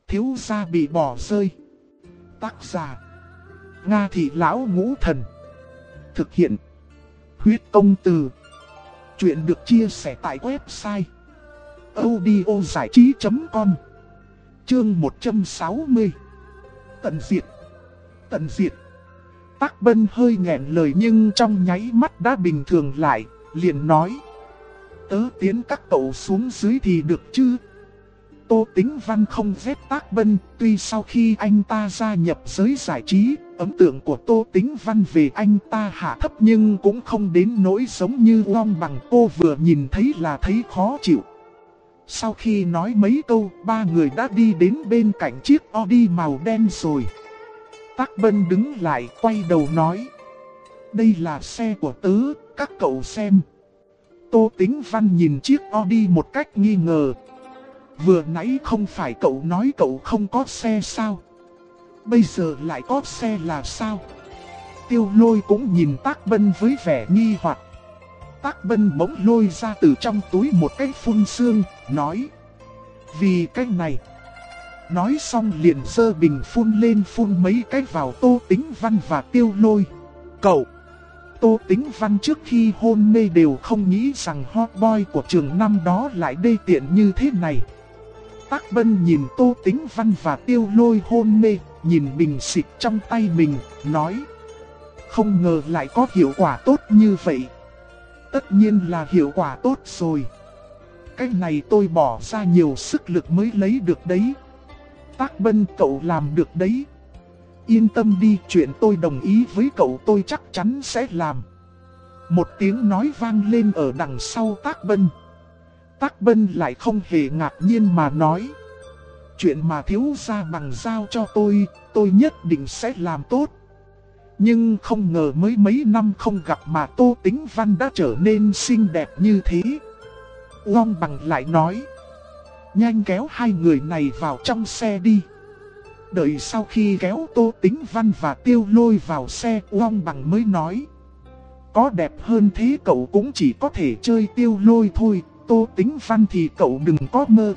Thiếu gia bị bỏ rơi. Tác giả Nga Thị Lão Ngũ Thần. Thực hiện Huyết Công Từ. Chuyện được chia sẻ tại website audiozảichí.com. Chương 160. Tận diệt. Tận diệt. Tắc Bân hơi nghẹn lời nhưng trong nháy mắt đã bình thường lại, liền nói: tớ tiến các cậu xuống dưới thì được chứ? Tô Tĩnh Văn không ghét Tắc Bân, tuy sau khi anh ta gia nhập giới giải trí, ấn tượng của Tô Tĩnh Văn về anh ta hạ thấp nhưng cũng không đến nỗi giống như Long Bằng. Cô vừa nhìn thấy là thấy khó chịu. Sau khi nói mấy câu, ba người đã đi đến bên cạnh chiếc Audi màu đen rồi. Tắc Bân đứng lại quay đầu nói: đây là xe của tớ, các cậu xem. Tô Tĩnh Văn nhìn chiếc Audi một cách nghi ngờ. Vừa nãy không phải cậu nói cậu không có xe sao? Bây giờ lại có xe là sao? Tiêu Lôi cũng nhìn Tắc Bân với vẻ nghi hoặc. Tắc Bân bỗng lôi ra từ trong túi một cái phun sương, nói: vì cái này. Nói xong liền giơ bình phun lên phun mấy cái vào Tô Tĩnh Văn và Tiêu Lôi. Cậu! Tô Tĩnh Văn trước khi hôn mê đều không nghĩ rằng hot boy của trường năm đó lại đê tiện như thế này. Tắc Bân nhìn Tô Tĩnh Văn và Tiêu Lôi hôn mê, nhìn bình xịt trong tay mình, nói: không ngờ lại có hiệu quả tốt như vậy. Tất nhiên là hiệu quả tốt rồi. Cái này tôi bỏ ra nhiều sức lực mới lấy được đấy. Tắc Bân, cậu làm được đấy. Yên tâm đi, chuyện tôi đồng ý với cậu tôi chắc chắn sẽ làm. Một tiếng nói vang lên ở đằng sau Tắc Bân. Tắc Bân lại không hề ngạc nhiên mà nói: chuyện mà thiếu gia bằng giao cho tôi nhất định sẽ làm tốt. Nhưng không ngờ mới mấy năm không gặp mà Tô Tĩnh Văn đã trở nên xinh đẹp như thế. Long Bằng lại nói: nhanh kéo hai người này vào trong xe đi. Đợi sau khi kéo Tô Tĩnh Văn và Tiêu Lôi vào xe, Long Bằng mới nói: có đẹp hơn thế cậu cũng chỉ có thể chơi Tiêu Lôi thôi, Tô Tĩnh Văn thì cậu đừng có mơ.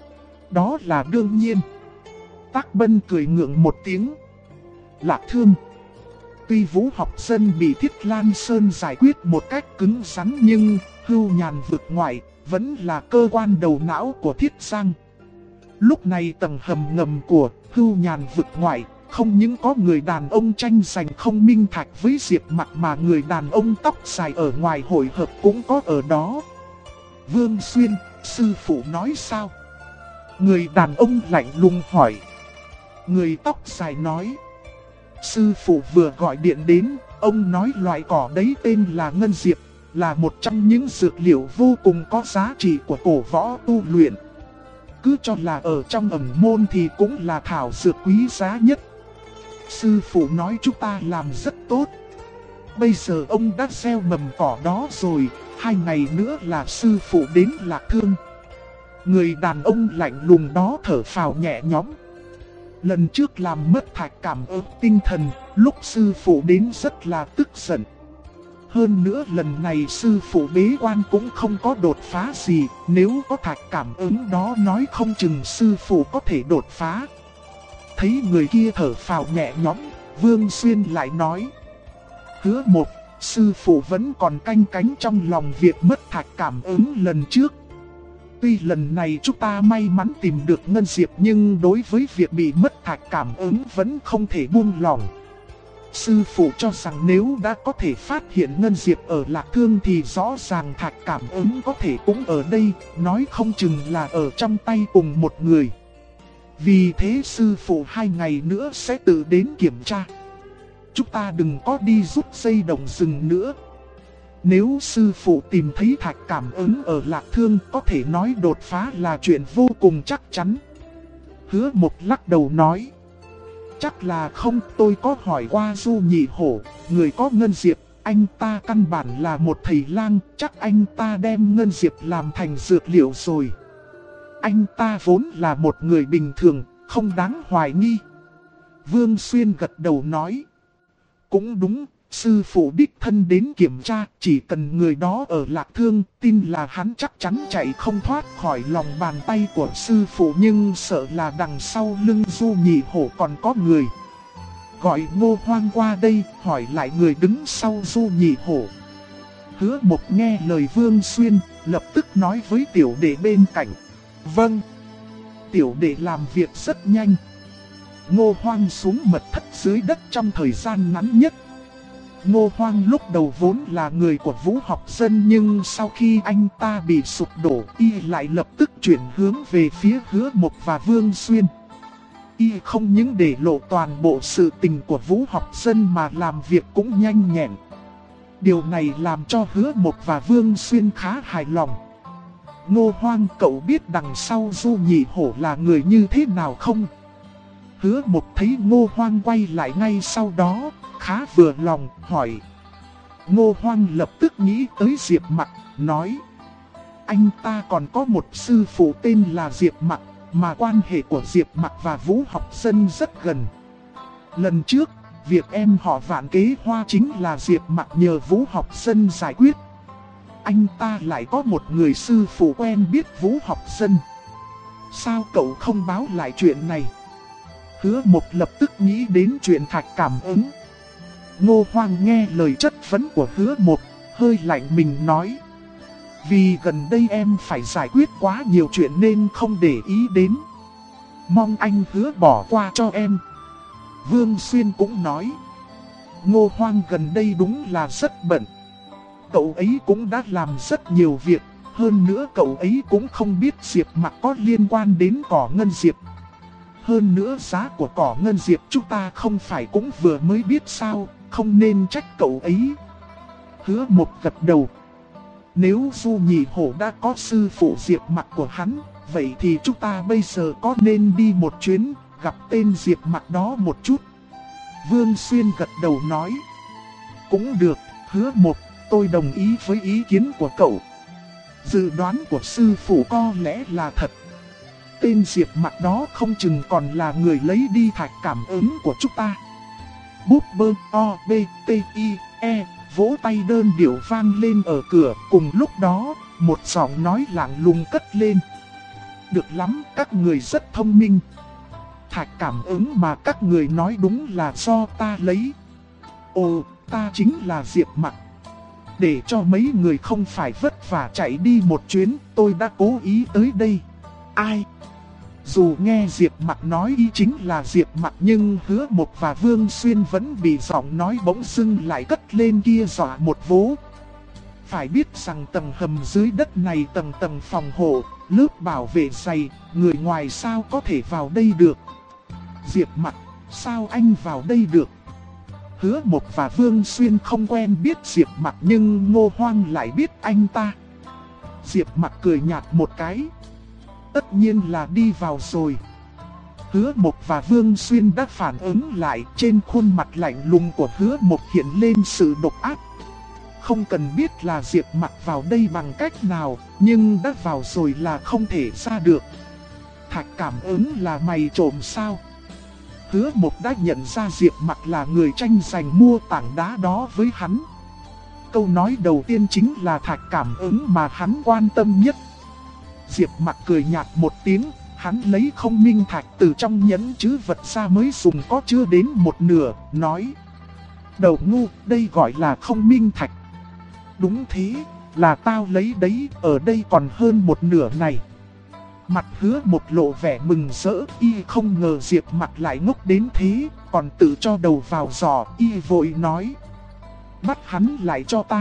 Đó là đương nhiên. Tắc Bân cười ngượng một tiếng. Lạc Thương. Tuy Vũ Học Dân bị Thiết Lan Sơn giải quyết một cách cứng rắn nhưng Hưu Nhàn vực ngoại vẫn là cơ quan đầu não của Thiết Giang. Lúc này tầng hầm ngầm của Hưu Nhàn vực ngoại không những có người đàn ông tranh giành không minh thạch với Diệp Mặc mà người đàn ông tóc dài ở ngoài hội hợp cũng có ở đó. Vương Xuyên, sư phụ nói sao? Người đàn ông lạnh lùng hỏi. Người tóc dài nói: sư phụ vừa gọi điện đến, ông nói loại cỏ đấy tên là Ngân Diệp, là một trong những dược liệu vô cùng có giá trị của cổ võ tu luyện. Cứ cho là ở trong ẩn môn thì cũng là thảo dược quý giá nhất. Sư phụ nói chúng ta làm rất tốt. Bây giờ ông đã gieo mầm cỏ đó rồi, 2 ngày nữa là sư phụ đến Lạc Thương. Người đàn ông lạnh lùng đó thở phào nhẹ nhõm. Lần trước làm mất thạch cảm ứng tinh thần, lúc sư phụ đến rất là tức giận. Hơn nữa lần này sư phụ bế quan cũng không có đột phá gì, nếu có thạch cảm ứng đó nói không chừng sư phụ có thể đột phá. Thấy người kia thở phào nhẹ nhõm, Vương Xuyên lại nói: hứa một, sư phụ vẫn còn canh cánh trong lòng việc mất thạch cảm ứng lần trước. Tuy lần này chúng ta may mắn tìm được Ngân Diệp nhưng đối với việc bị mất thạch cảm ứng vẫn không thể buông lỏng. Sư phụ cho rằng nếu đã có thể phát hiện Ngân Diệp ở Lạc Thương thì rõ ràng thạch cảm ứng có thể cũng ở đây, nói không chừng là ở trong tay cùng một người. Vì thế sư phụ 2 ngày nữa sẽ tự đến kiểm tra. Chúng ta đừng có đi rút dây động rừng nữa. Nếu sư phụ tìm thấy thạch cảm ứng ở Lạc Thương có thể nói đột phá là chuyện vô cùng chắc chắn. Hứa Một lắc đầu nói: chắc là không, tôi có hỏi qua Du Nhị Hổ, người có Ngân Diệp, anh ta căn bản là một thầy lang, chắc anh ta đem Ngân Diệp làm thành dược liệu rồi. Anh ta vốn là một người bình thường, không đáng hoài nghi. Vương Xuyên gật đầu nói: cũng đúng, sư phụ đích thân đến kiểm tra, chỉ cần người đó ở Lạc Thương, tin là hắn chắc chắn chạy không thoát khỏi lòng bàn tay của sư phụ, nhưng sợ là đằng sau lưng Du Nhị Hổ còn có người. Gọi Ngô Hoang qua đây, hỏi lại người đứng sau Du Nhị Hổ. Hứa Mộc nghe lời Vương Xuyên, lập tức nói với tiểu đệ bên cạnh. Vâng. Tiểu đệ làm việc rất nhanh. Ngô Hoang xuống mật thất dưới đất trong thời gian ngắn nhất. Ngô Hoang lúc đầu vốn là người của Vũ Học Dân, nhưng sau khi anh ta bị sụp đổ, y lại lập tức chuyển hướng về phía Hứa Mộc và Vương Xuyên. Y không những để lộ toàn bộ sự tình của Vũ Học Dân mà làm việc cũng nhanh nhẹn. Điều này làm cho Hứa Mộc và Vương Xuyên khá hài lòng. Ngô Hoang, cậu biết đằng sau Du Nhị Hổ là người như thế nào không? Hứa Mộc thấy Ngô Hoang quay lại ngay sau đó, khá vừa lòng, hỏi. Ngô Hoang lập tức nghĩ tới Diệp Mặc, nói. Anh ta còn có một sư phụ tên là Diệp Mặc, mà quan hệ của Diệp Mặc và Vũ Học Dân rất gần. Lần trước, việc em họ Vạn kế hoa chính là Diệp Mặc nhờ Vũ Học Dân giải quyết. Anh ta lại có một người sư phụ quen biết Vũ Học Dân. Sao cậu không báo lại chuyện này? Hứa Mộc lập tức nghĩ đến chuyện Thạch Cảm Ứng. Ngô Hoang nghe lời chất vấn của Hứa Mộc, hơi lạnh mình nói. Vì gần đây em phải giải quyết quá nhiều chuyện nên không để ý đến. Mong anh hứa bỏ qua cho em. Vương Xuyên cũng nói. Ngô Hoang gần đây đúng là rất bận. Cậu ấy cũng đã làm rất nhiều việc. Hơn nữa cậu ấy cũng không biết Diệp Mặc có liên quan đến cỏ ngân diệp. Hơn nữa giá của cỏ ngân diệp chúng ta không phải cũng vừa mới biết sao, không nên trách cậu ấy. Hứa Mộc gật đầu. Nếu Du Nhị Hổ đã có sư phụ Diệp Mặc của hắn, vậy thì chúng ta bây giờ có nên đi một chuyến, gặp tên Diệp Mặc đó một chút. Vương Xuyên gật đầu nói. Cũng được, Hứa Mộc, tôi đồng ý với ý kiến của cậu. Dự đoán của sư phụ có lẽ là thật. Tên Diệp Mặc đó không chừng còn là người lấy đi Thạch Cảm Ứng của chúng ta. Búp bơ o b t i e, vỗ tay đơn điệu vang lên ở cửa. Cùng lúc đó, một giọng nói lạnh lùng cất lên. Được lắm, các người rất thông minh. Thạch Cảm Ứng mà các người nói đúng là do ta lấy. Ồ, ta chính là Diệp Mặc. Để cho mấy người không phải vất vả chạy đi một chuyến, tôi đã cố ý tới đây. Ai? Dù nghe Diệp Mặc nói ý chính là Diệp Mặc, nhưng Hứa Mộc và Vương Xuyên vẫn bị giọng nói bỗng dưng lại cất lên kia dọa một vố. Phải biết rằng tầng hầm dưới đất này tầng tầng phòng hộ, lớp bảo vệ dày, người ngoài sao có thể vào đây được. Diệp Mặc, sao anh vào đây được? Hứa Mộc và Vương Xuyên không quen biết Diệp Mặc, nhưng Ngô Hoang lại biết anh ta. Diệp Mặc cười nhạt một cái. Tất nhiên là đi vào rồi. Hứa Mộc và Vương Xuyên đã phản ứng lại, trên khuôn mặt lạnh lùng của Hứa Mộc hiện lên sự độc ác. Không cần biết là Diệp Mặc vào đây bằng cách nào, nhưng đã vào rồi là không thể ra được. Thạch Cảm Ứng là mày trộm sao? Hứa Mộc đã nhận ra Diệp Mặc là người tranh giành mua tảng đá đó với hắn. Câu nói đầu tiên chính là Thạch Cảm Ứng mà hắn quan tâm nhất. Diệp Mặc cười nhạt một tiếng, hắn lấy không minh thạch từ trong nhẫn trữ vật ra mới dùng có chưa đến một nửa, nói. Đầu ngu, đây gọi là không minh thạch. Đúng thế, là tao lấy đấy, ở đây còn hơn một nửa này. Mặt Hứa Mộc lộ vẻ mừng rỡ, y không ngờ Diệp Mặc lại ngốc đến thế, còn tự cho đầu vào giò, y vội nói. Bắt hắn lại cho ta.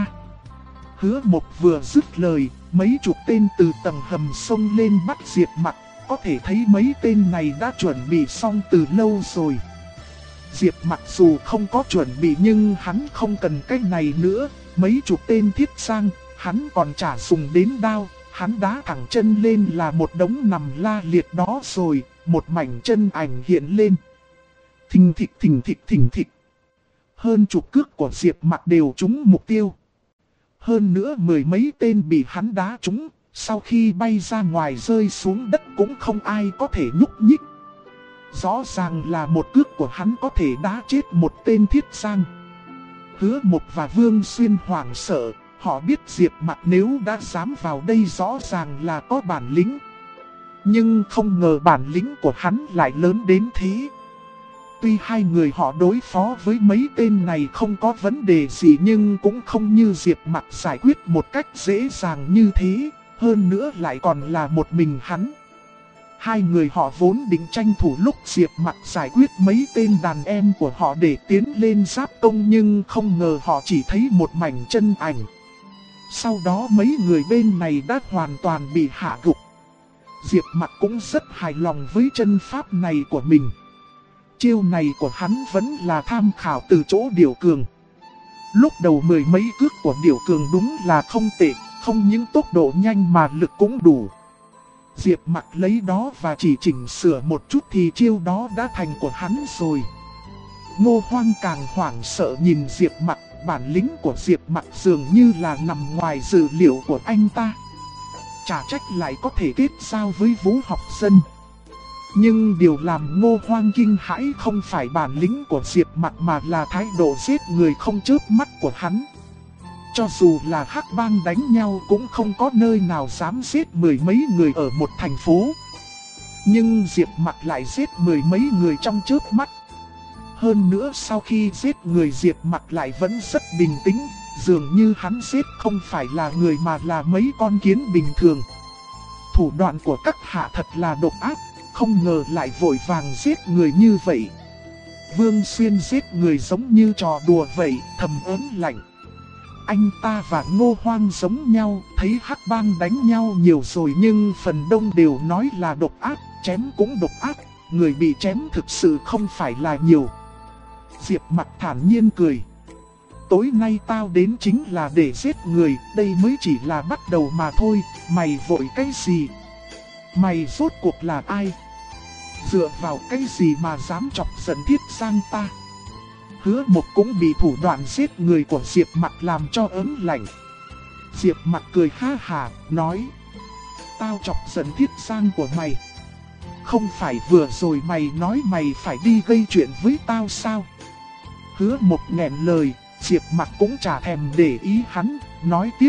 Hứa Mộc vừa dứt lời, mấy chục tên từ tầng hầm xông lên bắt Diệp Mặc, có thể thấy mấy tên này đã chuẩn bị xong từ lâu rồi. Diệp Mặc dù không có chuẩn bị nhưng hắn không cần cái này nữa, mấy chục tên thiết sang, hắn còn chả dùng đến đao, hắn đá thẳng chân lên là một đống nằm la liệt đó rồi, một mảnh chân ảnh hiện lên. Thình thịch thình thịch thình thịch. Hơn chục cước của Diệp Mặc đều trúng mục tiêu. Hơn nữa mười mấy tên bị hắn đá trúng, sau khi bay ra ngoài rơi xuống đất cũng không ai có thể nhúc nhích. Rõ ràng là một cước của hắn có thể đá chết một tên thiết sang. Hứa Mộc và Vương Xuyên hoảng sợ, họ biết Diệp Mặc nếu đã dám vào đây rõ ràng là có bản lĩnh. Nhưng không ngờ bản lĩnh của hắn lại lớn đến thế. Tuy hai người họ đối phó với mấy tên này không có vấn đề gì nhưng cũng không như Diệp Mặc giải quyết một cách dễ dàng như thế, hơn nữa lại còn là một mình hắn. Hai người họ vốn định tranh thủ lúc Diệp Mặc giải quyết mấy tên đàn em của họ để tiến lên giáp công nhưng không ngờ họ chỉ thấy một mảnh chân ảnh. Sau đó mấy người bên này đã hoàn toàn bị hạ gục. Diệp Mặc cũng rất hài lòng với chân pháp này của mình. Chiêu này của hắn vẫn là tham khảo từ chỗ Điểu Cường. Lúc đầu mười mấy cước của Điểu Cường đúng là không tệ, không những tốc độ nhanh mà lực cũng đủ. Diệp Mặc lấy đó và chỉ chỉnh sửa một chút thì chiêu đó đã thành của hắn rồi. Ngô Hoang càng hoảng sợ nhìn Diệp Mặc, bản lĩnh của Diệp Mặc dường như là nằm ngoài dự liệu của anh ta. Chả trách lại có thể kết giao với Vũ Học Dân. Nhưng điều làm Ngô Hoang kinh hãi không phải bản lĩnh của Diệp Mặc mà là thái độ giết người không chớp mắt của hắn. Cho dù là hắc bang đánh nhau cũng không có nơi nào dám giết mười mấy người ở một thành phố. Nhưng Diệp Mặc lại giết mười mấy người trong chớp mắt. Hơn nữa sau khi giết người Diệp Mặc lại vẫn rất bình tĩnh, dường như hắn giết không phải là người mà là mấy con kiến bình thường. Thủ đoạn của các hạ thật là độc ác, không ngờ lại vội vàng giết người như vậy. Vương Xuyên giết người giống như trò đùa vậy, thầm ớn lạnh. Anh ta và Ngô Hoang giống nhau, thấy hắc bang đánh nhau nhiều rồi nhưng phần đông đều nói là độc ác, chém cũng độc ác, người bị chém thực sự không phải là nhiều. Diệp Mặc thản nhiên cười. Tối nay tao đến chính là để giết người, đây mới chỉ là bắt đầu mà thôi, mày vội cái gì? Mày rốt cuộc là ai? Dựa vào cái gì mà dám chọc giận Thiết Giang ta? Hứa Mộc cũng bị thủ đoạn giết người của Diệp Mặc làm cho ớn lạnh. Diệp Mặc cười ha hà, nói: Tao chọc giận Thiết Giang của mày. Không phải vừa rồi mày nói mày phải đi gây chuyện với tao sao? Hứa Mộc nghẹn lời, Diệp Mặc cũng chả thèm để ý hắn, nói tiếp: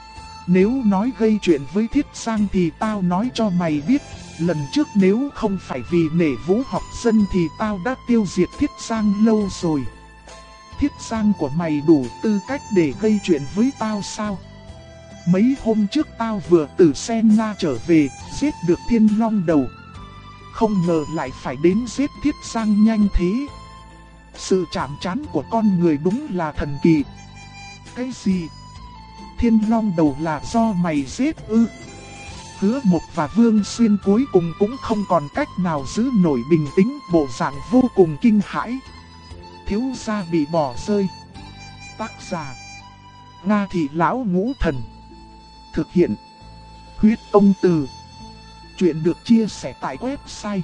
Nếu nói gây chuyện với Thiết Giang thì tao nói cho mày biết, lần trước nếu không phải vì nể Vũ Học Dân thì tao đã tiêu diệt Thiết Giang lâu rồi. Thiết Giang của mày đủ tư cách để gây chuyện với tao sao? Mấy hôm trước tao vừa từ Sen Nga trở về, giết được Thiên Long Đầu. Không ngờ lại phải đến giết Thiết Giang nhanh thế. Sự chạm trán của con người đúng là thần kỳ. Cái gì? Thiên Long Đầu là do mày giết ư? Hứa Mộc và Vương Xuyên cuối cùng cũng không còn cách nào giữ nổi bình tĩnh, bộ dạng vô cùng kinh hãi. Thiếu gia bị bỏ rơi. Tác giả: Nga Thị Lão Ngũ Thần. Thực hiện: Huyết Công Từ. Chuyện được chia sẻ tại website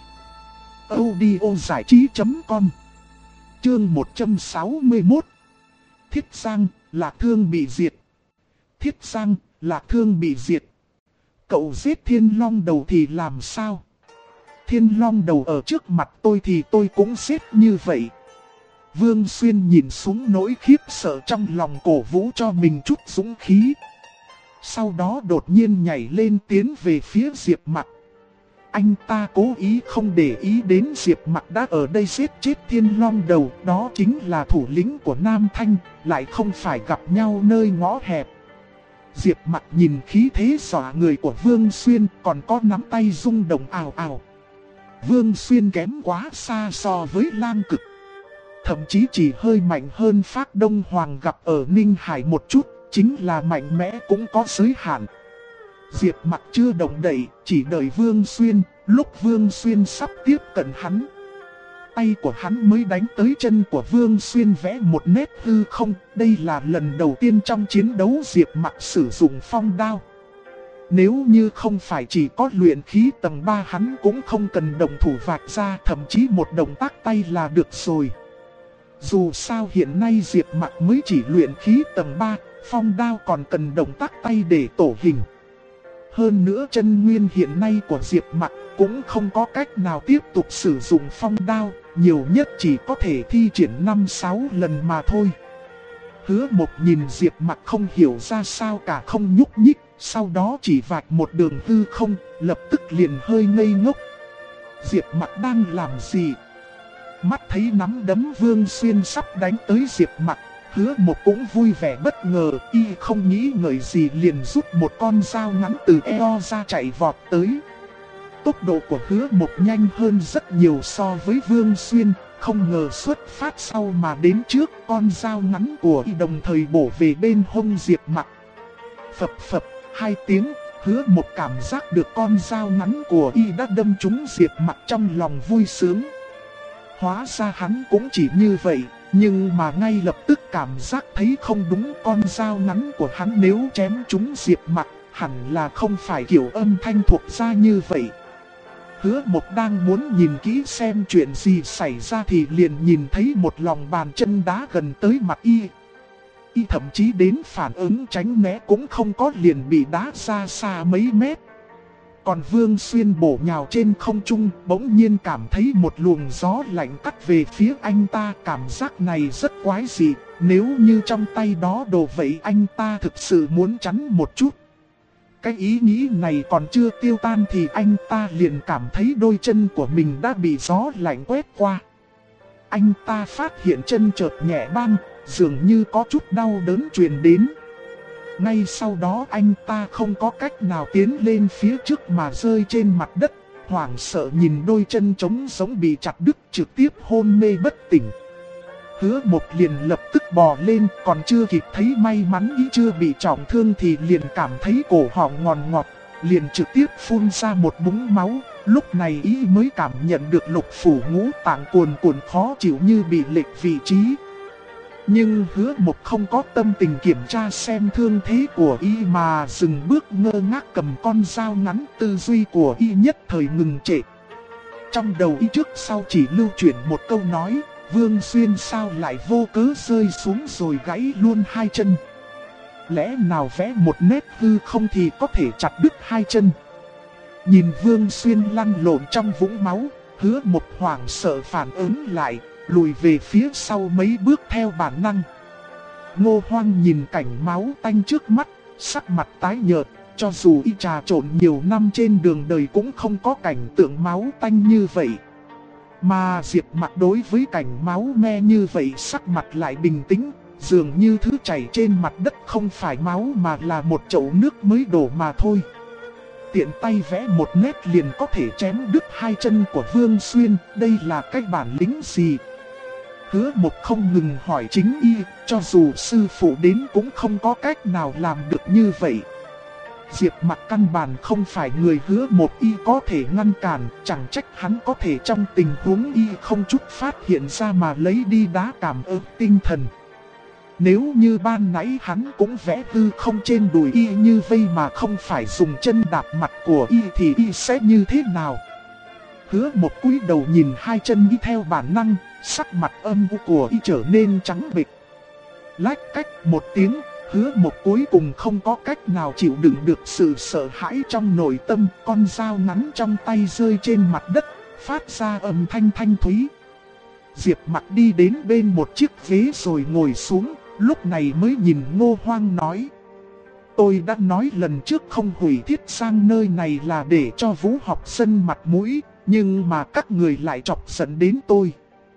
audiozảichí.com. Chương 161. Thiết Giang, Lạc Thương bị diệt. Thiết Giang, Lạc Thương bị diệt. Cậu giết Thiên Long Đầu thì làm sao? Thiên Long Đầu ở trước mặt tôi thì tôi cũng giết như vậy. Vương Xuyên nhìn xuống nỗi khiếp sợ trong lòng, cổ vũ cho mình chút dũng khí. Sau đó đột nhiên nhảy lên tiến về phía Diệp Mặc. Anh ta cố ý không để ý đến Diệp Mặc đã ở đây giết chết Thiên Long Đầu, đó chính là thủ lĩnh của Nam Thanh, lại không phải gặp nhau nơi ngõ hẹp. Diệp Mặc nhìn khí thế dọa người của Vương Xuyên, còn có nắm tay rung động ào ào. Vương Xuyên kém quá xa so với Lang Cực, thậm chí chỉ hơi mạnh hơn Phác Đông Hoàng gặp ở Ninh Hải một chút, chính là mạnh mẽ cũng có giới hạn. Diệp Mặc chưa động đậy, chỉ đợi Vương Xuyên, lúc Vương Xuyên sắp tiếp cận hắn, tay của hắn mới đánh tới chân của Vương Xuyên vẽ một nét hư không. Đây là lần đầu tiên trong chiến đấu Diệp Mặc sử dụng phong đao. Nếu như không phải chỉ có luyện khí tầng 3 hắn cũng không cần động thủ vạch ra, thậm chí một động tác tay là được rồi. Dù sao hiện nay Diệp Mặc mới chỉ luyện khí tầng 3, phong đao còn cần động tác tay để tổ hình. Hơn nữa chân nguyên hiện nay của Diệp Mặc cũng không có cách nào tiếp tục sử dụng phong đao, nhiều nhất chỉ có thể thi triển 5-6 lần mà thôi. Hứa Mộc nhìn Diệp Mặc không hiểu ra sao cả, không nhúc nhích, sau đó chỉ vạch một đường hư không, lập tức liền hơi ngây ngốc. Diệp Mặc đang làm gì? Mắt thấy nắm đấm Vương Xuyên sắp đánh tới Diệp Mặc, Hứa Mộc cũng vui vẻ bất ngờ, y không nghĩ ngợi gì liền rút một con dao ngắn từ eo ra chạy vọt tới. Tốc độ của Hứa Mộc nhanh hơn rất nhiều so với Vương Xuyên, không ngờ xuất phát sau mà đến trước, con dao ngắn của y đồng thời bổ về bên hông Diệp Mặc. Phập phập, hai tiếng, Hứa Mộc cảm giác được con dao ngắn của y đã đâm trúng Diệp Mặc, trong lòng vui sướng. Hóa ra hắn cũng chỉ như vậy, nhưng mà ngay lập tức cảm giác thấy không đúng, con dao ngắn của hắn nếu chém trúng Diệp Mặc, hẳn là không phải kiểu âm thanh thuộc ra như vậy. Hứa Mộc đang muốn nhìn kỹ xem chuyện gì xảy ra thì liền nhìn thấy một lòng bàn chân đá gần tới mặt y. Y thậm chí đến phản ứng tránh né cũng không có, liền bị đá ra xa mấy mét. Còn Vương Xuyên bổ nhào trên không trung, bỗng nhiên cảm thấy một luồng gió lạnh cắt về phía anh ta. Cảm giác này rất quái dị, nếu như trong tay đó đồ vậy anh ta thực sự muốn chắn một chút. Cái ý nghĩ này còn chưa tiêu tan thì anh ta liền cảm thấy đôi chân của mình đã bị gió lạnh quét qua. Anh ta phát hiện chân chợt nhẹ băng, dường như có chút đau đớn truyền đến. Ngay sau đó anh ta không có cách nào tiến lên phía trước mà rơi trên mặt đất, hoảng sợ nhìn đôi chân trống giống bị chặt đứt, trực tiếp hôn mê bất tỉnh. Hứa Mộc liền lập tức bò lên, còn chưa kịp thấy may mắn ý chưa bị trọng thương thì liền cảm thấy cổ họng ngọt ngọt, liền trực tiếp phun ra một búng máu. Lúc này ý mới cảm nhận được lục phủ ngũ tạng cuồn cuộn khó chịu như bị lệch vị trí. Nhưng Hứa Mộc không có tâm tình kiểm tra xem thương thế của y mà dừng bước ngơ ngác cầm con dao ngắn, tư duy của y nhất thời ngừng trệ. Trong đầu y trước sau chỉ lưu chuyển một câu nói, Vương Xuyên sao lại vô cớ rơi xuống rồi gãy luôn hai chân. Lẽ nào vẽ một nét hư không thì có thể chặt đứt hai chân. Nhìn Vương Xuyên lăn lộn trong vũng máu, Hứa Mộc hoảng sợ phản ứng lại, lùi về phía sau mấy bước theo bản năng. Ngô Hoang nhìn cảnh máu tanh trước mắt, sắc mặt tái nhợt, cho dù y trà trộn nhiều năm trên đường đời cũng không có cảnh tượng máu tanh như vậy. Mà Diệp Mặc đối với cảnh máu me như vậy sắc mặt lại bình tĩnh, dường như thứ chảy trên mặt đất không phải máu mà là một chậu nước mới đổ mà thôi. Tiện tay vẽ một nét liền có thể chém đứt hai chân của Vương Xuyên, đây là cái bản lĩnh gì? Hứa Mộc không ngừng hỏi chính y, cho dù sư phụ đến cũng không có cách nào làm được như vậy. Diệp Mặc căn bản không phải người Hứa Mộc y có thể ngăn cản, chẳng trách hắn có thể trong tình huống y không chút phát hiện ra mà lấy đi đá cảm ứng tinh thần. Nếu như ban nãy hắn cũng vẽ hư không trên đùi y như vây mà không phải dùng chân đạp mặt của y thì y sẽ như thế nào? Hứa Mộc cúi đầu nhìn hai chân y theo bản năng, sắc mặt âm u của y trở nên trắng bệch. Lách cách một tiếng, Hứa Mộc cuối cùng không có cách nào chịu đựng được sự sợ hãi trong nội tâm, con dao ngắn trong tay rơi trên mặt đất, phát ra âm thanh thanh thúy. Diệp Mặc đi đến bên một chiếc ghế rồi ngồi xuống, lúc này mới nhìn Ngô Hoang nói. Tôi đã nói lần trước không hủy thiết sang nơi này là để cho Vũ Học Dân mặt mũi, nhưng mà các người lại chọc giận đến tôi.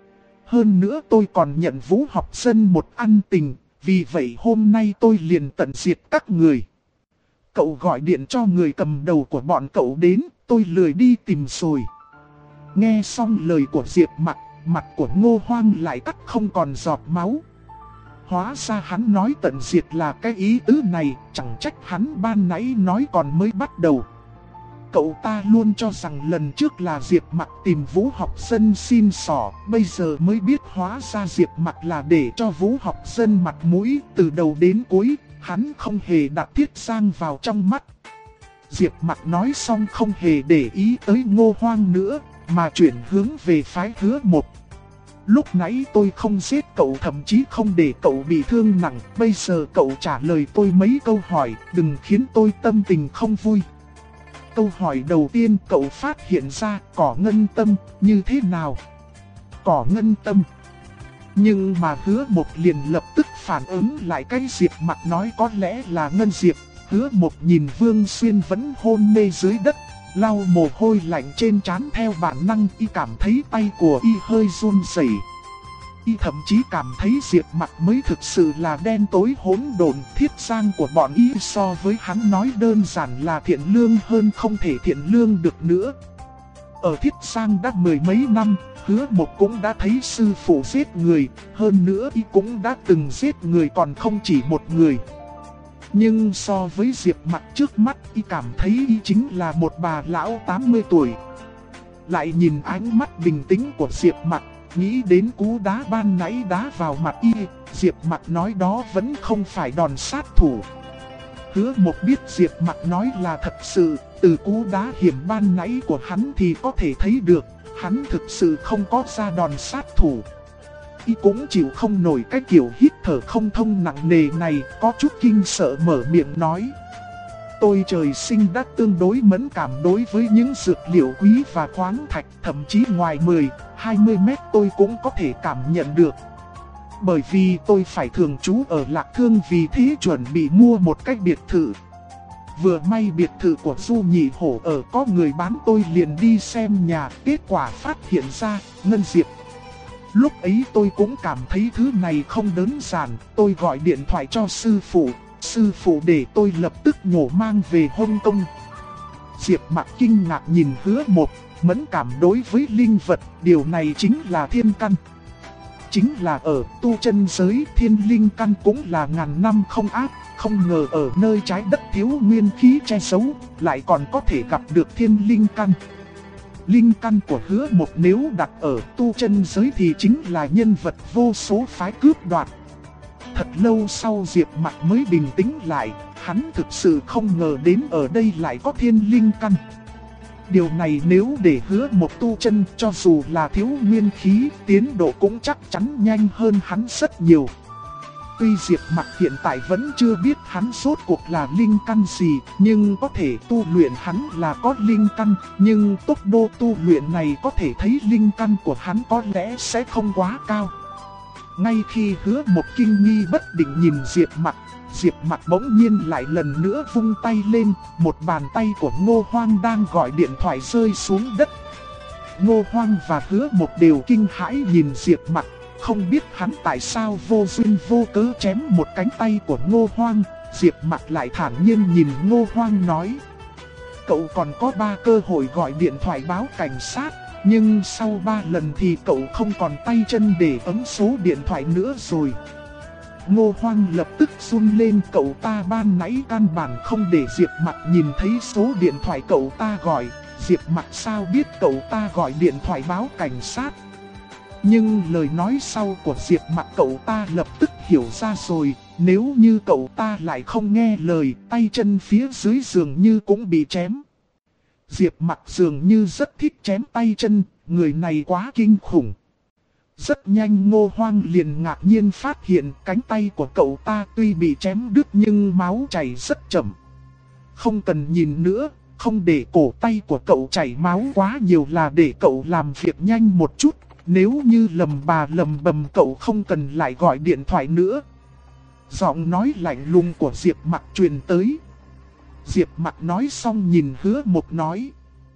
Hơn nữa tôi còn nhận Vũ Học Dân một ân tình, vì vậy hôm nay tôi liền tận diệt các người. Cậu gọi điện cho người cầm đầu của bọn cậu đến, tôi lười đi tìm rồi. Nghe xong lời của Diệp Mặc, mặt của Ngô Hoang lại cắt không còn giọt máu. Hóa ra hắn nói tận diệt là cái ý tứ này, chẳng trách hắn ban nãy nói còn mới bắt đầu. Cậu ta luôn cho rằng lần trước là Diệp Mặc tìm Vũ Học Dân xin xỏ, bây giờ mới biết hóa ra Diệp Mặc là để cho Vũ Học Dân mặt mũi, từ đầu đến cuối, hắn không hề đặt Thiết Giang vào trong mắt. Diệp Mặc nói xong không hề để ý tới Ngô Hoang nữa, mà chuyển hướng về phái Hứa Mộc. Lúc nãy tôi không giết cậu, thậm chí không để cậu bị thương nặng, bây giờ cậu trả lời tôi mấy câu hỏi, đừng khiến tôi tâm tình không vui. Câu hỏi đầu tiên cậu phát hiện ra cỏ ngân tâm như thế nào? Cỏ ngân tâm. Nhưng mà Hứa Một liền lập tức phản ứng lại cái Diệp Mặc nói có lẽ là Ngân Diệp. Hứa Một nhìn Vương Xuyên vẫn hôn mê dưới đất, lau mồ hôi lạnh trên trán theo bản năng, y cảm thấy tay của y hơi run rẩy. Y thậm chí cảm thấy Diệp Mặc mới thực sự là đen tối hỗn độn. Thiết Giang của bọn y so với hắn nói đơn giản là thiện lương hơn không thể thiện lương được nữa. Ở Thiết Giang đã mười mấy năm, Hứa Một cũng đã thấy sư phụ giết người, hơn nữa y cũng đã từng giết người còn không chỉ một người. Nhưng so với Diệp Mặc trước mắt, y cảm thấy y chính là một bà lão 80 tuổi. Lại nhìn ánh mắt bình tĩnh của Diệp Mặc, nghĩ đến cú đá ban nãy đá vào mặt y, Diệp Mặc nói đó vẫn không phải đòn sát thủ. Hứa Một biết Diệp Mặc nói là thật sự, từ cú đá hiểm ban nãy của hắn thì có thể thấy được, hắn thực sự không có ra đòn sát thủ. Y cũng chịu không nổi cái kiểu hít thở không thông nặng nề này, có chút kinh sợ mở miệng nói. Tôi trời sinh đã tương đối mẫn cảm đối với những dược liệu quý và khoáng thạch, thậm chí ngoài 10-20 mét tôi cũng có thể cảm nhận được. Bởi vì tôi phải thường trú ở Lạc Thương, vì thế chuẩn bị mua một cái biệt thự. Vừa may biệt thự của Du Nhị Hổ ở có người bán, tôi liền đi xem nhà, kết quả phát hiện ra Ngân Diệp. Lúc ấy tôi cũng cảm thấy thứ này không đơn giản, tôi gọi điện thoại cho sư phụ để tôi lập tức nhổ mang về Hong Kong. Diệp Mặc kinh ngạc nhìn Hứa Một, mẫn cảm đối với linh vật, điều này chính là thiên căn. Chính là ở tu chân giới, thiên linh căn cũng là ngàn năm không áp, không ngờ ở nơi trái đất thiếu nguyên khí che giấu, lại còn có thể gặp được thiên linh căn. Linh căn của Hứa Một nếu đặt ở tu chân giới thì chính là nhân vật vô số phái cướp đoạt. Thật lâu sau Diệp Mặc mới bình tĩnh lại, hắn thực sự không ngờ đến ở đây lại có thiên linh căn. Điều này nếu để Hứa Một tu chân, cho dù là thiếu nguyên khí, tiến độ cũng chắc chắn nhanh hơn hắn rất nhiều. Tuy Diệp Mặc hiện tại vẫn chưa biết hắn rốt cuộc là linh căn gì, nhưng có thể tu luyện hắn là có linh căn, nhưng tốc độ tu luyện này có thể thấy linh căn của hắn có lẽ sẽ không quá cao. Ngay khi Hứa Một kinh nghi bất định nhìn Diệp Mặc bỗng nhiên lại lần nữa vung tay lên, một bàn tay của Ngô Hoang đang gọi điện thoại rơi xuống đất. Ngô Hoang và Hứa Một đều kinh hãi nhìn Diệp Mặc, không biết hắn tại sao vô duyên vô cớ chém một cánh tay của Ngô Hoang. Diệp Mặc lại thản nhiên nhìn Ngô Hoang nói: cậu còn có 3 cơ hội gọi điện thoại báo cảnh sát, nhưng sau 3 lần thì cậu không còn tay chân để ấn số điện thoại nữa rồi. Ngô Hoang lập tức run lên, cậu ta ban nãy căn bản không để Diệp Mặc nhìn thấy số điện thoại cậu ta gọi. Diệp Mặc sao biết cậu ta gọi điện thoại báo cảnh sát? Nhưng lời nói sau của Diệp Mặc cậu ta lập tức hiểu ra rồi, nếu như cậu ta lại không nghe lời, tay chân phía dưới dường như cũng bị chém. Diệp Mặc dường như rất thích chém tay chân, người này quá kinh khủng. Rất nhanh Ngô Hoang liền ngạc nhiên phát hiện cánh tay của cậu ta tuy bị chém đứt nhưng máu chảy rất chậm. Không cần nhìn nữa, không để cổ tay của cậu chảy máu quá nhiều là để cậu làm việc nhanh một chút. Nếu như lầm bầm cậu không cần lại gọi điện thoại nữa. Giọng nói lạnh lùng của Diệp Mặc truyền tới. Diệp Mặc nói xong nhìn Hứa Một nói: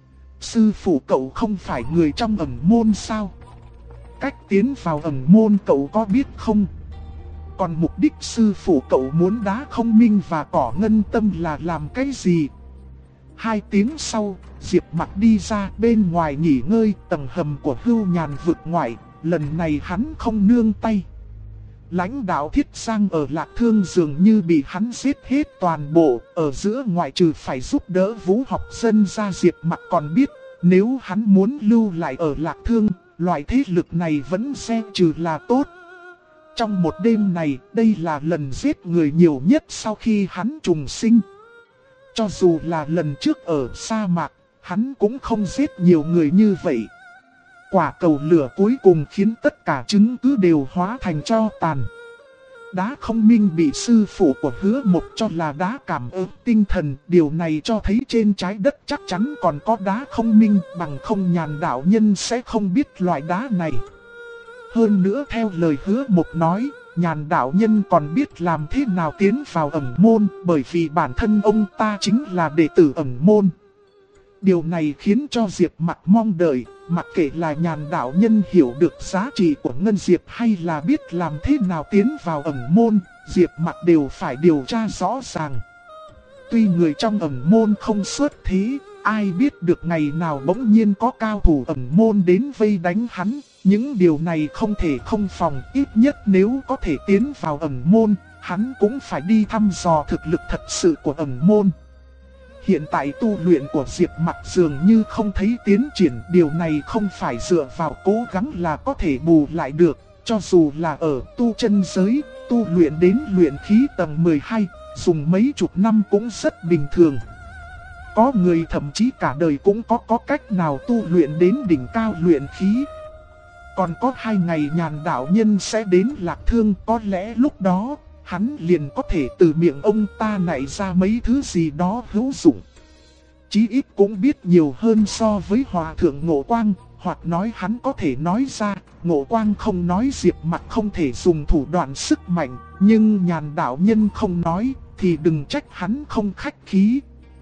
sư phụ cậu không phải người trong ẩn môn sao? Cách tiến vào ẩn môn cậu có biết không? Còn mục đích sư phụ cậu muốn đá Không Minh và Cỏ Ngân Tâm là làm cái gì? 2 tiếng sau, Diệp Mặc đi ra bên ngoài nghỉ ngơi tầng hầm của Hưu Nhàn vực ngoại, lần này hắn không nương tay. Lãnh đạo Thiết Giang ở Lạc Thương dường như bị hắn giết hết toàn bộ, ở giữa ngoại trừ phải giúp đỡ Vũ Học Dân ra, Diệp Mặc còn biết, nếu hắn muốn lưu lại ở Lạc Thương, loại thế lực này vẫn xem trừ là tốt. Trong một đêm này, đây là lần giết người nhiều nhất sau khi hắn trùng sinh. Cho dù là lần trước ở sa mạc, hắn cũng không giết nhiều người như vậy. Quả cầu lửa cuối cùng khiến tất cả chứng cứ đều hóa thành tro tàn. Đá Không Minh bị sư phụ của Hứa Một cho là đá cảm ứng tinh thần. Điều này cho thấy trên trái đất chắc chắn còn có đá Không Minh, bằng không Nhàn đạo nhân sẽ không biết loại đá này. Hơn nữa theo lời Hứa Mộc nói, Nhàn đạo nhân còn biết làm thế nào tiến vào ẩn môn, bởi vì bản thân ông ta chính là đệ tử ẩn môn. Điều này khiến cho Diệp Mặc mong đợi, mặc kệ là Nhàn đạo nhân hiểu được giá trị của Ngân Diệp hay là biết làm thế nào tiến vào ẩn môn, Diệp Mặc đều phải điều tra rõ ràng. Tuy người trong ẩn môn không xuất thế, ai biết được ngày nào bỗng nhiên có cao thủ ẩn môn đến vây đánh hắn. Những điều này không thể không phòng, ít nhất nếu có thể tiến vào ẩn môn, hắn cũng phải đi thăm dò thực lực thật sự của ẩn môn. Hiện tại tu luyện của Diệp Mặc dường như không thấy tiến triển, điều này không phải dựa vào cố gắng là có thể bù lại được, cho dù là ở tu chân giới, tu luyện đến luyện khí tầng 12, dùng mấy chục năm cũng rất bình thường. Có người thậm chí cả đời cũng có cách nào tu luyện đến đỉnh cao luyện khí. Còn có 2 ngày Nhàn đạo nhân sẽ đến Lạc Thương, có lẽ lúc đó hắn liền có thể từ miệng ông ta nảy ra mấy thứ gì đó hữu dụng. Chí ít cũng biết nhiều hơn so với Hòa Thượng Ngộ Quang, hoặc nói hắn có thể nói ra, Ngộ Quang không nói Diệp Mặc không thể dùng thủ đoạn sức mạnh, nhưng Nhàn đạo nhân không nói, thì đừng trách hắn không khách khí.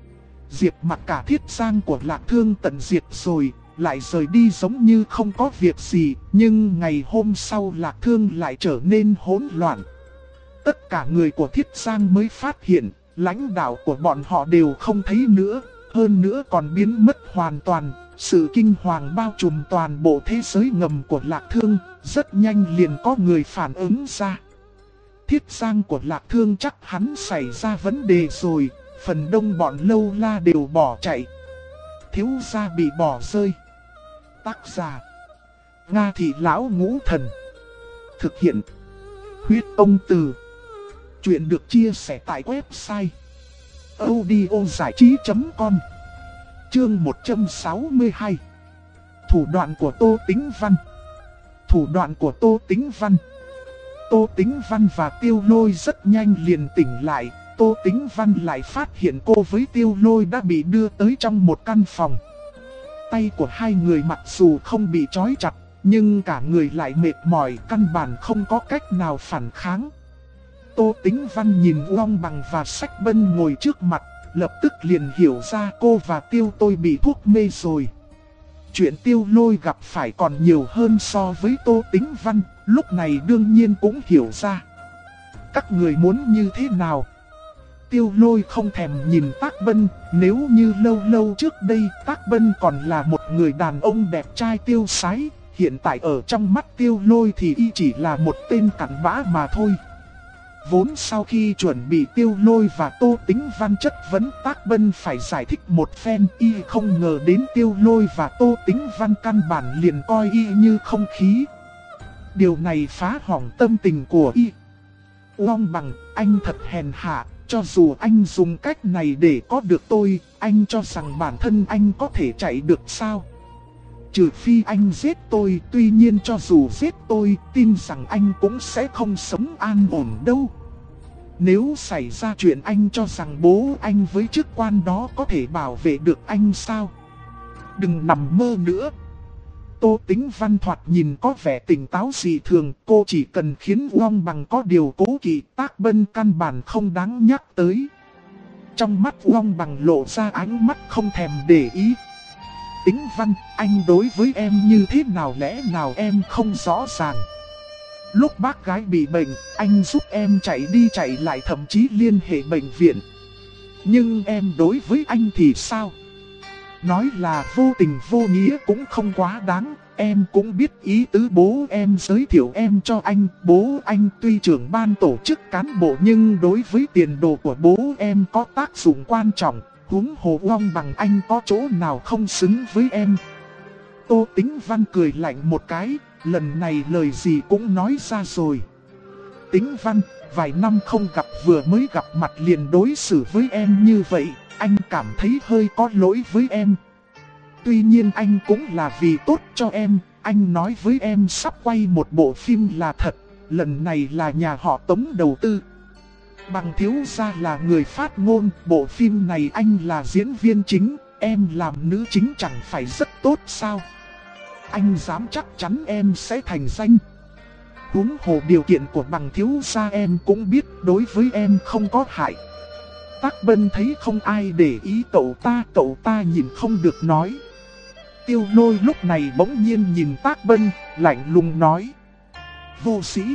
Diệp Mặc cả Thiết Giang của Lạc Thương tận diệt rồi, lại rời đi giống như không có việc gì, nhưng ngày hôm sau Lạc Thương lại trở nên hỗn loạn. Tất cả người của Thiết Giang mới phát hiện, lãnh đạo của bọn họ đều không thấy nữa, hơn nữa còn biến mất hoàn toàn. Sự kinh hoàng bao trùm toàn bộ thế giới ngầm của Lạc Thương, rất nhanh liền có người phản ứng ra. Thiết Giang của Lạc Thương chắc hắn xảy ra vấn đề rồi, phần đông bọn Lâu La đều bỏ chạy. Thiếu gia bị bỏ rơi. Tác giả: Nga Thị Lão Ngũ Thần. Thực hiện: Huyết Ông Từ. Chuyện được chia sẻ tại website audiozảichí.com. Chương 162. Thủ đoạn của Tô Tĩnh Văn. Thủ đoạn của Tô Tĩnh Văn. Tô Tĩnh Văn và Tiêu Lôi rất nhanh liền tỉnh lại. Tô Tĩnh Văn lại phát hiện cô với Tiêu Lôi đã bị đưa tới trong một căn phòng. Tay của hai người mặc dù không bị trói chặt, nhưng cả người lại mệt mỏi, căn bản không có cách nào phản kháng. Tô Tĩnh Văn nhìn Uông Bằng và Sách Bân ngồi trước mặt, lập tức liền hiểu ra cô và Tiêu Tôi bị thuốc mê rồi. Chuyện Tiêu Lôi gặp phải còn nhiều hơn so với Tô Tĩnh Văn, lúc này đương nhiên cũng hiểu ra. Các người muốn như thế nào? Tiêu Lôi không thèm nhìn Tác Bân, nếu như lâu lâu trước đây Tác Bân còn là một người đàn ông đẹp trai tiêu sái, hiện tại ở trong mắt Tiêu Lôi thì y chỉ là một tên cặn bã mà thôi. Vốn sau khi chuẩn bị Tiêu Lôi và Tô Tĩnh Văn chất vấn Tác Bân phải giải thích một phen, y không ngờ đến Tiêu Lôi và Tô Tĩnh Văn căn bản liền coi y như không khí. Điều này phá hỏng tâm tình của y. Uông Bằng, anh thật hèn hạ, cho dù anh dùng cách này để có được tôi, anh cho rằng bản thân anh có thể chạy được sao? Trừ phi anh giết tôi, tuy nhiên cho dù giết tôi, tin rằng anh cũng sẽ không sống an ổn đâu. Nếu xảy ra chuyện anh cho rằng bố anh với chức quan đó có thể bảo vệ được anh sao? Đừng nằm mơ nữa. Tô Tĩnh Văn thoạt nhìn có vẻ tỉnh táo dị thường, cô chỉ cần khiến Uông Bằng có điều cố kỵ, Tác Bân căn bản không đáng nhắc tới. Trong mắt Uông Bằng lộ ra ánh mắt không thèm để ý. Tĩnh Văn, anh đối với em như thế nào lẽ nào em không rõ ràng. Lúc bác gái bị bệnh, anh giúp em chạy đi chạy lại thậm chí liên hệ bệnh viện. Nhưng em đối với anh thì sao? Nói là vô tình vô nghĩa cũng không quá đáng, em cũng biết ý tứ bố em giới thiệu em cho anh. Bố anh tuy trưởng ban tổ chức cán bộ nhưng đối với tiền đồ của bố em có tác dụng quan trọng. Huống hồ Uông Bằng anh có chỗ nào không xứng với em. Tô Tĩnh Văn cười lạnh một cái, lần này lời gì cũng nói ra rồi. Tĩnh Văn, vài năm không gặp vừa mới gặp mặt liền đối xử với em như vậy, anh cảm thấy hơi có lỗi với em. Tuy nhiên anh cũng là vì tốt cho em, anh nói với em sắp quay một bộ phim là thật, lần này là nhà họ Tống đầu tư. Bằng thiếu gia là người phát ngôn, bộ phim này anh là diễn viên chính, em làm nữ chính chẳng phải rất tốt sao? Anh dám chắc chắn em sẽ thành danh. Huống hồ điều kiện của bằng thiếu gia em cũng biết đối với em không có hại. Tác Bân thấy không ai để ý cậu ta nhìn không được nói. Tiêu Lôi lúc này bỗng nhiên nhìn Tác Bân, lạnh lùng nói: Vô sĩ.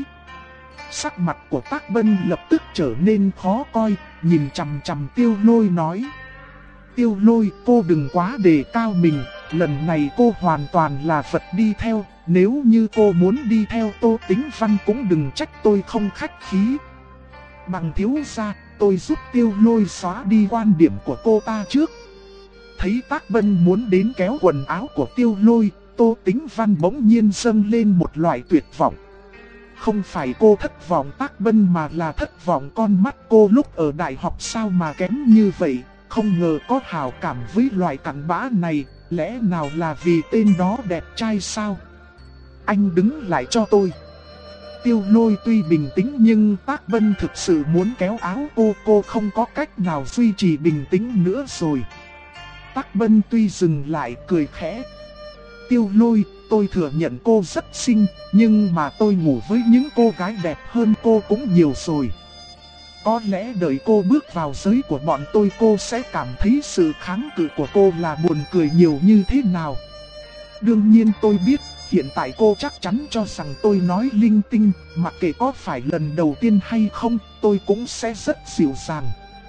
Sắc mặt của Tác Bân lập tức trở nên khó coi, nhìn chằm chằm Tiêu Lôi nói: Tiêu Lôi, cô đừng quá đề cao mình, lần này cô hoàn toàn là vật đi theo, nếu như cô muốn đi theo Tô Tính Văn cũng đừng trách tôi không khách khí. Bằng thiếu gia, tôi giúp Tiêu Lôi xóa đi quan điểm của cô ta trước. Thấy Tác Bân muốn đến kéo quần áo của Tiêu Lôi, Tô Tính Văn bỗng nhiên dâng lên một loại tuyệt vọng. Không phải cô thất vọng Tác Bân mà là thất vọng con mắt cô lúc ở đại học sao mà kém như vậy. Không ngờ có hảo cảm với loại cặn bã này, lẽ nào là vì tên đó đẹp trai sao? Anh đứng lại cho tôi. Tiêu Lôi tuy bình tĩnh nhưng Tác Bân thực sự muốn kéo áo cô không có cách nào duy trì bình tĩnh nữa rồi. Tác Bân tuy dừng lại cười khẽ. Tiêu Lôi, tôi thừa nhận cô rất xinh, nhưng mà tôi ngủ với những cô gái đẹp hơn cô cũng nhiều rồi. Có lẽ đợi cô bước vào giới của bọn tôi cô sẽ cảm thấy sự kháng cự của cô là buồn cười nhiều như thế nào. Đương nhiên tôi biết, hiện tại cô chắc chắn cho rằng tôi nói linh tinh, mặc kệ có phải lần đầu tiên hay không, tôi cũng sẽ rất dịu dàng.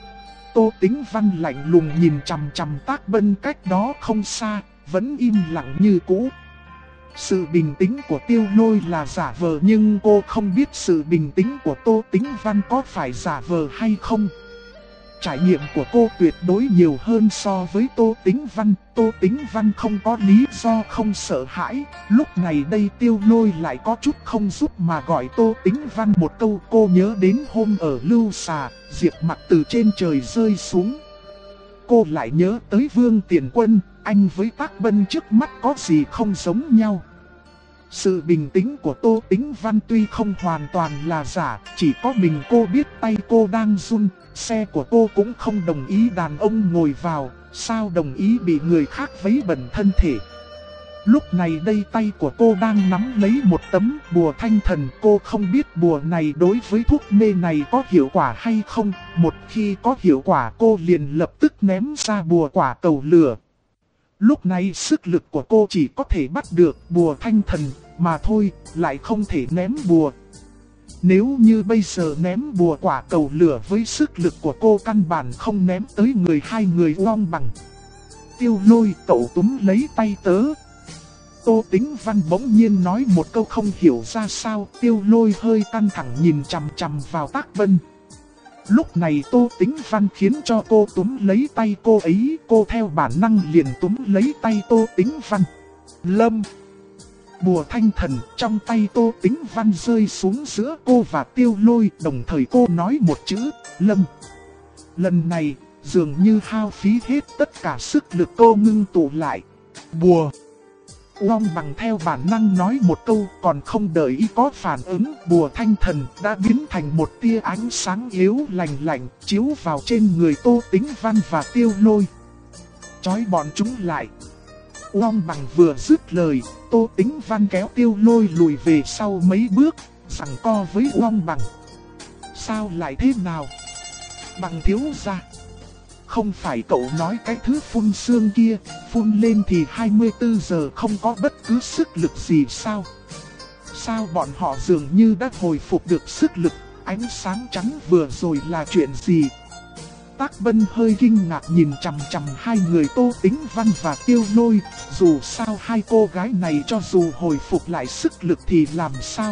Tô Tính Văn lạnh lùng nhìn chằm chằm Tác Bân cách đó không xa, vẫn im lặng như cũ. Sự bình tĩnh của Tiêu Lôi là giả vờ nhưng cô không biết sự bình tĩnh của Tô Tính Văn có phải giả vờ hay không. Trải nghiệm của cô tuyệt đối nhiều hơn so với Tô Tính Văn. Tô Tính Văn không có lý do không sợ hãi. Lúc này đây Tiêu Lôi lại có chút không giúp mà gọi Tô Tính Văn một câu. Cô nhớ đến hôm ở Lưu Xà, Diệp Mặc từ trên trời rơi xuống. Cô lại nhớ tới Vương Tiền Quân, anh với Tác Bân trước mắt có gì không giống nhau. Sự bình tĩnh của Tô Tính Văn tuy không hoàn toàn là giả, chỉ có mình cô biết tay cô đang run, xe của cô cũng không đồng ý đàn ông ngồi vào, sao đồng ý bị người khác vấy bẩn thân thể. Lúc này đây tay của cô đang nắm lấy một tấm bùa thanh thần, cô không biết bùa này đối với thuốc mê này có hiệu quả hay không, một khi có hiệu quả cô liền lập tức ném ra bùa quả cầu lửa. Lúc này sức lực của cô chỉ có thể bắt được bùa thanh thần mà thôi, lại không thể ném bùa. Nếu như bây giờ ném bùa quả cầu lửa với sức lực của cô căn bản không ném tới người hai người Uông Bằng. Tiêu Lôi, cậu túm lấy tay tớ. Tô Tính Văn bỗng nhiên nói một câu không hiểu ra sao. Tiêu Lôi hơi căng thẳng nhìn chằm chằm vào Tác Bân. Lúc này Tô Tính Văn khiến cho cô túm lấy tay cô ấy, cô theo bản năng liền túm lấy tay Tô Tính Văn. Lâm. Bùa thanh thần trong tay Tô Tính Văn rơi xuống giữa cô và Tiêu Lôi, đồng thời cô nói một chữ, Lâm. Lần này, dường như hao phí hết tất cả sức lực cô ngưng tụ lại. Bùa. Uông Bằng theo bản năng nói một câu, còn không đợi ý có phản ứng, bùa thanh thần đã biến thành một tia ánh sáng yếu lạnh lạnh, chiếu vào trên người Tô Tính Văn và Tiêu Lôi. Chói bọn chúng lại. Uông Bằng vừa dứt lời, Tô Tính Văn kéo Tiêu Lôi lùi về sau mấy bước, giằng co với Uông Bằng. Sao lại thế nào? Bằng thiếu gia. Không phải cậu nói cái thứ phun sương kia, phun lên thì 24 giờ không có bất cứ sức lực gì sao? Sao bọn họ dường như đã hồi phục được sức lực, ánh sáng trắng vừa rồi là chuyện gì? Tác Bân hơi kinh ngạc nhìn chằm chằm hai người Tô Tính Văn và Tiêu Lôi, dù sao hai cô gái này cho dù hồi phục lại sức lực thì làm sao?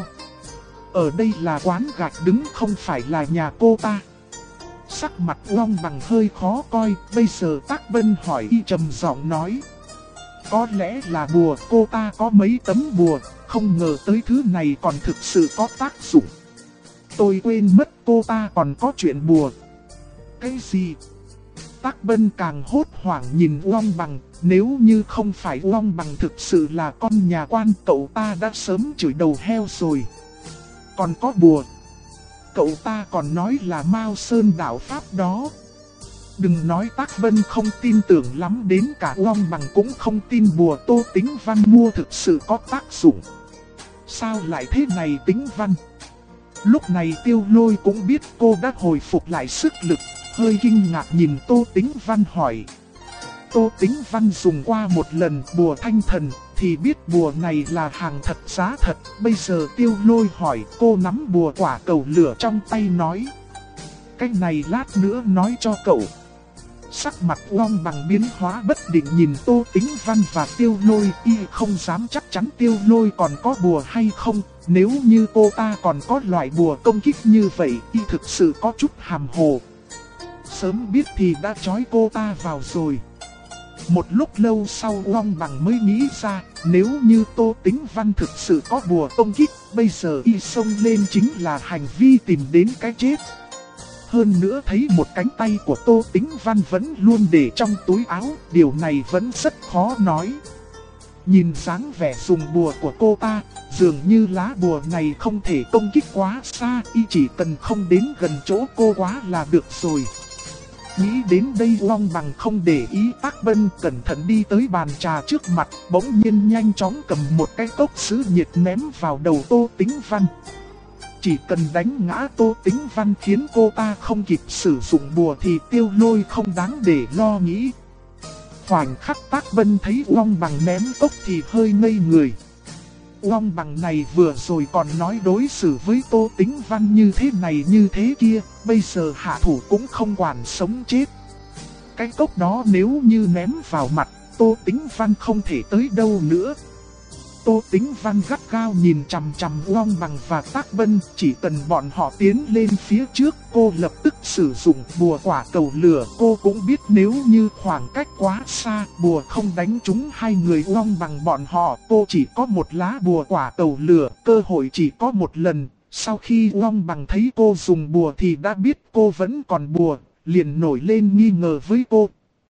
Ở đây là quán gạch đứng không phải là nhà cô ta. Sắc mặt Uông Bằng hơi khó coi, bây giờ Tác Bân hỏi y trầm giọng nói. Có lẽ là bùa, cô ta có mấy tấm bùa, không ngờ tới thứ này còn thực sự có tác dụng. Tôi quên mất cô ta còn có chuyện bùa. Cái gì? Tác Bân càng hốt hoảng nhìn Uông Bằng, nếu như không phải Uông Bằng thực sự là con nhà quan, cậu ta đã sớm chửi đầu heo rồi. Còn có bùa. Cậu ta còn nói là Mao Sơn đạo pháp đó. Đừng nói Tác Bân không tin tưởng lắm, đến cả Uông Bằng cũng không tin bùa Tô Tính Văn mua thực sự có tác dụng. sao lại thế này Tĩnh Văn? Lúc này Tiêu Lôi cũng biết cô đã hồi phục lại sức lực, hơi kinh ngạc nhìn Tô Tĩnh Văn hỏi. Tô Tĩnh Văn dùng qua một lần bùa thanh thần thì biết bùa này là hàng thật giá thật. Bây giờ Tiêu Lôi hỏi, cô nắm bùa quả cầu lửa trong tay nói. Cái này lát nữa nói cho cậu. Sắc mặt Long Bằng biến hóa bất định nhìn Tô Tĩnh Văn và Tiêu Lôi, y không dám chắc chắn Tiêu Lôi còn có bùa hay không. Nếu như cô ta còn có loại bùa công kích như vậy, y thực sự có chút hàm hồ. Sớm biết thì đã trói cô ta vào rồi. Một lúc lâu sau Long Bằng mới nghĩ ra, nếu như Tô Tĩnh Văn thực sự có bùa công kích, bây giờ y xông lên chính là hành vi tìm đến cái chết. Hơn nữa thấy một cánh tay của Tô Tĩnh Văn vẫn luôn để trong túi áo, điều này vẫn rất khó nói. Nhìn dáng vẻ dùng bùa của cô ta, dường như lá bùa này không thể công kích quá xa, y chỉ cần không đến gần chỗ cô quá là được rồi. Nghĩ đến đây Long Bằng không để ý Tác Bân cẩn thận đi tới bàn trà trước mặt, bỗng nhiên nhanh chóng cầm một cái cốc sứ nhiệt ném vào đầu Tô Tĩnh Văn. Chỉ cần đánh ngã Tô Tĩnh Văn khiến cô ta không kịp sử dụng bùa thì Tiêu Lôi không đáng để lo nghĩ. Khoảnh khắc Tác Bân thấy Long Bằng ném cốc thì hơi ngây người. Long Bằng này vừa rồi còn nói đối xử với Tô Tĩnh Văn như thế này như thế kia, bây giờ hạ thủ cũng không quản sống chết. Cái cốc đó nếu như ném vào mặt, Tô Tĩnh Văn không thể tới đâu nữa. Tô Tĩnh Văn gắt gao nhìn chằm chằm Long Bằng và Tác Bân, chỉ cần bọn họ tiến lên phía trước, cô lập tức sử dụng bùa quả cầu lửa. Cô cũng biết nếu như khoảng cách quá xa, bùa không đánh trúng hai người Long Bằng bọn họ, cô chỉ có một lá bùa quả cầu lửa, cơ hội chỉ có một lần. Sau khi Long Bằng thấy cô dùng bùa thì đã biết cô vẫn còn bùa, liền nổi lên nghi ngờ với cô.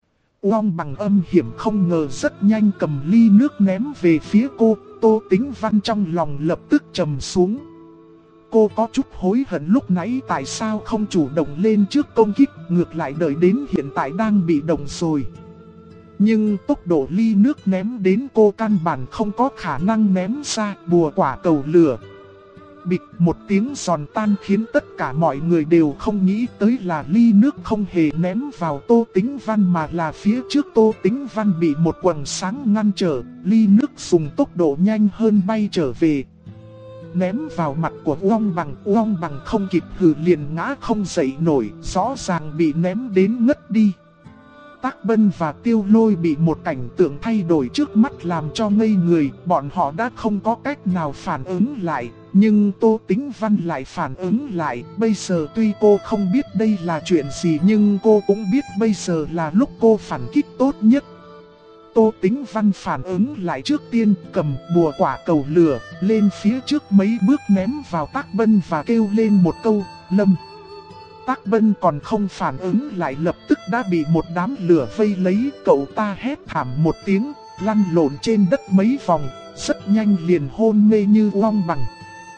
Long Bằng âm hiểm không ngờ rất nhanh cầm ly nước ném về phía cô. Tô Tĩnh Văn trong lòng lập tức trầm xuống. Cô có chút hối hận lúc nãy tại sao không chủ động lên trước công kích, ngược lại đợi đến hiện tại đang bị động rồi. Nhưng tốc độ ly nước ném đến cô căn bản không có khả năng ném ra bùa quả cầu lửa. Bịch một tiếng giòn tan khiến tất cả mọi người đều không nghĩ tới là ly nước không hề ném vào Tô Tĩnh Văn mà là phía trước Tô Tĩnh Văn bị một quầng sáng ngăn trở, ly nước dùng tốc độ nhanh hơn bay trở về. Ném vào mặt của Long Bằng không kịp hừ liền ngã không dậy nổi, rõ ràng bị ném đến ngất đi. Tác Bân và Tiêu Lôi bị một cảnh tượng thay đổi trước mắt làm cho ngây người, bọn họ đã không có cách nào phản ứng lại. Nhưng Tô Tĩnh Văn lại phản ứng lại, bây giờ tuy cô không biết đây là chuyện gì nhưng cô cũng biết bây giờ là lúc cô phản kích tốt nhất. Tô Tĩnh Văn phản ứng lại trước tiên, cầm bùa quả cầu lửa, lên phía trước mấy bước ném vào Tác Bân và kêu lên một câu, Lâm. Tác Bân còn không phản ứng lại lập tức đã bị một đám lửa vây lấy, cậu ta hét thảm một tiếng, lăn lộn trên đất mấy vòng, rất nhanh liền hôn mê như Long Bằng.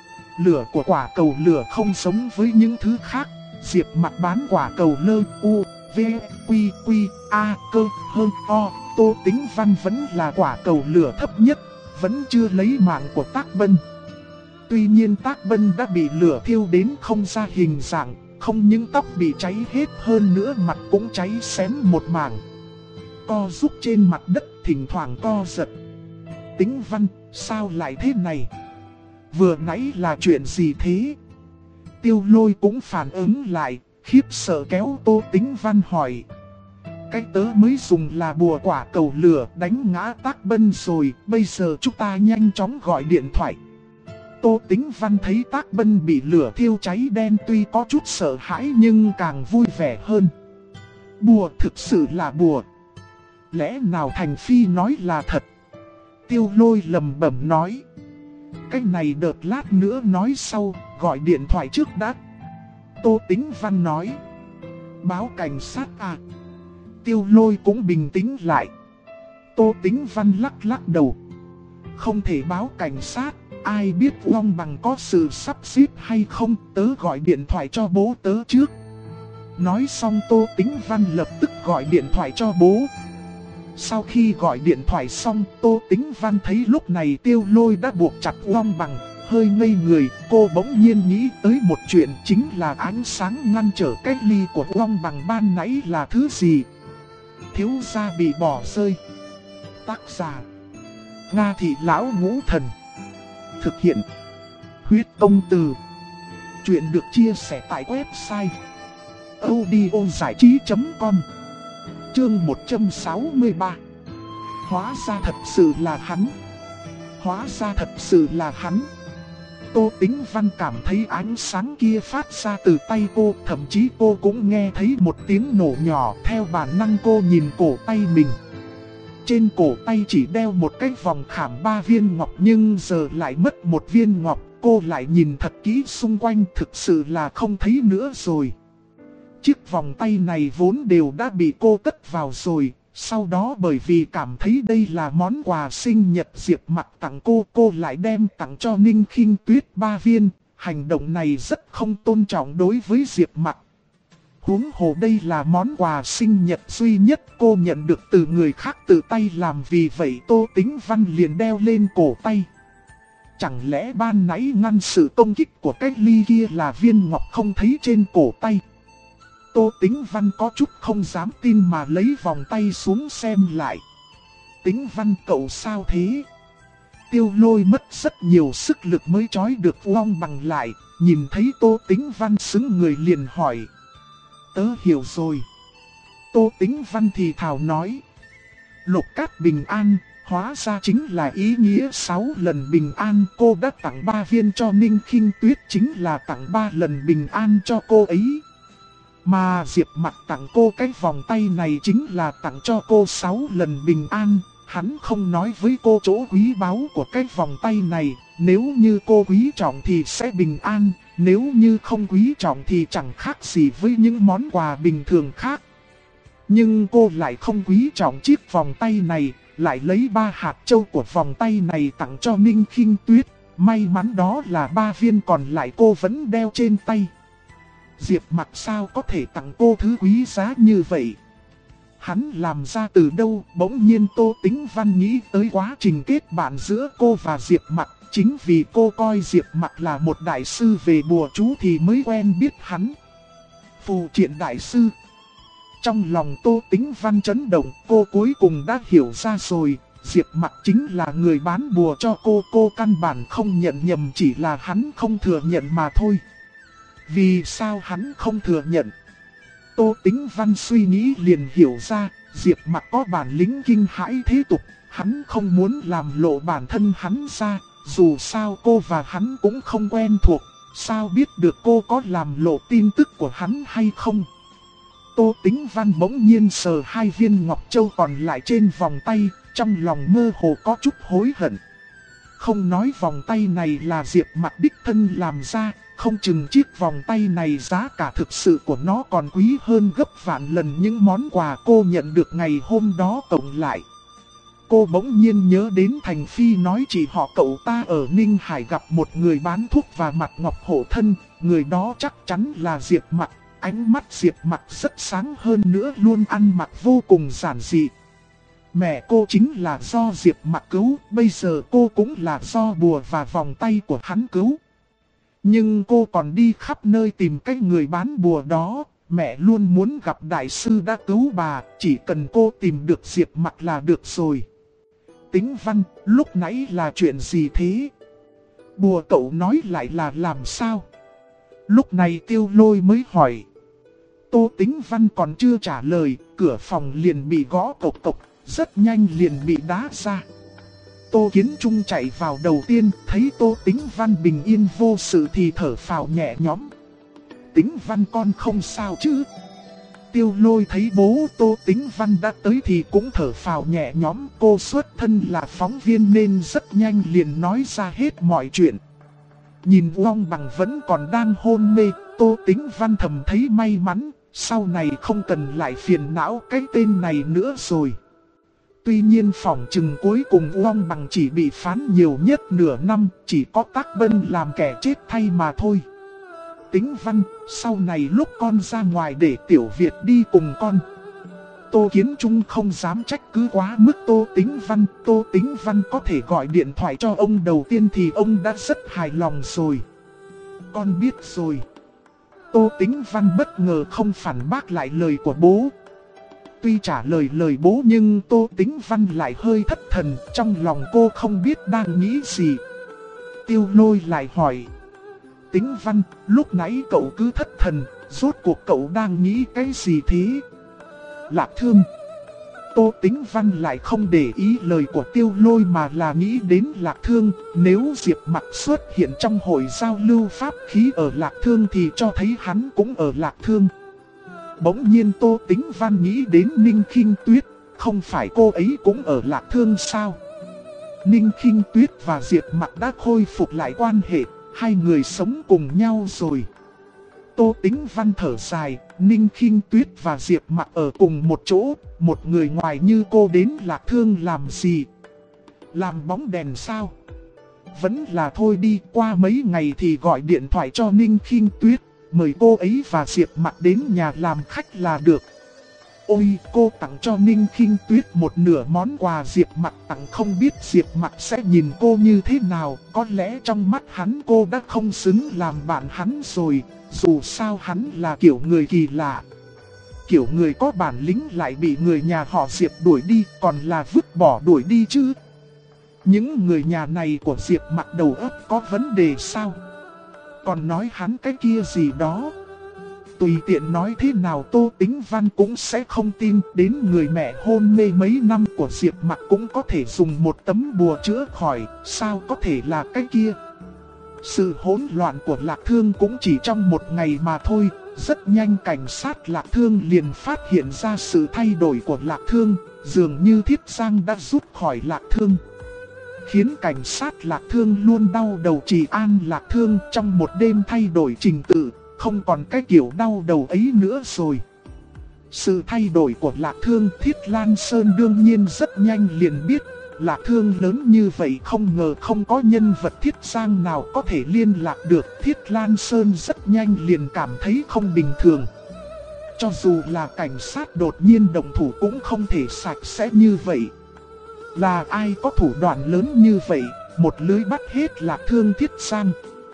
Lửa của quả cầu lửa không giống với những thứ khác, Diệp Mặc bán quả cầu lơ u, v, quy, quy, a, cơ, hơn o, Tô Tĩnh Văn vẫn là quả cầu lửa thấp nhất, vẫn chưa lấy mạng của Tác Bân. Tuy nhiên Tác Bân đã bị lửa thiêu đến không ra hình dạng, không những tóc bị cháy hết hơn nữa mặt cũng cháy xém một mảng. Co rúc trên mặt đất thỉnh thoảng co giật. Tĩnh Văn, sao lại thế này? Vừa nãy là chuyện gì thế? Tiêu Lôi cũng phản ứng lại, khiếp sợ kéo Tô Tĩnh Văn hỏi. Cái tớ mới dùng là bùa quả cầu lửa đánh ngã Tác Bân rồi, bây giờ chúng ta nhanh chóng gọi điện thoại. Tô Tĩnh Văn thấy Tác Bân bị lửa thiêu cháy đen tuy có chút sợ hãi nhưng càng vui vẻ hơn. Bùa thực sự là bùa. Lẽ nào Thành Phi nói là thật? Tiêu Lôi lầm bẩm nói. Cái này đợt lát nữa nói sau, gọi điện thoại trước đã. Tô Tĩnh Văn nói. Báo cảnh sát à? Tiêu Lôi cũng bình tĩnh lại. Tô Tĩnh Văn lắc đầu. Không thể báo cảnh sát, ai biết Long Bằng có sự sắp xếp hay không, tớ gọi điện thoại cho bố tớ trước. Nói xong Tô Tĩnh Văn lập tức gọi điện thoại cho bố. Sau khi gọi điện thoại xong, Tô Tĩnh Văn thấy lúc này Tiêu Lôi đã buộc chặt Long Bằng, hơi ngây người, cô bỗng nhiên nghĩ tới một chuyện, chính là ánh sáng ngăn trở cách ly của Long Bằng ban nãy là thứ gì. Thiếu gia bị bỏ rơi. Tác giả: Nga Thị Lão Ngũ Thần. Thực hiện: Huyết Công Từ. Chuyện được chia sẻ tại website audiozảichí.com. Chương 163. Hóa ra thật sự là hắn. Hóa ra thật sự là hắn. Tô Tĩnh Văn cảm thấy ánh sáng kia phát ra từ tay cô, thậm chí cô cũng nghe thấy một tiếng nổ nhỏ. Theo bản năng cô nhìn cổ tay mình. Trên cổ tay chỉ đeo một cái vòng khảm 3 viên ngọc, nhưng giờ lại mất một viên ngọc. Cô lại nhìn thật kỹ xung quanh, thực sự là không thấy nữa rồi. Chiếc vòng tay này vốn đều đã bị cô cất vào rồi. Sau đó bởi vì cảm thấy đây là món quà sinh nhật Diệp Mặc tặng cô lại đem tặng cho Ninh Khinh Tuyết 3 viên. Hành động này rất không tôn trọng đối với Diệp Mặc. Huống hồ đây là món quà sinh nhật duy nhất cô nhận được từ người khác tự tay làm, vì vậy Tô Tĩnh Văn liền đeo lên cổ tay. Chẳng lẽ ban nãy ngăn sự công kích của cái ly kia là viên ngọc không thấy trên cổ tay? Tô Tĩnh Văn có chút không dám tin mà lấy vòng tay xuống xem lại. Tĩnh Văn, cậu sao thế? Tiêu Lôi mất rất nhiều sức lực mới trói được Long Bằng lại, nhìn thấy Tô Tĩnh Văn sững người liền hỏi. Tớ hiểu rồi. Tô Tĩnh Văn thì thào nói. Lục cát bình an, hóa ra chính là ý nghĩa 6 lần bình an. Cô đã tặng 3 viên cho Ninh Khinh Tuyết, chính là tặng 3 lần bình an cho cô ấy. Mà Diệp Mặc tặng cô cái vòng tay này chính là tặng cho cô 6 lần bình an. Hắn không nói với cô chỗ quý báu của cái vòng tay này. Nếu như cô quý trọng thì sẽ bình an, nếu như không quý trọng thì chẳng khác gì với những món quà bình thường khác. Nhưng cô lại không quý trọng chiếc vòng tay này, lại lấy 3 hạt châu của vòng tay này tặng cho Ninh Khinh Tuyết. May mắn đó là 3 viên còn lại cô vẫn đeo trên tay. Diệp Mặc sao có thể tặng cô thứ quý giá như vậy? Hắn làm ra từ đâu? Bỗng nhiên Tô Tĩnh Văn nghĩ tới quá trình kết bạn giữa cô và Diệp Mặc. Chính vì cô coi Diệp Mặc là một đại sư về bùa chú thì mới quen biết hắn. Phù triện đại sư. Trong lòng Tô Tĩnh Văn chấn động, cô cuối cùng đã hiểu ra rồi. Diệp Mặc chính là người bán bùa cho cô căn bản không nhận nhầm, chỉ là hắn không thừa nhận mà thôi. Vì sao hắn không thừa nhận? Tô Tĩnh Văn suy nghĩ liền hiểu ra, Diệp Mặc có bản lĩnh kinh hãi thế tục, hắn không muốn làm lộ bản thân hắn ra, dù sao cô và hắn cũng không quen thuộc, sao biết được cô có làm lộ tin tức của hắn hay không? Tô Tĩnh Văn bỗng nhiên sờ 2 viên ngọc châu còn lại trên vòng tay, trong lòng mơ hồ có chút hối hận. Không nói vòng tay này là Diệp Mặc đích thân làm ra, không chừng chiếc vòng tay này giá cả thực sự của nó còn quý hơn gấp vạn lần những món quà cô nhận được ngày hôm đó cộng lại. Cô bỗng nhiên nhớ đến Thành Phi nói chị họ cậu ta ở Ninh Hải gặp một người bán thuốc và mặt ngọc hộ thân, người đó chắc chắn là Diệp Mặc. Ánh mắt Diệp Mặc rất sáng hơn nữa, luôn ăn mặc vô cùng giản dị. Mẹ cô chính là do Diệp Mặc cứu, bây giờ cô cũng là do bùa và vòng tay của hắn cứu. Nhưng cô còn đi khắp nơi tìm cái người bán bùa đó, mẹ luôn muốn gặp đại sư đã cứu bà, chỉ cần cô tìm được Diệp Mặc là được rồi. Tĩnh Văn, lúc nãy là chuyện gì thế? Bùa cậu nói lại là làm sao? Lúc này Tiêu Lôi mới hỏi. Tô Tĩnh Văn còn chưa trả lời, cửa phòng liền bị gõ cộc cộc, rất nhanh liền bị đá ra. Tô Kiến Trung chạy vào đầu tiên, thấy Tô Tĩnh Văn bình yên vô sự thì thở phào nhẹ nhõm. Tĩnh Văn con không sao chứ? Tiêu Lôi thấy bố Tô Tĩnh Văn đã tới thì cũng thở phào nhẹ nhõm. Cô xuất thân là phóng viên nên rất nhanh liền nói ra hết mọi chuyện. Nhìn Long Bằng vẫn còn đang hôn mê, Tô Tĩnh Văn thầm thấy may mắn, sau này không cần lại phiền não cái tên này nữa rồi. Tuy nhiên phỏng chừng cuối cùng Long Bằng chỉ bị phán nhiều nhất nửa năm, chỉ có Tác Bân làm kẻ chết thay mà thôi. Tĩnh Văn, sau này lúc con ra ngoài để Tiểu Việt đi cùng con. Tô Kiến Trung không dám trách cứ quá mức Tô Tĩnh Văn. Tô Tĩnh Văn có thể gọi điện thoại cho ông đầu tiên thì ông đã rất hài lòng rồi. Con biết rồi. Tô Tĩnh Văn bất ngờ không phản bác lại lời của bố. Tuy trả lời bố nhưng Tô Tĩnh Văn lại hơi thất thần, trong lòng cô không biết đang nghĩ gì. Tiêu Lôi lại hỏi. Tĩnh Văn, lúc nãy cậu cứ thất thần, rốt cuộc cậu đang nghĩ cái gì thế? Lạc Thương. Tô Tĩnh Văn lại không để ý lời của Tiêu Lôi mà là nghĩ đến Lạc Thương. Nếu Diệp Mặc xuất hiện trong hội giao lưu pháp khí ở Lạc Thương thì cho thấy hắn cũng ở Lạc Thương. Bỗng nhiên Tô Tĩnh Văn nghĩ đến Ninh Khinh Tuyết, không phải cô ấy cũng ở Lạc Thương sao? Ninh Khinh Tuyết và Diệp Mặc đã khôi phục lại quan hệ, hai người sống cùng nhau rồi. Tô Tĩnh Văn thở dài, Ninh Khinh Tuyết và Diệp Mặc ở cùng một chỗ, một người ngoài như cô đến Lạc Thương làm gì? Làm bóng đèn sao? Vẫn là thôi đi, qua mấy ngày thì gọi điện thoại cho Ninh Khinh Tuyết, mời cô ấy và Diệp Mặc đến nhà làm khách là được. Ôi, cô tặng cho Ninh Khinh Tuyết một nửa món quà Diệp Mặc tặng, không biết Diệp Mặc sẽ nhìn cô như thế nào. Có lẽ trong mắt hắn cô đã không xứng làm bạn hắn rồi. Dù sao hắn là kiểu người kỳ lạ. Kiểu người có bản lĩnh lại bị người nhà họ Diệp đuổi đi, còn là vứt bỏ đuổi đi chứ. Những người nhà này của Diệp Mặc đầu óc có vấn đề sao? Còn nói hắn cái kia gì đó. Tùy tiện nói thế nào Tô Tĩnh Văn cũng sẽ không tin. Đến người mẹ hôn mê mấy năm của Diệp Mặc cũng có thể dùng một tấm bùa chữa khỏi, sao có thể là cái kia. Sự hỗn loạn của Lạc Thương cũng chỉ trong một ngày mà thôi. Rất nhanh cảnh sát Lạc Thương liền phát hiện ra sự thay đổi của Lạc Thương. Dường như Thiết Giang đã rút khỏi Lạc Thương, khiến cảnh sát Lạc Thương luôn đau đầu trì an Lạc Thương. Trong một đêm thay đổi trình tự, không còn cái kiểu đau đầu ấy nữa rồi. Sự thay đổi của Lạc Thương, Thiết Lan Sơn đương nhiên rất nhanh liền biết. Lạc Thương lớn như vậy không ngờ không có nhân vật Thiết Giang nào có thể liên lạc được. Thiết Lan Sơn rất nhanh liền cảm thấy không bình thường. Cho dù là cảnh sát đột nhiên động thủ cũng không thể sạch sẽ như vậy. Là ai có thủ đoạn lớn như vậy, một lưới bắt hết Lạc Thương Thiết Giang.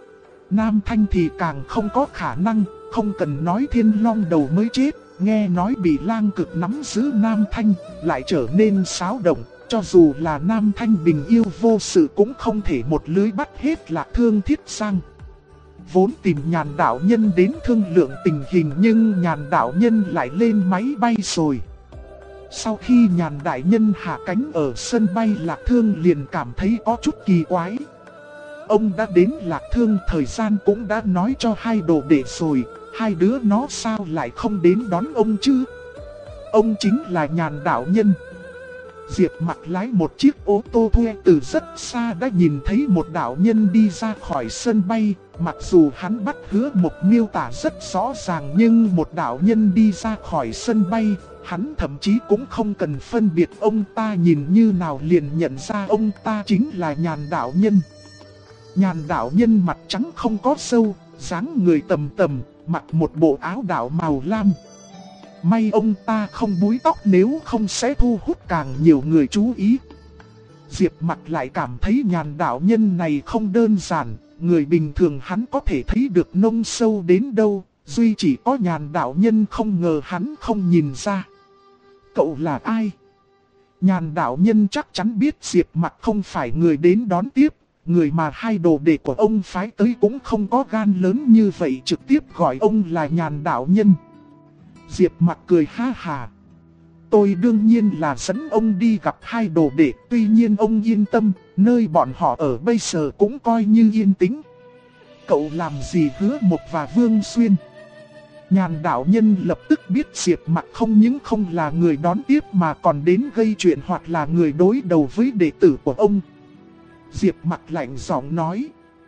Nam Thanh thì càng không có khả năng, không cần nói Thiên Long đầu mới chết. Nghe nói bị Lang Cực nắm giữ Nam Thanh, lại trở nên xáo động. Cho dù là Nam Thanh bình yêu vô sự cũng không thể một lưới bắt hết Lạc Thương Thiết Giang. Vốn tìm Nhàn đạo nhân đến thương lượng tình hình nhưng Nhàn đạo nhân lại lên máy bay rồi. Sau khi Nhàn đại nhân hạ cánh ở sân bay Lạc Thương liền cảm thấy có chút kỳ quái. Ông đã đến Lạc Thương, thời gian cũng đã nói cho hai đồ đệ rồi, hai đứa nó sao lại không đến đón ông chứ? Ông chính là Nhàn đạo nhân. Diệp Mặc lái một chiếc ô tô thuê từ rất xa đã nhìn thấy một đạo nhân đi ra khỏi sân bay. Mặc dù hắn bắt Hứa Mộc miêu tả rất rõ ràng nhưng một đạo nhân đi ra khỏi sân bay, hắn thậm chí cũng không cần phân biệt ông ta nhìn như nào liền nhận ra ông ta chính là Nhàn đạo nhân. Nhàn đạo nhân mặt trắng không có râu, dáng người tầm tầm, mặc một bộ áo đạo màu lam. May ông ta không búi tóc, nếu không sẽ thu hút càng nhiều người chú ý. Diệp Mặc lại cảm thấy Nhàn đạo nhân này không đơn giản. Người bình thường hắn có thể thấy được nông sâu đến đâu, duy chỉ có Nhàn đạo nhân không ngờ hắn không nhìn ra. Cậu là ai? Nhàn đạo nhân chắc chắn biết Diệp Mặc không phải người đến đón tiếp. Người mà hai đồ đệ của ông phái tới cũng không có gan lớn như vậy trực tiếp gọi ông là Nhàn đạo nhân. Diệp Mặc cười ha hà. Tôi đương nhiên là dẫn ông đi gặp hai đồ đệ, tuy nhiên ông yên tâm, nơi bọn họ ở bây giờ cũng coi như yên tĩnh. Cậu làm gì Hứa Mộc và Vương Xuyên? Nhàn đạo nhân lập tức biết Diệp Mặc không những không là người đón tiếp mà còn đến gây chuyện hoặc là người đối đầu với đệ tử của ông. Diệp Mặc lạnh giọng nói.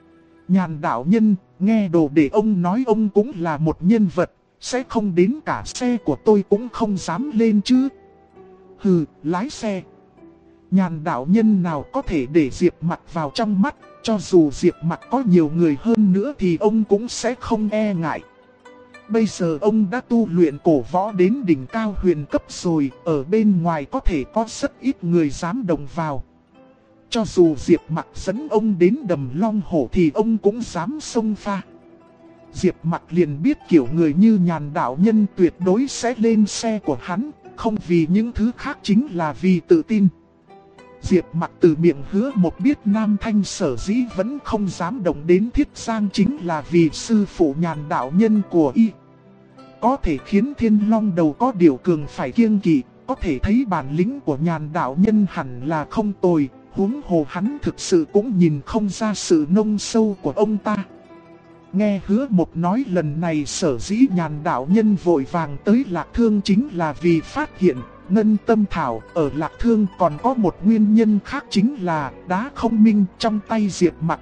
Nhàn đạo nhân, nghe đồ đệ ông nói ông cũng là một nhân vật. Sẽ không đến cả xe của tôi cũng không dám lên chứ. Hừ, lái xe. Nhàn đạo nhân nào có thể để Diệp Mặc vào trong mắt. Cho dù Diệp Mặc có nhiều người hơn nữa thì ông cũng sẽ không e ngại. Bây giờ ông đã tu luyện cổ võ đến đỉnh cao huyền cấp rồi, ở bên ngoài có thể có rất ít người dám động vào. Cho dù Diệp Mặc dẫn ông đến đầm Long Hổ thì ông cũng dám xông pha. Diệp Mặc liền biết kiểu người như Nhàn đạo nhân tuyệt đối sẽ lên xe của hắn, không vì những thứ khác chính là vì tự tin. Diệp Mặc từ miệng hứa một biết Nam Thanh sở dĩ vẫn không dám động đến Thiết Giang chính là vì sư phụ Nhàn đạo nhân của y. Có thể khiến Thiên Long đầu có điều cường phải kiêng kỵ, có thể thấy bản lĩnh của Nhàn đạo nhân hẳn là không tồi, huống hồ hắn thực sự cũng nhìn không ra sự nông sâu của ông ta. Nghe hứa một nói lần này sở dĩ Nhàn đạo nhân vội vàng tới Lạc Thương chính là vì phát hiện Ngân Tâm Thảo ở Lạc Thương còn có một nguyên nhân khác chính là đá không minh trong tay Diệp Mặc.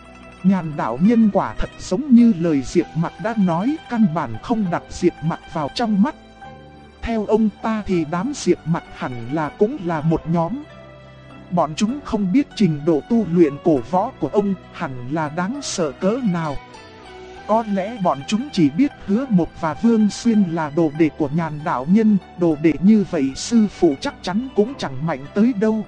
Nhàn đạo nhân quả thật giống như lời Diệp Mặc đã nói, căn bản không đặt Diệp Mặc vào trong mắt. Theo ông ta thì đám Diệp Mặc hẳn là cũng là một nhóm. Bọn chúng không biết trình độ tu luyện cổ võ của ông hẳn là đáng sợ cỡ nào. Có lẽ bọn chúng chỉ biết Hứa Một và Vương Xuyên là đồ đệ của Nhàn đạo nhân, đồ đệ như vậy sư phụ chắc chắn cũng chẳng mạnh tới đâu.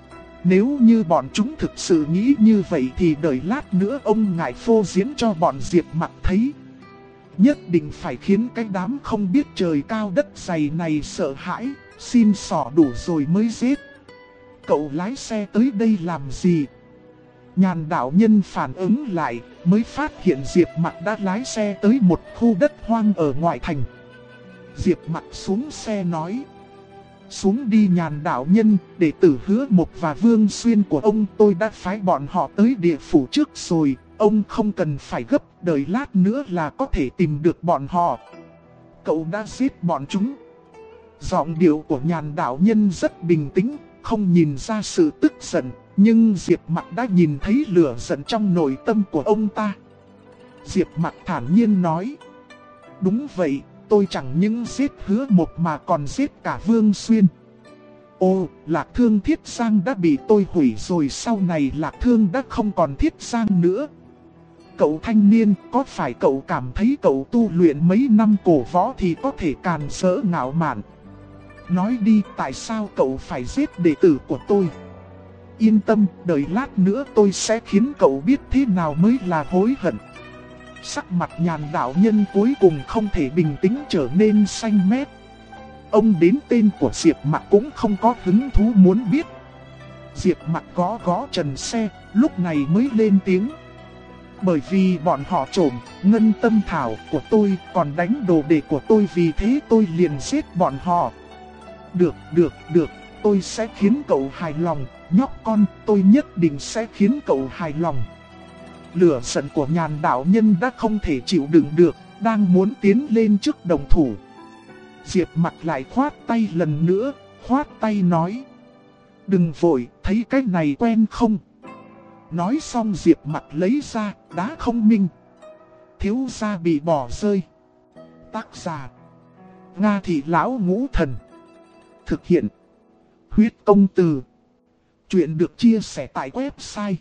Nếu như bọn chúng thực sự nghĩ như vậy thì đợi lát nữa ông ngại phô diễn cho bọn Diệp Mặc thấy. Nhất định phải khiến cái đám không biết trời cao đất dày này sợ hãi, xin xỏ đủ rồi mới giết. Cậu lái xe tới đây làm gì? Nhàn đạo nhân phản ứng lại, mới phát hiện Diệp Mặc đã lái xe tới một khu đất hoang ở ngoại thành. Diệp Mặc xuống xe nói: xuống đi Nhàn đạo nhân, đệ tử Hứa Một và Vương Xuyên của ông tôi đã phái bọn họ tới địa phủ trước rồi, ông không cần phải gấp, đợi lát nữa là có thể tìm được bọn họ. Cậu đã giết bọn chúng. Giọng điệu của Nhàn đạo nhân rất bình tĩnh, không nhìn ra sự tức giận, nhưng Diệp Mặc đã nhìn thấy lửa giận trong nội tâm của ông ta. Diệp Mặc thản nhiên nói: đúng vậy, tôi chẳng những giết Hứa Một mà còn giết cả Vương Xuyên. Ồ, Lạc Thương Thiết Giang đã bị tôi hủy rồi, sau này Lạc Thương đã không còn Thiết Giang nữa. Cậu thanh niên, có phải cậu cảm thấy cậu tu luyện mấy năm cổ võ thì có thể càn rỡ ngạo mạn? Nói đi, tại sao cậu phải giết đệ tử của tôi? Yên tâm, đợi lát nữa tôi sẽ khiến cậu biết thế nào mới là hối hận. Sắc mặt Nhàn đạo nhân cuối cùng không thể bình tĩnh, trở nên xanh mét. Ông đến tên của Diệp Mặc cũng không có hứng thú muốn biết. Diệp Mặc gõ gõ trần xe, lúc này mới lên tiếng: bởi vì bọn họ trộm Ngân Tâm Thảo của tôi, còn đánh đồ đệ của tôi, vì thế tôi liền giết bọn họ. Được, tôi sẽ khiến cậu hài lòng, nhóc con, tôi nhất định sẽ khiến cậu hài lòng. Lửa giận của Nhàn đạo nhân đã không thể chịu đựng được, đang muốn tiến lên trước đồng thủ. Diệp Mặc lại khoát tay lần nữa, khoát tay nói: đừng vội, thấy cái này quen không? Nói xong Diệp Mặc lấy ra đá không minh. Thiếu gia bị bỏ rơi. Tác giả: Nga Thị Lão Ngũ Thần. Thực hiện: Huyết Công Từ. Chuyện được chia sẻ tại website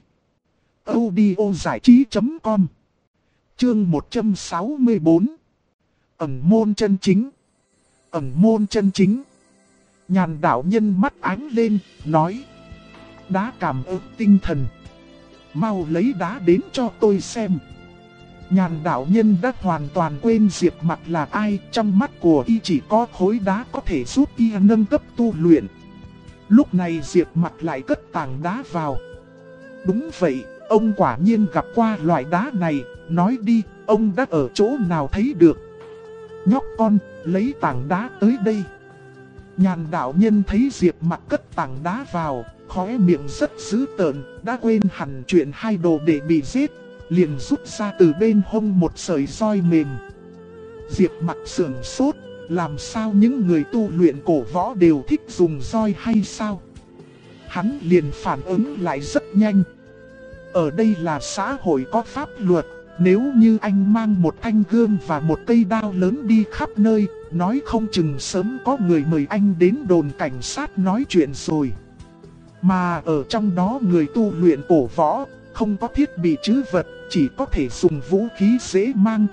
audiozảichí.com. Chương 164. Ẩn môn chân chính. Ẩn môn chân chính. Nhàn đạo nhân mắt ánh lên, nói: đá cảm ứng tinh thần. Mau lấy đá đến cho tôi xem. Nhàn đạo nhân đã hoàn toàn quên Diệp Mặc là ai, trong mắt của y chỉ có khối đá có thể giúp y nâng cấp tu luyện. Lúc này Diệp Mặc lại cất tảng đá vào. Đúng vậy, ông quả nhiên gặp qua loại đá này, nói đi, ông đã ở chỗ nào thấy được? Nhóc con, lấy tảng đá tới đây. Nhàn đạo nhân thấy Diệp Mặc cất tảng đá vào, khóe miệng rất dữ tợn, đã quên hẳn chuyện hai đồ đệ bị giết, liền rút ra từ bên hông một sợi roi mềm. Diệp Mặc sườn sốt, làm sao những người tu luyện cổ võ đều thích dùng roi hay sao? Hắn liền phản ứng lại rất nhanh. Ở đây là xã hội có pháp luật, nếu như anh mang một thanh gươm và một cây đao lớn đi khắp nơi, nói không chừng sớm có người mời anh đến đồn cảnh sát nói chuyện rồi. Mà ở trong đó người tu luyện cổ võ, không có thiết bị trữ vật, chỉ có thể dùng vũ khí dễ mang theo,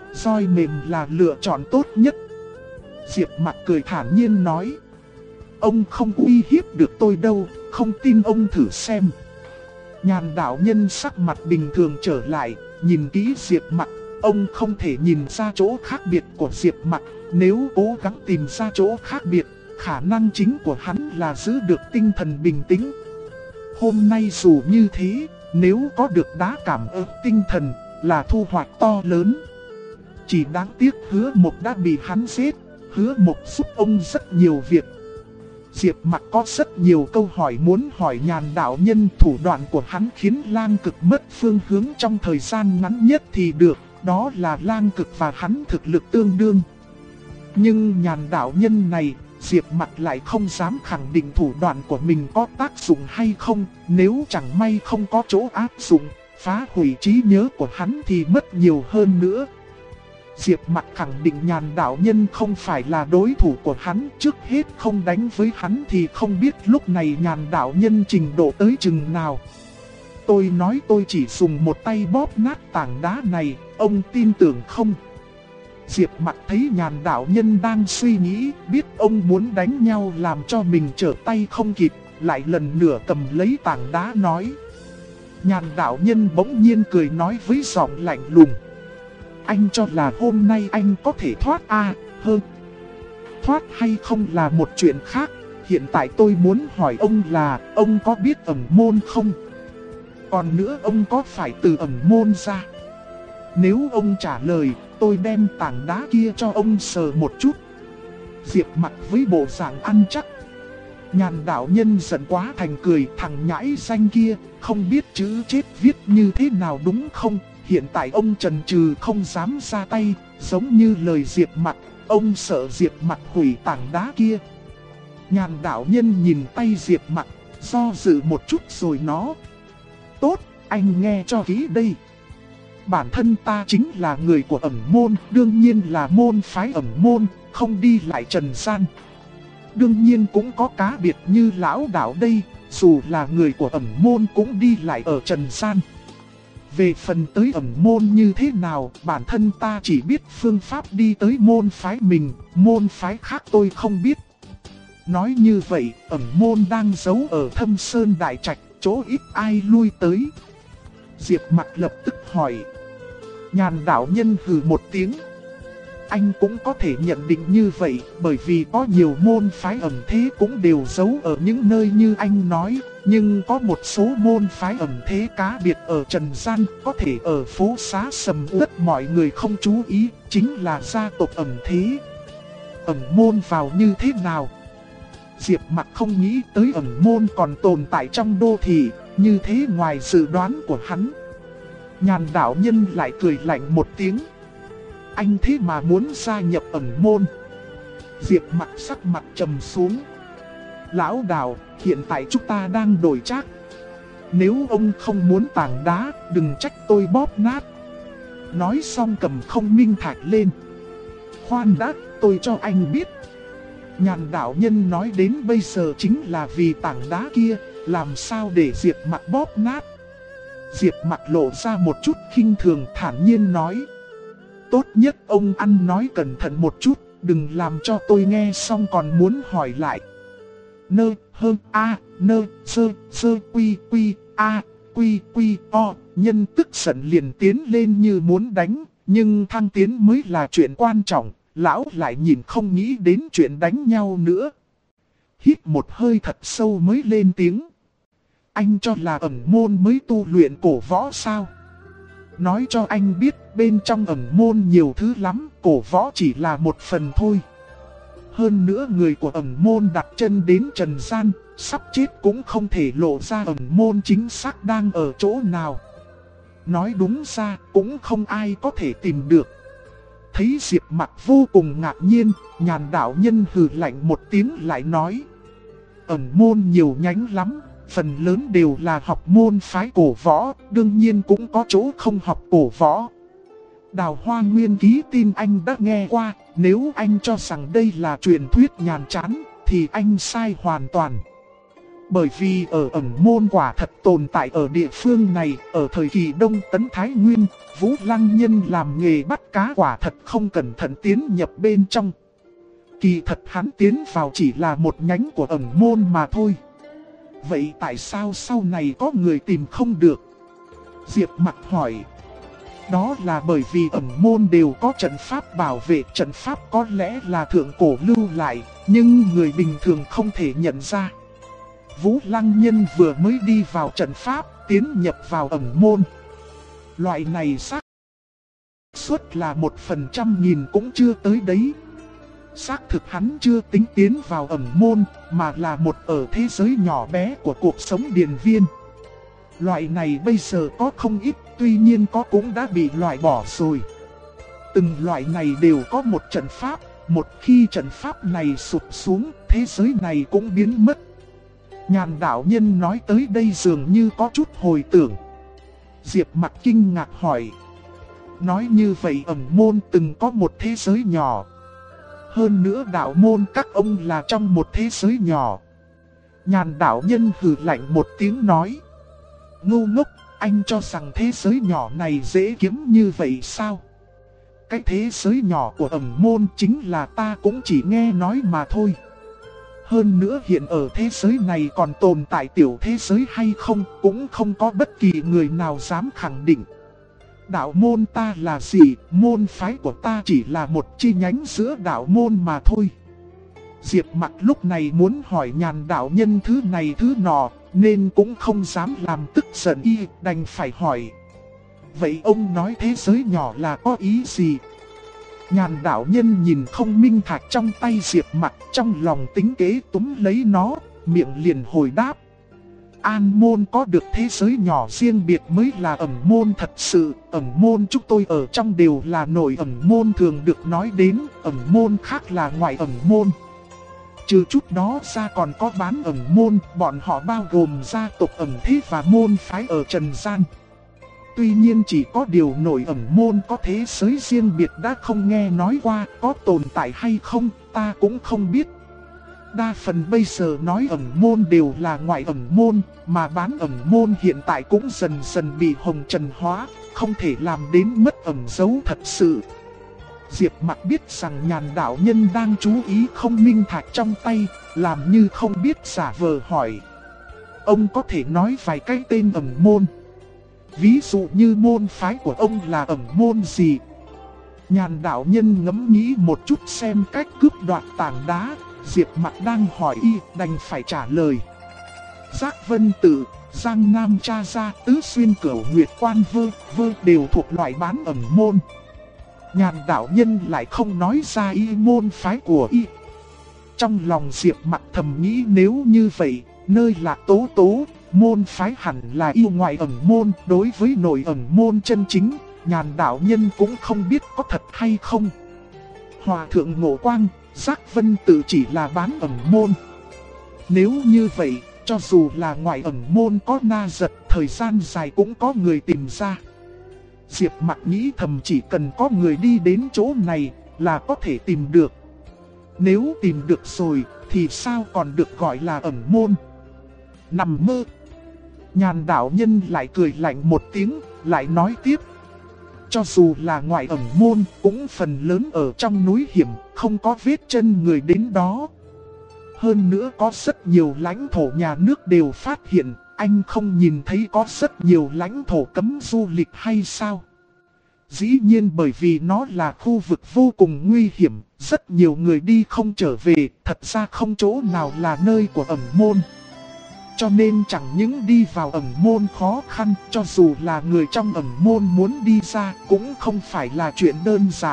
roi mềm là lựa chọn tốt nhất. Diệp Mặc cười thản nhiên nói. Ông không uy hiếp được tôi đâu, không tin ông thử xem. Nhàn đạo nhân sắc mặt bình thường trở lại, nhìn kỹ Diệp Mặc. Ông không thể nhìn ra chỗ khác biệt của Diệp Mặc. Nếu cố gắng tìm ra chỗ khác biệt, khả năng chính của hắn là giữ được tinh thần bình tĩnh. Hôm nay dù như thế, nếu có được đá cảm ứng tinh thần là thu hoạch to lớn. Chỉ đáng tiếc Hứa Mộc đã bị hắn giết. Hứa Mộc giúp ông rất nhiều việc. Diệp Mặc có rất nhiều câu hỏi muốn hỏi Nhàn đạo nhân. Thủ đoạn của hắn khiến Lang Cực mất phương hướng trong thời gian ngắn nhất thì được. Đó là Lang Cực và hắn thực lực tương đương. Nhưng Nhàn đạo nhân này, Diệp Mặc lại không dám khẳng định thủ đoạn của mình có tác dụng hay không. Nếu chẳng may không có chỗ áp dụng, phá hủy trí nhớ của hắn thì mất nhiều hơn nữa. Diệp Mặc khẳng định Nhàn đạo nhân không phải là đối thủ của hắn. Trước hết không đánh với hắn thì không biết lúc này Nhàn đạo nhân trình độ tới chừng nào. Tôi nói tôi chỉ dùng một tay bóp nát tảng đá này, ông tin tưởng không? Diệp Mặc thấy Nhàn đạo nhân đang suy nghĩ, biết ông muốn đánh nhau làm cho mình trở tay không kịp, lại lần nữa cầm lấy tảng đá nói. Nhàn đạo nhân bỗng nhiên cười nói với giọng lạnh lùng. Anh cho là hôm nay anh có thể thoát hơn. Thoát hay không là một chuyện khác. Hiện tại tôi muốn hỏi ông là ông có biết ẩn môn không? Còn nữa ông có phải từ ẩn môn ra? Nếu ông trả lời, tôi đem tảng đá kia cho ông sờ một chút. Diệp Mặc với bộ dạng ăn chắc. Nhàn đạo nhân giận quá thành cười. Thằng nhãi danh kia, không biết chữ chết viết như thế nào đúng không? Hiện tại ông chần chừ không dám ra tay, giống như lời Diệp Mặc, ông sợ Diệp Mặc hủy tảng đá kia. Nhàn đạo nhân nhìn tay Diệp Mặc, do dự một chút rồi nói. Tốt, anh nghe cho kỹ đây. Bản thân ta chính là người của ẩn môn, đương nhiên là môn phái ẩn môn, không đi lại trần gian. Đương nhiên cũng có cá biệt như lão đạo đây, dù là người của ẩn môn cũng đi lại ở trần gian. Về phần tới ẩn môn như thế nào, bản thân ta chỉ biết phương pháp đi tới môn phái mình, môn phái khác tôi không biết. Nói như vậy, ẩn môn đang giấu ở Thâm Sơn Đại Trạch, chỗ ít ai lui tới. Diệp Mặc lập tức hỏi. Nhàn đạo nhân hừ một tiếng. Anh cũng có thể nhận định như vậy, bởi vì có nhiều môn phái ẩn thế cũng đều giấu ở những nơi như anh nói. Nhưng có một số môn phái ẩn thế cá biệt ở trần gian, có thể ở phố xá sầm uất mọi người không chú ý, chính là gia tộc ẩn thế. Ẩn môn vào như thế nào? Diệp Mặc không nghĩ tới ẩn môn còn tồn tại trong đô thị, như thế ngoài dự đoán của hắn. Nhàn đạo nhân lại cười lạnh một tiếng. Anh thế mà muốn gia nhập ẩn môn? Diệp Mặc sắc mặt trầm xuống. Lão đạo, hiện tại chúng ta đang đổi trác. Nếu ông không muốn tảng đá, đừng trách tôi bóp nát. Nói xong cầm không minh thạch lên. Khoan đã, tôi cho anh biết. Nhàn đạo nhân nói đến bây giờ chính là vì tảng đá kia, làm sao để Diệp Mặc bóp nát. Diệp Mặc lộ ra một chút khinh thường, thản nhiên nói. Tốt nhất ông ăn nói cẩn thận một chút, đừng làm cho tôi nghe xong còn muốn hỏi lại. Nơ, hơ, a, nơ, sơ, quy, a, quy, o. Nhân tức giận liền tiến lên như muốn đánh, nhưng thăng tiến mới là chuyện quan trọng. Lão lại nhìn không nghĩ đến chuyện đánh nhau nữa. Hít một hơi thật sâu mới lên tiếng. Anh cho là ẩn môn mới tu luyện cổ võ sao? Nói cho anh biết bên trong ẩn môn nhiều thứ lắm, cổ võ chỉ là một phần thôi. Hơn nữa người của ẩn môn đặt chân đến trần gian, sắp chết cũng không thể lộ ra ẩn môn chính xác đang ở chỗ nào. Nói đúng ra cũng không ai có thể tìm được. Thấy Diệp Mặc vô cùng ngạc nhiên, Nhàn đạo nhân hừ lạnh một tiếng lại nói. Ẩn môn nhiều nhánh lắm, phần lớn đều là học môn phái cổ võ, đương nhiên cũng có chỗ không học cổ võ. Đào Hoa Nguyên ký tin anh đã nghe qua, nếu anh cho rằng đây là truyền thuyết nhàm chán, thì anh sai hoàn toàn. Bởi vì ở ẩn môn quả thật tồn tại ở địa phương này, ở thời kỳ Đông Tấn Thái Nguyên, Vũ Lăng Nhân làm nghề bắt cá quả thật không cẩn thận tiến nhập bên trong. Kỳ thật hắn tiến vào chỉ là một nhánh của ẩn môn mà thôi. Vậy tại sao sau này có người tìm không được? Diệp Mặc hỏi. Đó là bởi vì ẩn môn đều có trận pháp bảo vệ, trận pháp có lẽ là thượng cổ lưu lại, nhưng người bình thường không thể nhận ra. Vũ Lăng Nhân vừa mới đi vào trận pháp, tiến nhập vào ẩn môn. Loại này xác suất là 1/100.000 cũng chưa tới đấy. Xác thực hắn chưa tính tiến vào ẩn môn, mà là một ở thế giới nhỏ bé của cuộc sống điền viên. Loại này bây giờ có không ít, tuy nhiên có cũng đã bị loại bỏ rồi. Từng loại này đều có một trận pháp, một khi trận pháp này sụp xuống, thế giới này cũng biến mất. Nhàn đạo nhân nói tới đây dường như có chút hồi tưởng. Diệp Mặc kinh ngạc hỏi. Nói như vậy ẩn môn từng có một thế giới nhỏ. Hơn nữa đạo môn các ông là trong một thế giới nhỏ. Nhàn đạo nhân hừ lạnh một tiếng nói. Ngu ngốc, anh cho rằng thế giới nhỏ này dễ kiếm như vậy sao? Cái thế giới nhỏ của ẩn môn chính là ta cũng chỉ nghe nói mà thôi. Hơn nữa hiện ở thế giới này còn tồn tại tiểu thế giới hay không cũng không có bất kỳ người nào dám khẳng định. Đạo môn ta là gì, môn phái của ta chỉ là một chi nhánh giữa đạo môn mà thôi. Diệp Mặc lúc này muốn hỏi nhàn đạo nhân thứ này thứ nọ, nên cũng không dám làm tức giận y, đành phải hỏi. Vậy ông nói thế giới nhỏ là có ý gì? Nhàn đạo nhân nhìn không minh thạch trong tay Diệp Mặc, trong lòng tính kế túm lấy nó, miệng liền hồi đáp. An môn có được thế giới nhỏ riêng biệt mới là ẩn môn thật sự, ẩn môn chúng tôi ở trong đều là nội ẩn môn thường được nói đến, ẩn môn khác là ngoại ẩn môn. Trừ chút đó ra còn có bán ẩn môn, bọn họ bao gồm gia tộc ẩn thế và môn phái ở trần gian. Tuy nhiên chỉ có điều nội ẩn môn có thế giới riêng biệt đã không nghe nói qua, có tồn tại hay không, ta cũng không biết. Đa phần bây giờ nói ẩn môn đều là ngoại ẩn môn, mà bán ẩn môn hiện tại cũng dần dần bị hồng trần hóa, không thể làm đến mất ẩn dấu thật sự. Diệp Mặc biết rằng nhàn đạo nhân đang chú ý không minh thạch trong tay, làm như không biết giả vờ hỏi. Ông có thể nói vài cái tên ẩn môn. Ví dụ như môn phái của ông là ẩn môn gì? Nhàn đạo nhân ngẫm nghĩ một chút xem cách cướp đoạt tảng đá. Diệp Mặc đang hỏi y, đành phải trả lời. Giác Vân Tự, Giang Nam Cha Gia, Tứ Xuyên Cửu Nguyệt Quan Vơ đều thuộc loại bán ẩn môn. Nhàn đạo nhân lại không nói ra y môn phái của y. Trong lòng Diệp Mặc thầm nghĩ nếu như vậy, nơi Lạc Tố Tố, môn phái hẳn là yêu ngoại ẩn môn. Đối với nội ẩn môn chân chính, nhàn đạo nhân cũng không biết có thật hay không. Hòa thượng Ngộ Quang, Giác Vân Tự chỉ là bán ẩn môn. Nếu như vậy, cho dù là ngoại ẩn môn có na giật, thời gian dài cũng có người tìm ra. Diệp Mặc nghĩ thầm chỉ cần có người đi đến chỗ này là có thể tìm được. Nếu tìm được rồi thì sao còn được gọi là ẩn môn? Nằm mơ. Nhàn đạo nhân lại cười lạnh một tiếng, lại nói tiếp. Cho dù là ngoại ẩn môn cũng phần lớn ở trong núi hiểm, không có vết chân người đến đó. Hơn nữa có rất nhiều lãnh thổ nhà nước đều phát hiện, anh không nhìn thấy có rất nhiều lãnh thổ cấm du lịch hay sao? Dĩ nhiên bởi vì nó là khu vực vô cùng nguy hiểm, rất nhiều người đi không trở về, thật ra không chỗ nào là nơi của ẩn môn. Cho nên chẳng những đi vào ẩn môn khó khăn, cho dù là người trong ẩn môn muốn đi ra cũng không phải là chuyện đơn giản.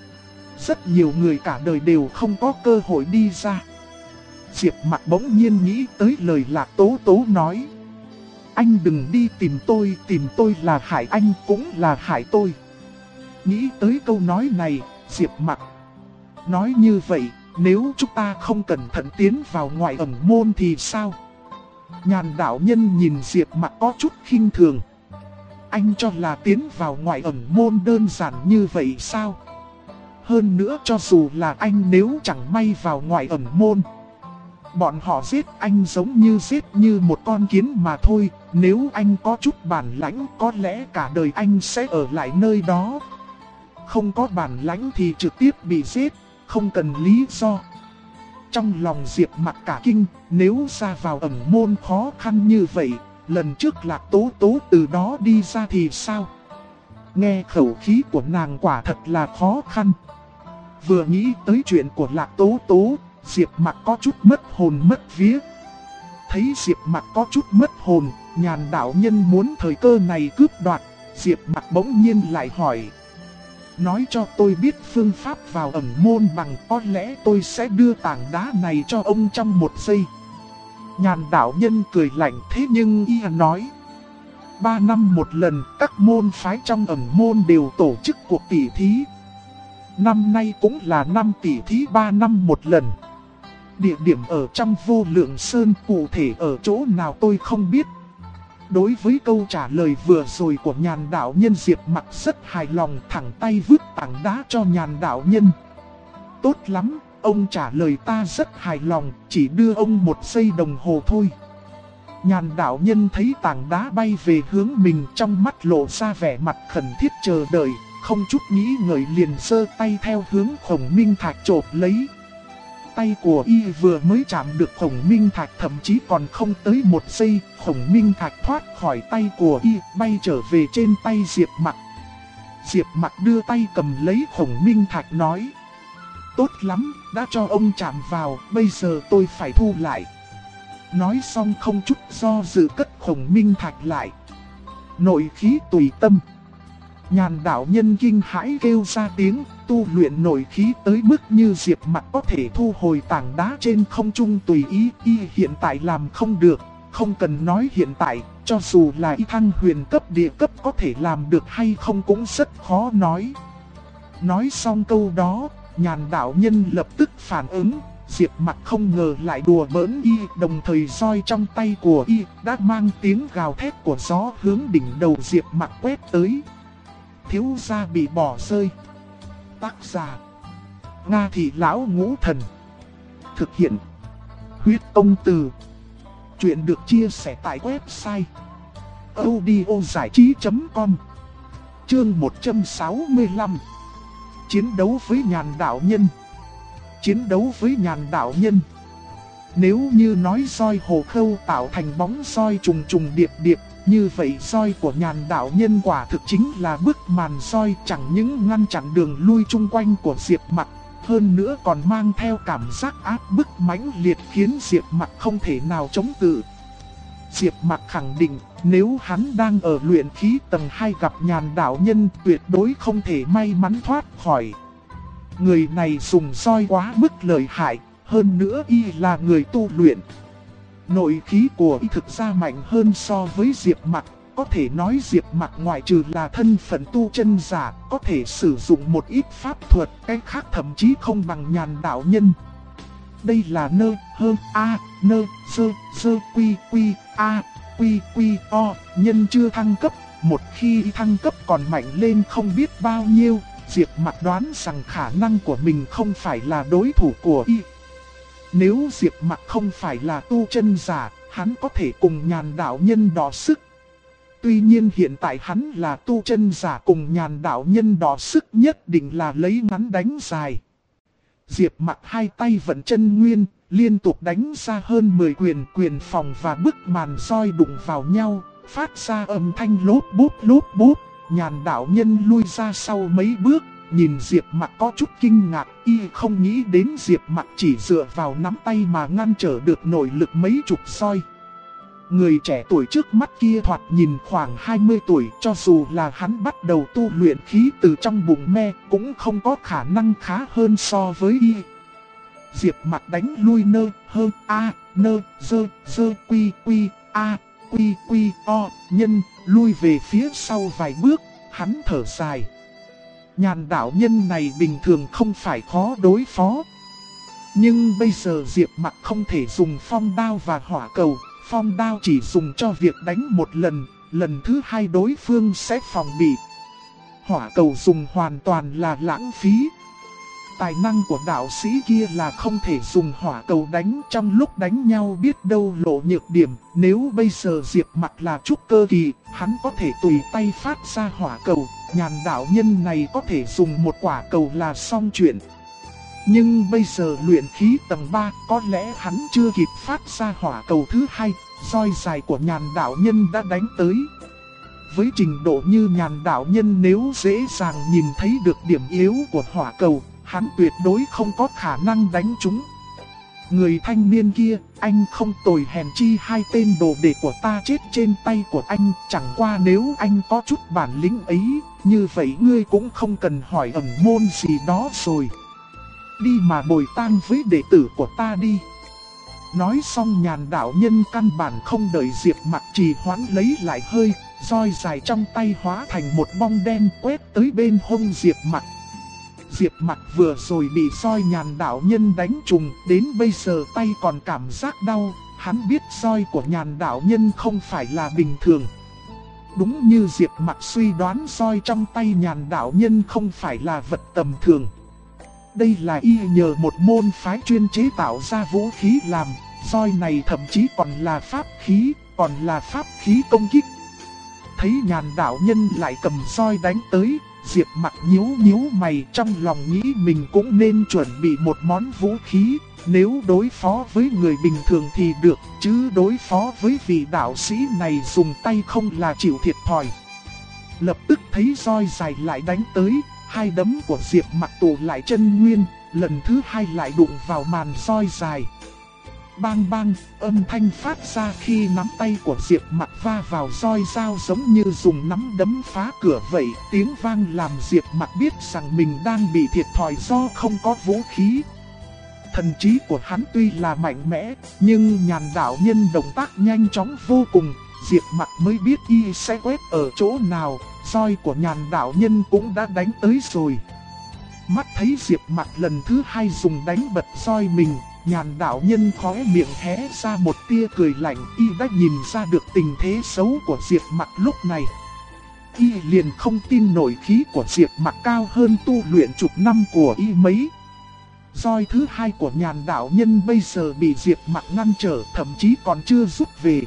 Rất nhiều người cả đời đều không có cơ hội đi ra. Diệp Mặc bỗng nhiên nghĩ tới lời Lạc Tố Tố nói. Anh đừng đi tìm tôi là hại anh cũng là hại tôi. Nghĩ tới câu nói này, Diệp Mặc nói như vậy, nếu chúng ta không cẩn thận tiến vào ngoại ẩn môn thì sao? Nhàn đạo nhân nhìn Diệp Mặc có chút khinh thường. Anh cho là tiến vào ngoại ẩn môn đơn giản như vậy sao? Hơn nữa cho dù là anh nếu chẳng may vào ngoại ẩn môn, Bọn họ giết anh giống như giết như một con kiến mà thôi. Nếu anh có chút bản lãnh có lẽ cả đời anh sẽ ở lại nơi đó. Không có bản lãnh thì trực tiếp bị giết, không cần lý do. Trong lòng Diệp Mặc cả kinh, nếu ra vào ẩn môn khó khăn như vậy, lần trước Lạc Tố Tố từ đó đi ra thì sao? Nghe khẩu khí của nàng quả thật là khó khăn. Vừa nghĩ tới chuyện của Lạc Tố Tố, Diệp Mặc có chút mất hồn mất vía. Thấy Diệp Mặc có chút mất hồn, Nhàn đạo nhân muốn thời cơ này cướp đoạt. Diệp Mặc bỗng nhiên lại hỏi: nói cho tôi biết phương pháp vào ẩn môn bằng, có lẽ tôi sẽ đưa tảng đá này cho ông trong 1 giây. Nhàn đạo nhân cười lạnh, thế nhưng y nói: 3 năm một lần, các môn phái trong ẩn môn đều tổ chức cuộc tỉ thí. Năm nay cũng là năm tỉ thí 3 năm một lần. Địa điểm ở trong Vô Lượng Sơn, cụ thể ở chỗ nào tôi không biết. Đối với câu trả lời vừa rồi của Nhàn đạo nhân, Diệp Mặc rất hài lòng, thẳng tay vứt tảng đá cho Nhàn đạo nhân. Tốt lắm, ông trả lời ta rất hài lòng, chỉ đưa ông 1 giây đồng hồ thôi. Nhàn đạo nhân thấy tảng đá bay về hướng mình, trong mắt lộ ra vẻ mặt khẩn thiết chờ đợi, không chút nghĩ ngợi liền giơ tay theo hướng Khổng Minh Thạch chộp lấy. Tay của y vừa mới chạm được Khổng Minh Thạch, thậm chí còn không tới 1 giây, Khổng Minh Thạch thoát khỏi tay của y, bay trở về trên tay Diệp Mặc. Diệp Mặc đưa tay cầm lấy Khổng Minh Thạch nói: tốt lắm, đã cho ông chạm vào, bây giờ tôi phải thu lại. Nói xong không chút do dự cất Khổng Minh Thạch lại. Nội khí tùy tâm. Nhàn đạo nhân kinh hãi kêu ra tiếng, tu luyện nội khí tới mức như Diệp Mặc có thể thu hồi tảng đá trên không trung tùy ý, y hiện tại làm không được. Không cần nói hiện tại, cho dù là y thăng huyền cấp địa cấp có thể làm được hay không cũng rất khó nói. Nói xong câu đó, Nhàn đạo nhân lập tức phản ứng. Diệp Mặc không ngờ lại đùa bỡn y, đồng thời roi trong tay của y đã mang tiếng gào thét của gió hướng đỉnh đầu Diệp Mặc quét tới. Thiếu gia bị bỏ rơi. Tác giả: Nga Thị Lão Ngũ Thần. Thực hiện: Huyết Tông Từ. Chuyện được chia sẻ tại website audiozảichí.com. Chương 165. Chiến đấu với Nhàn đạo nhân. Chiến đấu với Nhàn đạo nhân. Nếu như nói roi hồ khâu tạo thành bóng roi trùng trùng điệp điệp, như vậy roi của Nhàn đạo nhân quả thực chính là bức màn roi, chẳng những ngăn chặn đường lui chung quanh của Diệp Mặc, hơn nữa còn mang theo cảm giác áp bức mãnh liệt khiến Diệp Mặc không thể nào chống cự. Diệp Mặc khẳng định, nếu hắn đang ở luyện khí tầng 2 gặp Nhàn đạo nhân tuyệt đối không thể may mắn thoát khỏi. Người này dùng roi quá mức lợi hại, hơn nữa y là người tu luyện. Nội khí của y thực ra mạnh hơn so với Diệp Mặc, có thể nói Diệp Mặc ngoại trừ là thân phận tu chân giả, có thể sử dụng một ít pháp thuật, cái khác thậm chí không bằng Nhàn đạo nhân. Đây là nơ, hơ, a, nơ, sơ, quy, a, quy, o, nhân chưa thăng cấp, một khi thăng cấp còn mạnh lên không biết bao nhiêu. Diệp Mặc đoán rằng khả năng của mình không phải là đối thủ của y. Nếu Diệp Mặc không phải là tu chân giả, hắn có thể cùng Nhàn đạo nhân đọ sức. Tuy nhiên hiện tại hắn là tu chân giả, cùng Nhàn đạo nhân đọ sức nhất định là lấy ngắn đánh dài. Diệp Mặc hai tay vận chân nguyên, liên tục đánh ra hơn 10 quyền phòng và bức màn roi đụng vào nhau, phát ra âm thanh lốp búp. Nhàn đạo nhân lui ra sau mấy bước, nhìn Diệp Mặc có chút kinh ngạc, y không nghĩ đến Diệp Mặc chỉ dựa vào nắm tay mà ngăn trở được nội lực mấy chục roi. Người trẻ tuổi trước mắt kia thoạt nhìn khoảng 20 tuổi, cho dù là hắn bắt đầu tu luyện khí từ trong bụng me, cũng không có khả năng khá hơn so với y. Diệp Mặc đánh lui nơ, hơ, a, nơ, dơ, quy, a, quy, o, nhân, lui về phía sau vài bước, hắn thở dài. Nhàn đạo nhân này bình thường không phải khó đối phó. Nhưng bây giờ Diệp Mặc không thể dùng phong đao và hỏa cầu. Phong đao chỉ dùng cho việc đánh một lần, lần thứ hai đối phương sẽ phòng bị. Hỏa cầu dùng hoàn toàn là lãng phí. tài năng của đạo sĩ kia là không thể dùng hỏa cầu đánh, trong lúc đánh nhau biết đâu lộ nhược điểm. Nếu bây giờ Diệp Mặc là trúc cơ kỳ, hắn có thể tùy tay phát ra hỏa cầu, Nhàn đạo nhân này có thể dùng một quả cầu là xong chuyện. Nhưng bây giờ luyện khí tầng 3, có lẽ hắn chưa kịp phát ra hỏa cầu thứ hai, roi dài của Nhàn đạo nhân đã đánh tới. Với trình độ như Nhàn đạo nhân, nếu dễ dàng nhìn thấy được điểm yếu của hỏa cầu, hắn tuyệt đối không có khả năng đánh chúng. Người thanh niên kia, anh không tồi, hèn chi hai tên đồ đệ của ta chết trên tay của anh. Chẳng qua nếu anh có chút bản lĩnh ấy, như vậy ngươi cũng không cần hỏi ẩn môn gì đó rồi. Đi mà bồi tang với đệ tử của ta đi. Nói xong Nhàn đạo nhân căn bản không đợi Diệp Mặc trì hoãn lấy lại hơi, roi dài trong tay hóa thành một bong đen quét tới bên hông Diệp Mặc. Diệp Mặc vừa rồi bị roi Nhàn đạo nhân đánh trùng, đến bây giờ tay còn cảm giác đau. Hắn biết roi của Nhàn đạo nhân không phải là bình thường. Đúng như Diệp Mặc suy đoán, roi trong tay Nhàn đạo nhân không phải là vật tầm thường. Đây là y nhờ một môn phái chuyên chế tạo ra vũ khí làm, roi này thậm chí còn là pháp khí công kích. Thấy Nhàn đạo nhân lại cầm roi đánh tới, Diệp Mặc nhíu mày, trong lòng nghĩ mình cũng nên chuẩn bị một món vũ khí. Nếu đối phó với người bình thường thì được, chứ đối phó với vị đạo sĩ này dùng tay không là chịu thiệt thòi. Lập tức thấy roi dài lại đánh tới, hai đấm của Diệp Mặc tụ lại chân nguyên, lần thứ hai lại đụng vào màn roi dài. Bang bang, âm thanh phát ra khi nắm tay của Diệp Mặc va vào roi dao giống như dùng nắm đấm phá cửa vậy. Tiếng vang làm Diệp Mặc biết rằng mình đang bị thiệt thòi do không có vũ khí. Thần trí của hắn tuy là mạnh mẽ, nhưng Nhàn đạo nhân động tác nhanh chóng vô cùng. Diệp Mặc mới biết y sẽ quét ở chỗ nào, roi của Nhàn đạo nhân cũng đã đánh tới rồi. Mắt thấy Diệp Mặc lần thứ hai dùng đánh bật roi mình, Nhàn đạo nhân khóe miệng hé ra một tia cười lạnh, y đã nhìn ra được tình thế xấu của Diệp Mặc lúc này. Y liền không tin nổi khí của Diệp Mặc cao hơn tu luyện chục năm của y mấy. Roi thứ hai của Nhàn đạo nhân bây giờ bị Diệp Mặc ngăn trở, thậm chí còn chưa rút về.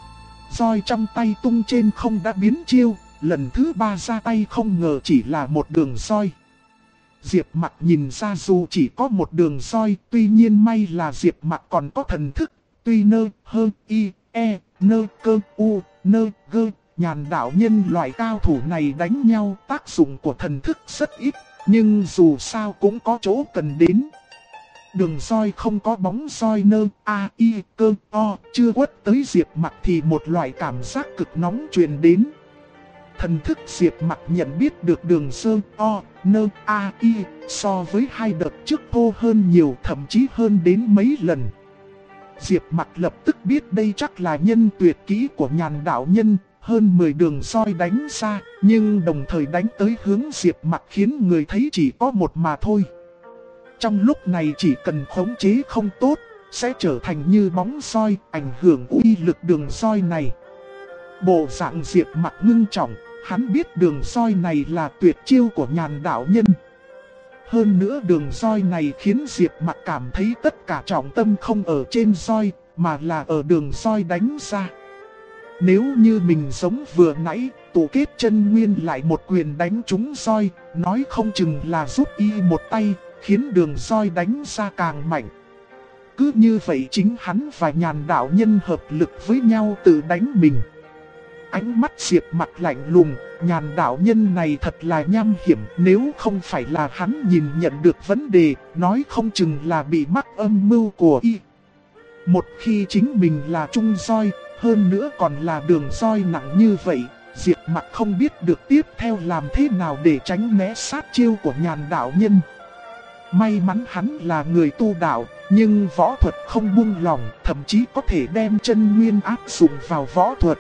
Roi trong tay tung trên không đã biến chiêu, lần thứ ba ra tay không ngờ chỉ là một đường roi. Diệp Mặc nhìn ra dù chỉ có một đường roi, tuy nhiên may là Diệp Mặc còn có thần thức, tuy nơ, hơ, y, e, nơ, cơ, u, nơ, gơ. Nhàn đạo nhân loại cao thủ này đánh nhau tác dụng của thần thức rất ít, nhưng dù sao cũng có chỗ cần đến. Đường roi không có bóng roi nơ, a, y, cơ, o, chưa quất tới Diệp Mặc thì một loại cảm giác cực nóng truyền đến. Thần thức Diệp Mặc nhận biết được đường sơ, o, nơ, a, y, so với hai đợt trước thô hơn nhiều, thậm chí hơn đến mấy lần. Diệp Mặc lập tức biết đây chắc là nhân tuyệt kỹ của Nhàn đạo nhân, hơn 10 đường roi đánh ra, nhưng đồng thời đánh tới hướng Diệp Mặc khiến người thấy chỉ có một mà thôi. Trong lúc này chỉ cần khống chế không tốt, sẽ trở thành như bóng roi, ảnh hưởng uy lực đường roi này. Bộ dạng Diệp Mặc ngưng trọng, hắn biết đường roi này là tuyệt chiêu của Nhàn đạo nhân. Hơn nữa đường roi này khiến Diệp Mặc cảm thấy tất cả trọng tâm không ở trên roi, mà là ở đường roi đánh ra. Nếu như mình giống vừa nãy, tụ kết chân nguyên lại một quyền đánh trúng roi, nói không chừng là giúp y một tay, khiến đường roi đánh ra càng mạnh. Cứ như vậy chính hắn và Nhàn đạo nhân hợp lực với nhau tự đánh mình. Ánh mắt Diệp Mặc lạnh lùng, Nhàn đạo nhân này thật là nham hiểm, nếu không phải là hắn nhìn nhận được vấn đề, nói không chừng là bị mắc âm mưu của y. Một khi chính mình là trung roi, hơn nữa còn là đường roi nặng như vậy, Diệp Mặc không biết được tiếp theo làm thế nào để tránh né sát chiêu của Nhàn đạo nhân. May mắn hắn là người tu đạo, nhưng võ thuật không buông lỏng, thậm chí có thể đem chân nguyên áp dụng vào võ thuật.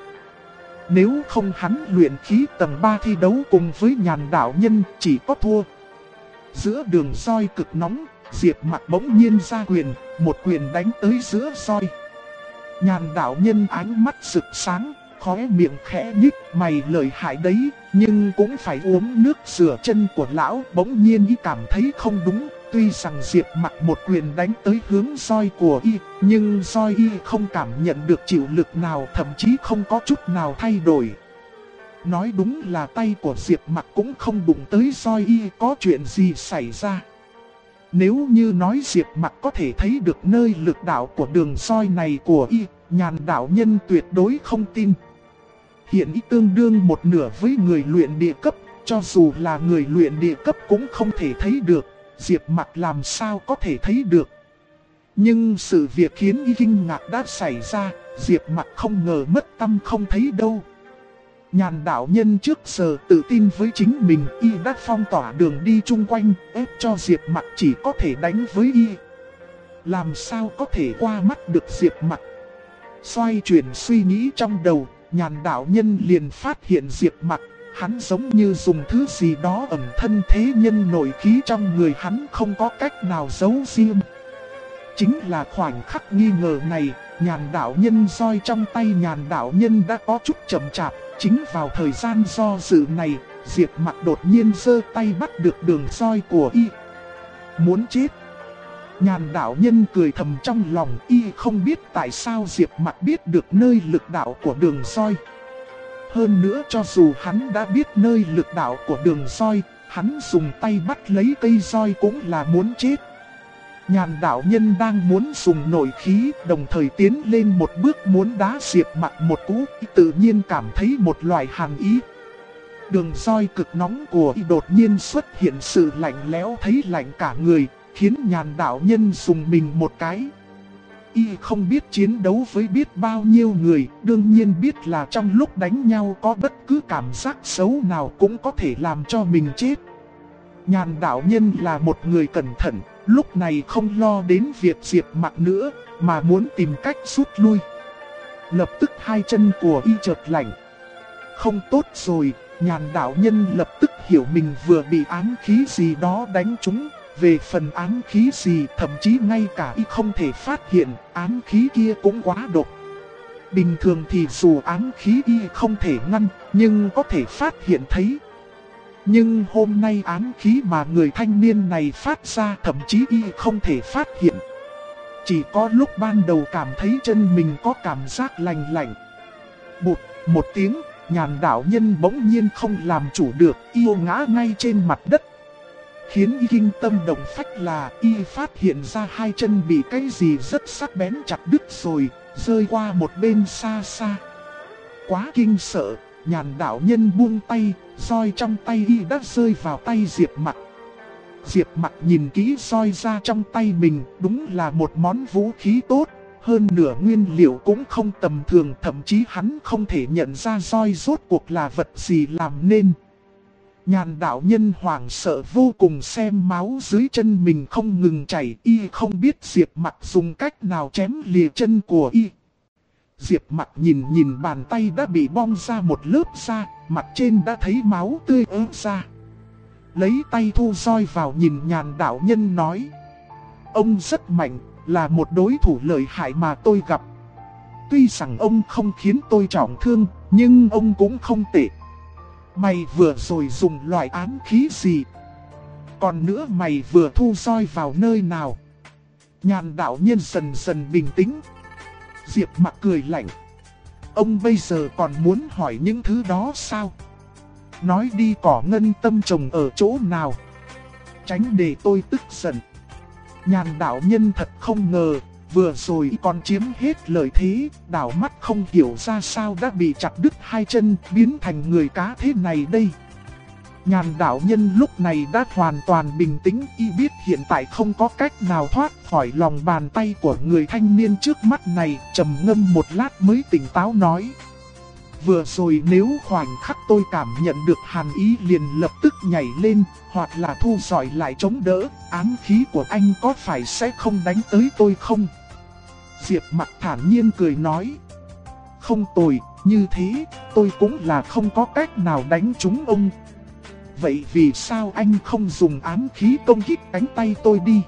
Nếu không hắn luyện khí tầng 3 thi đấu cùng với Nhàn đạo nhân chỉ có thua. Giữa đường roi cực nóng, Diệp Mặc bỗng nhiên ra quyền, một quyền đánh tới giữa roi. Nhàn đạo nhân ánh mắt rực sáng, khóe miệng khẽ nhích, mày lợi hại đấy, nhưng cũng phải uống nước rửa chân của lão. Bỗng nhiên ý cảm thấy không đúng, Tuy rằng Diệp Mặc một quyền đánh tới hướng roi của y, nhưng roi y không cảm nhận được chịu lực nào, thậm chí không có chút nào thay đổi. Nói đúng là tay của Diệp Mặc cũng không đụng tới roi y, có chuyện gì xảy ra. Nếu như nói Diệp Mặc có thể thấy được nơi lực đạo của đường roi này của y, Nhàn đạo nhân tuyệt đối không tin. Hiện y tương đương một nửa với người luyện địa cấp, cho dù là người luyện địa cấp cũng không thể thấy được, Diệp Mặc làm sao có thể thấy được. Nhưng sự việc khiến y kinh ngạc đã xảy ra, Diệp Mặc không ngờ mất tâm không thấy đâu. Nhàn đạo nhân trước giờ tự tin với chính mình, y đã phong tỏa đường đi chung quanh, ép cho Diệp Mặc chỉ có thể đánh với y. Làm sao có thể qua mắt được Diệp Mặc. Xoay chuyển suy nghĩ trong đầu, Nhàn đạo nhân liền phát hiện Diệp Mặc, hắn giống như dùng thứ gì đó ẩn thân thế nhân nội khí trong người hắn không có cách nào giấu riêng. Chính là khoảnh khắc nghi ngờ này, Nhàn đạo nhân roi trong tay Nhàn đạo nhân đã có chút chậm chạp. Chính vào thời gian do dự này, Diệp Mặc đột nhiên giơ tay bắt được đường roi của y. Muốn chết. Nhàn đạo nhân cười thầm trong lòng, y không biết tại sao Diệp Mặc biết được nơi lực đạo của đường roi. Hơn nữa cho dù hắn đã biết nơi lực đạo của đường roi, hắn dùng tay bắt lấy cây roi cũng là muốn chết. Nhàn đạo nhân đang muốn dùng nội khí, đồng thời tiến lên một bước muốn đá Diệp Mặc một cú, tự nhiên cảm thấy một loại hàn ý. Đường roi cực nóng của y đột nhiên xuất hiện sự lạnh lẽo thấy lạnh cả người, khiến nhàn đạo nhân dùng mình một cái. Y không biết chiến đấu với biết bao nhiêu người, đương nhiên biết là trong lúc đánh nhau có bất cứ cảm giác xấu nào cũng có thể làm cho mình chết. Nhàn đạo nhân là một người cẩn thận, lúc này không lo đến việc Diệp Mặc nữa, mà muốn tìm cách rút lui. Lập tức hai chân của y chợt lạnh. Không tốt rồi, Nhàn đạo nhân lập tức hiểu mình vừa bị ám khí gì đó đánh trúng. Về phần ám khí gì, thậm chí ngay cả y không thể phát hiện, ám khí kia cũng quá độc. Bình thường thì dù ám khí y không thể ngăn, nhưng có thể phát hiện thấy. Nhưng hôm nay ám khí mà người thanh niên này phát ra thậm chí y không thể phát hiện. Chỉ có lúc ban đầu cảm thấy chân mình có cảm giác lạnh lạnh. Bụt, một tiếng, Nhàn đạo nhân bỗng nhiên không làm chủ được, y ngã ngay trên mặt đất. Khiến y kinh tâm động phách là y phát hiện ra hai chân bị cái gì rất sắc bén chặt đứt rồi, rơi qua một bên xa xa. Quá kinh sợ, Nhàn đạo nhân buông tay, roi trong tay y đã rơi vào tay Diệp Mặc. Diệp Mặc nhìn kỹ roi ra trong tay mình, đúng là một món vũ khí tốt, hơn nửa nguyên liệu cũng không tầm thường, thậm chí hắn không thể nhận ra roi rốt cuộc là vật gì làm nên. Nhàn đạo nhân hoảng sợ vô cùng xem máu dưới chân mình không ngừng chảy, y không biết Diệp Mặc dùng cách nào chém lìa chân của y. Diệp Mặc nhìn bàn tay đã bị bong ra một lớp da, mặt trên đã thấy máu tươi ứa ra. Lấy tay thu roi vào nhìn Nhàn đạo nhân nói: ông rất mạnh, là một đối thủ lợi hại mà tôi gặp. Tuy rằng ông không khiến tôi trọng thương, nhưng ông cũng không tệ. Mày vừa rồi dùng loại ám khí gì? Còn nữa mày vừa thu roi vào nơi nào? Nhàn đạo nhân dần dần bình tĩnh. Diệp Mặc cười lạnh: ông bây giờ còn muốn hỏi những thứ đó sao? Nói đi, cỏ ngân tâm trồng ở chỗ nào? Tránh để tôi tức giận. Nhàn đạo nhân thật không ngờ, vừa rồi còn chiếm hết lợi thế, đảo mắt không hiểu ra sao đã bị chặt đứt hai chân, biến thành người cá thế này đây. Nhàn đạo nhân lúc này đã hoàn toàn bình tĩnh, y biết hiện tại không có cách nào thoát khỏi lòng bàn tay của người thanh niên trước mắt này, trầm ngâm một lát mới tỉnh táo nói: vừa rồi nếu khoảnh khắc tôi cảm nhận được hàn ý liền lập tức nhảy lên, hoặc là thu giỏi lại chống đỡ, ám khí của anh có phải sẽ không đánh tới tôi không? Diệp Mặc thản nhiên cười nói: không tồi, như thế tôi cũng là không có cách nào đánh trúng ông. Vậy vì sao anh không dùng ám khí công kích cánh tay tôi đi?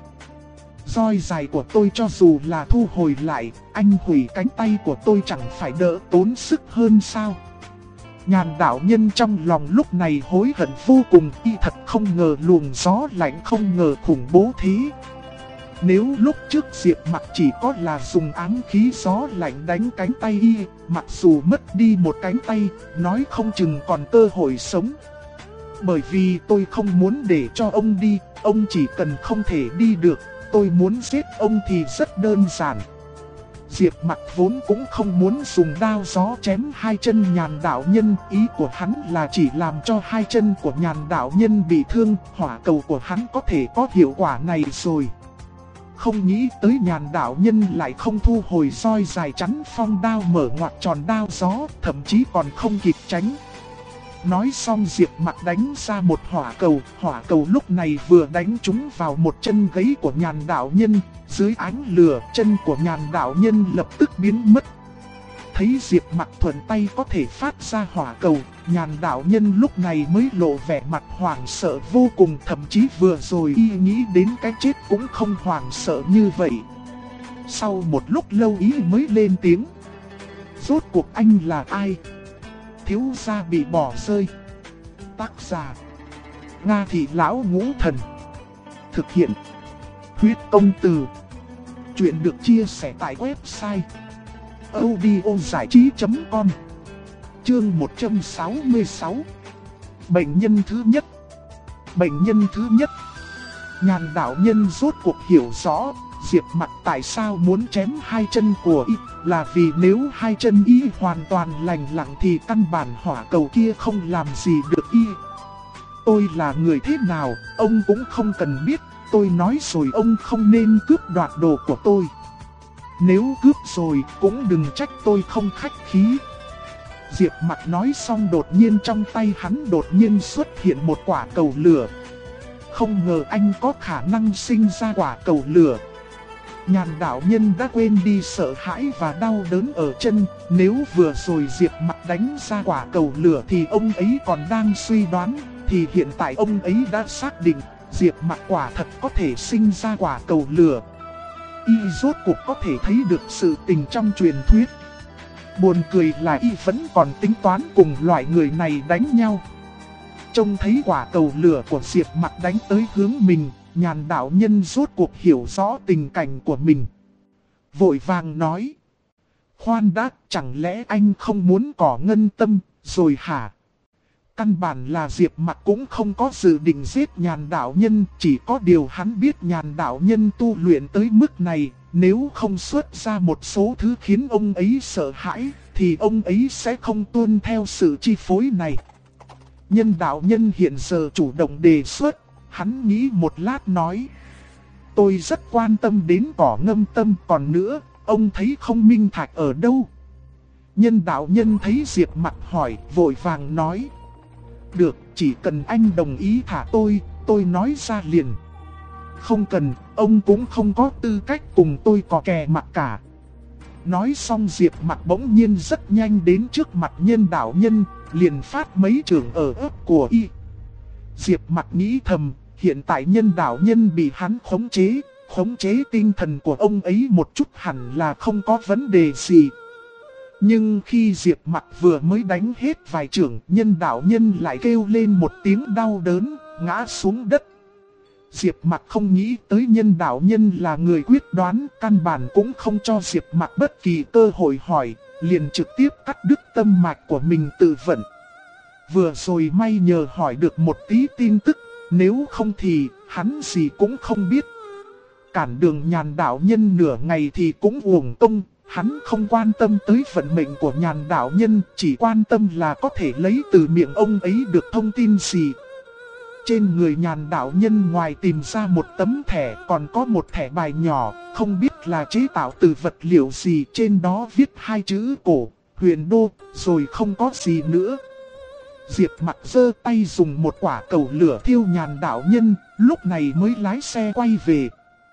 Roi dài của tôi cho dù là thu hồi lại, anh hủy cánh tay của tôi chẳng phải đỡ tốn sức hơn sao? Nhàn đạo nhân trong lòng lúc này hối hận vô cùng, y thật không ngờ luồng gió lạnh không ngờ khủng bố thế. Nếu lúc trước Diệp Mặc chỉ có là dùng ám khí gió lạnh đánh cánh tay y, mặc dù mất đi một cánh tay, nói không chừng còn cơ hội sống. Bởi vì tôi không muốn để cho ông đi, ông chỉ cần không thể đi được, tôi muốn giết ông thì rất đơn giản. Diệp Mặc vốn cũng không muốn dùng đao gió chém hai chân Nhàn đạo nhân, ý của hắn là chỉ làm cho hai chân của Nhàn đạo nhân bị thương, hỏa cầu của hắn có thể có hiệu quả này rồi. Không nghĩ tới Nhàn đạo nhân lại không thu hồi roi dài chắn phong đao mở ngoặt tròn đao gió, thậm chí còn không kịp tránh. Nói xong Diệp Mặc đánh ra một hỏa cầu lúc này vừa đánh trúng vào một chân gáy của Nhàn đạo nhân, dưới ánh lửa chân của Nhàn đạo nhân lập tức biến mất. Thấy Diệp Mặc thuận tay có thể phát ra hỏa cầu, Nhàn đạo nhân lúc này mới lộ vẻ mặt hoảng sợ vô cùng, thậm chí vừa rồi y nghĩ đến cái chết cũng không hoảng sợ như vậy. Sau một lúc lâu y mới lên tiếng: "Rốt cuộc anh là ai? Thiếu gia bị bỏ rơi." Tác giả: Nga Thị Lão Ngũ Thần. Thực hiện: Huyết Công Từ. Chuyện được chia sẻ tại website audiozảichí.com. Chương 166. Bệnh nhân thứ nhất. Bệnh nhân thứ nhất. Nhàn đạo nhân rốt cuộc hiểu rõ Diệp Mặc tại sao muốn chém hai chân của y, là vì nếu hai chân y hoàn toàn lành lặng thì căn bản hỏa cầu kia không làm gì được y. Tôi là người thế nào, ông cũng không cần biết, tôi nói rồi ông không nên cướp đoạt đồ của tôi. Nếu cướp rồi cũng đừng trách tôi không khách khí. Diệp Mặc nói xong đột nhiên trong tay hắn đột nhiên xuất hiện một quả cầu lửa. Không ngờ anh có khả năng sinh ra quả cầu lửa. Nhàn đạo nhân đã quên đi sợ hãi và đau đớn ở chân. Nếu vừa rồi Diệp Mặc đánh ra quả cầu lửa thì ông ấy còn đang suy đoán, thì hiện tại ông ấy đã xác định Diệp Mặc quả thật có thể sinh ra quả cầu lửa. Y rốt cuộc có thể thấy được sự tình trong truyền thuyết. Buồn cười là y vẫn còn tính toán cùng loại người này đánh nhau. Trông thấy quả cầu lửa của Diệp Mặc đánh tới hướng mình, Nhàn đạo nhân rốt cuộc hiểu rõ tình cảnh của mình. Vội vàng nói: "Khoan đã, chẳng lẽ anh không muốn cỏ ngân tâm rồi hả?" Căn bản là Diệp Mặc cũng không có dự định giết Nhàn đạo nhân, chỉ có điều hắn biết Nhàn đạo nhân tu luyện tới mức này, nếu không xuất ra một số thứ khiến ông ấy sợ hãi, thì ông ấy sẽ không tuân theo sự chi phối này. Nhân đạo nhân hiện giờ chủ động đề xuất, hắn nghĩ một lát nói: "Tôi rất quan tâm đến cỏ ngâm tâm, còn nữa, ông thấy không minh thạch ở đâu?" Nhân đạo nhân thấy Diệp Mặc hỏi, vội vàng nói: "Được, chỉ cần anh đồng ý thả tôi nói ra liền." "Không cần, ông cũng không có tư cách cùng tôi cò kè mặt cả." Nói xong Diệp Mặc bỗng nhiên rất nhanh đến trước mặt nhân đạo nhân, liền phát mấy chưởng ở ớt của y. Diệp Mặc nghĩ thầm, hiện tại nhân đạo nhân bị hắn khống chế tinh thần của ông ấy một chút hẳn là không có vấn đề gì. Nhưng khi Diệp Mặc vừa mới đánh hết vài chưởng, nhân đạo nhân lại kêu lên một tiếng đau đớn, ngã xuống đất. Diệp Mặc không nghĩ tới nhân đạo nhân là người quyết đoán, căn bản cũng không cho Diệp Mặc bất kỳ cơ hội hỏi, liền trực tiếp cắt đứt tâm mạch của mình tự vận. Vừa rồi may nhờ hỏi được một tí tin tức, nếu không thì hắn gì cũng không biết. Cản đường Nhàn đạo nhân nửa ngày thì cũng uổng công, hắn không quan tâm tới vận mệnh của Nhàn đạo nhân, chỉ quan tâm là có thể lấy từ miệng ông ấy được thông tin gì. Trên người Nhàn đạo nhân ngoài tìm ra một tấm thẻ, còn có một thẻ bài nhỏ, không biết là chế tạo từ vật liệu gì, trên đó viết hai chữ cổ, Huyền Đô, rồi không có gì nữa. Diệp Mặc giơ tay dùng một quả cầu lửa thiêu Nhàn đạo nhân, lúc này mới lái xe quay về.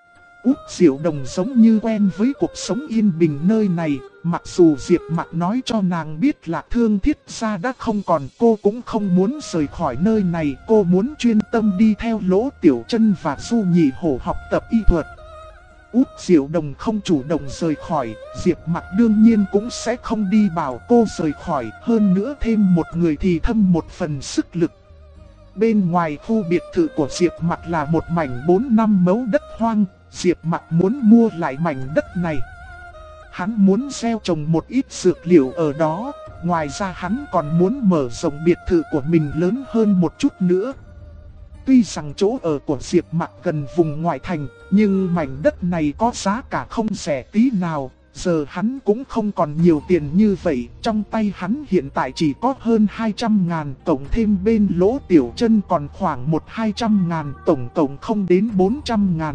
Úc Diệu Đồng giống như quen với cuộc sống yên bình nơi này, mặc dù Diệp Mặc nói cho nàng biết là Thương Thiết gia đã không còn, cô cũng không muốn rời khỏi nơi này, cô muốn chuyên tâm đi theo Lỗ Tiểu Chân và Du Nhị Hổ học tập y thuật. Út Diệu Đồng không chủ động rời khỏi, Diệp Mặc đương nhiên cũng sẽ không đi bảo cô rời khỏi, hơn nữa thêm một người thì thâm một phần sức lực. Bên ngoài khu biệt thự của Diệp Mặc là một mảnh 4-5 mẫu đất hoang, Diệp Mặc muốn mua lại mảnh đất này. Hắn muốn gieo trồng một ít dược liệu ở đó, ngoài ra hắn còn muốn mở rộng biệt thự của mình lớn hơn một chút nữa. Tuy rằng chỗ ở của Diệp Mặc gần vùng ngoại thành, nhưng mảnh đất này có giá cả không rẻ tí nào. Giờ hắn cũng không còn nhiều tiền như vậy, trong tay hắn hiện tại chỉ có hơn 200.000, tổng thêm bên Lỗ Tiểu Chân còn khoảng 100-200.000, tổng không đến 400.000.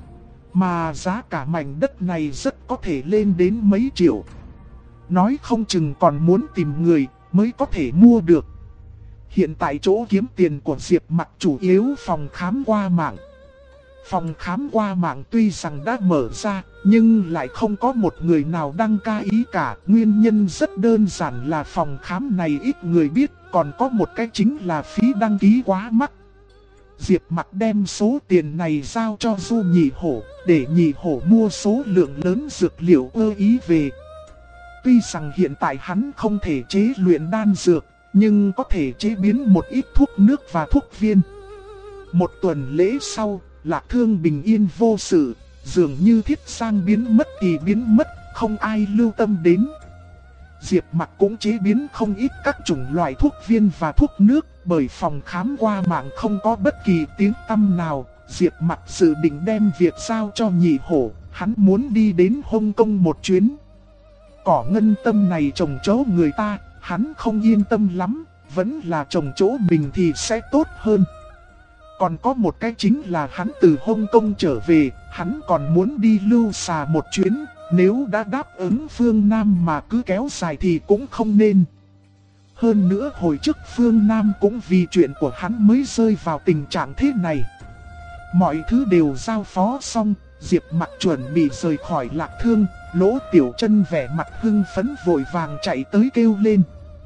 Mà giá cả mảnh đất này rất có thể lên đến mấy triệu. Nói không chừng còn muốn tìm người mới có thể mua được. Hiện tại chỗ kiếm tiền của Diệp Mặc chủ yếu phòng khám qua mạng. Phòng khám qua mạng tuy rằng đã mở ra, nhưng lại không có một người nào đăng ký ý cả. Nguyên nhân rất đơn giản là phòng khám này ít người biết, còn có một cái chính là phí đăng ký quá mắc. Diệp Mặc đem số tiền này giao cho Du Nhị Hổ, để Nhị Hổ mua số lượng lớn dược liệu ưa ý về. Tuy rằng hiện tại hắn không thể chế luyện đan dược, nhưng có thể chế biến một ít thuốc nước và thuốc viên. Một tuần lễ sau, Lạc Thương bình yên vô sự, dường như Thiết Sang biến mất thì biến mất, không ai lưu tâm đến. Diệp Mặc cũng chế biến không ít các chủng loại thuốc viên và thuốc nước, bởi phòng khám qua mạng không có bất kỳ tiếng tăm nào. Diệp Mặc dự định đem việc giao cho Nhị Hổ, hắn muốn đi đến Hồng Kông một chuyến. Cỏ ngân tâm này trồng chỗ người ta, hắn không yên tâm lắm, vẫn là trồng chỗ mình thì sẽ tốt hơn. Còn có một cái chính là hắn từ Hồng Kông trở về, hắn còn muốn đi lưu xà một chuyến, nếu đã đáp ứng Phương Nam mà cứ kéo dài thì cũng không nên. Hơn nữa hồi trước Phương Nam cũng vì chuyện của hắn mới rơi vào tình trạng thế này. Mọi thứ đều giao phó xong, Diệp Mặc chuẩn bị rời khỏi Lạc Thương, Lỗ Tiểu Chân vẻ mặt hưng phấn vội vàng chạy tới kêu lên.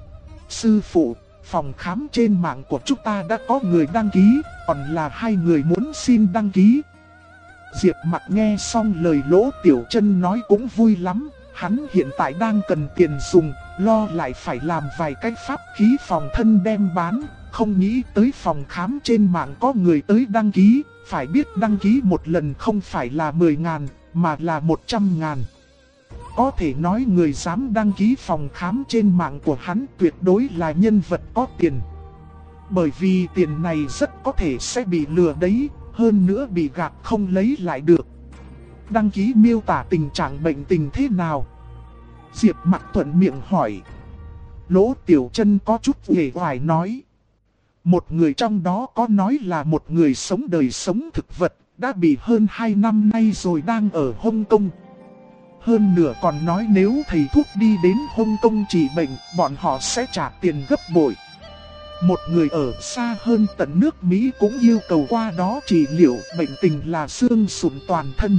Sư phụ, phòng khám trên mạng của chúng ta đã có người đăng ký, còn là 2 người muốn xin đăng ký. Diệp Mặc nghe xong lời Lỗ Tiểu Chân nói cũng vui lắm, hắn hiện tại đang cần tiền dùng, lo lại phải làm vài cái pháp khí phòng thân đem bán, không nghĩ tới phòng khám trên mạng có người tới đăng ký, phải biết đăng ký một lần không phải là 10.000, mà là 100.000. Có thể nói người dám đăng ký phòng khám trên mạng của hắn tuyệt đối là nhân vật có tiền. Bởi vì tiền này rất có thể sẽ bị lừa đấy, hơn nữa bị gạt không lấy lại được. Đăng ký miêu tả tình trạng bệnh tình thế nào? Diệp Mặc thuận miệng hỏi. Lỗ Tiểu Chân có chút uể oải nói. Một người trong đó có nói là một người sống đời sống thực vật, đã bị hơn 2 năm nay rồi đang ở Hồng Kông. Hơn nửa còn nói nếu thầy thuốc đi đến Hồng Kông trị bệnh, bọn họ sẽ trả tiền gấp bội. Một người ở xa hơn tận nước Mỹ cũng yêu cầu qua đó trị liệu, bệnh tình là xương sụn toàn thân.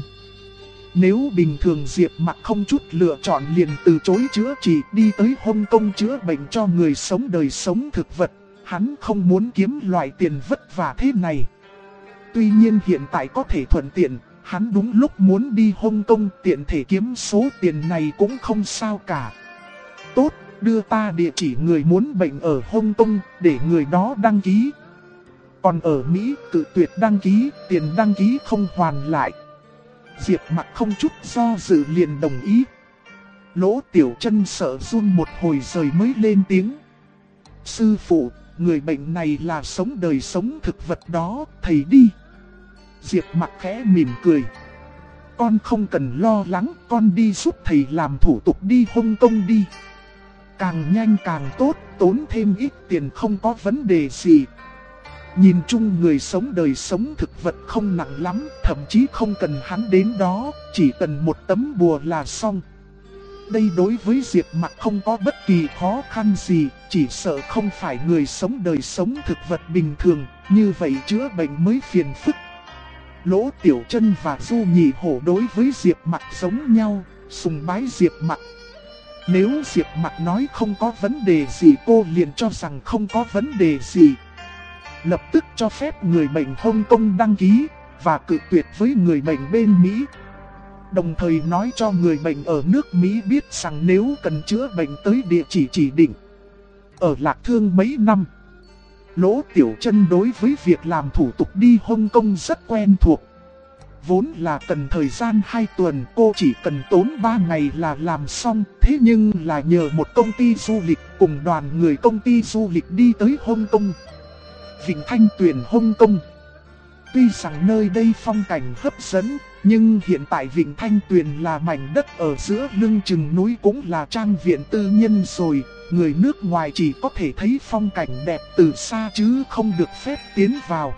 Nếu bình thường Diệp Mặc không chút lựa chọn liền từ chối chữa trị đi tới Hồng Kông chữa bệnh cho người sống đời sống thực vật, hắn không muốn kiếm loại tiền vất vả thế này. Tuy nhiên hiện tại có thể thuận tiện, hắn đúng lúc muốn đi Hồng Kông tiện thể kiếm số tiền này cũng không sao cả. Tốt, đưa ta địa chỉ người muốn bệnh ở Hồng Kông để người đó đăng ký. Còn ở Mỹ cự tuyệt đăng ký, tiền đăng ký không hoàn lại. Diệp Mặc không chút do dự liền đồng ý. Lỗ Tiểu Chân sợ run một hồi rồi mới lên tiếng. Sư phụ, người bệnh này là sống đời sống thực vật đó, thầy đi. Diệp Mặc khẽ mỉm cười. Con không cần lo lắng, con đi giúp thầy làm thủ tục đi Hồng Kông đi. Càng nhanh càng tốt, tốn thêm ít tiền không có vấn đề gì. Nhìn chung người sống đời sống thực vật không nặng lắm, thậm chí không cần hắn đến đó, chỉ cần một tấm bùa là xong. Đây đối với Diệp Mặc không có bất kỳ khó khăn gì, chỉ sợ không phải người sống đời sống thực vật bình thường, như vậy chữa bệnh mới phiền phức. Lỗ Tiểu Chân và Du Nhị Hổ đối với Diệp Mặc giống nhau, sùng bái Diệp Mặc. Nếu Diệp Mặc nói không có vấn đề gì cô liền cho rằng không có vấn đề gì. Lập tức cho phép người bệnh Hồng Kông đăng ký, và cự tuyệt với người bệnh bên Mỹ. Đồng thời nói cho người bệnh ở nước Mỹ biết rằng nếu cần chữa bệnh tới địa chỉ chỉ định. Ở Lạc Thương mấy năm, Lỗ Tiểu Chân đối với việc làm thủ tục đi Hong Kong rất quen thuộc. Vốn là cần thời gian 2 tuần, cô chỉ cần tốn 3 ngày là làm xong. Thế nhưng là nhờ một công ty du lịch cùng đoàn người công ty du lịch đi tới Hong Kong. Vịnh Thanh Tuyền Hong Kong. Tuy rằng nơi đây phong cảnh hấp dẫn, nhưng hiện tại Vịnh Thanh Tuyền là mảnh đất ở giữa lưng chừng núi cũng là trang viện tư nhân rồi. Người nước ngoài chỉ có thể thấy phong cảnh đẹp từ xa chứ không được phép tiến vào.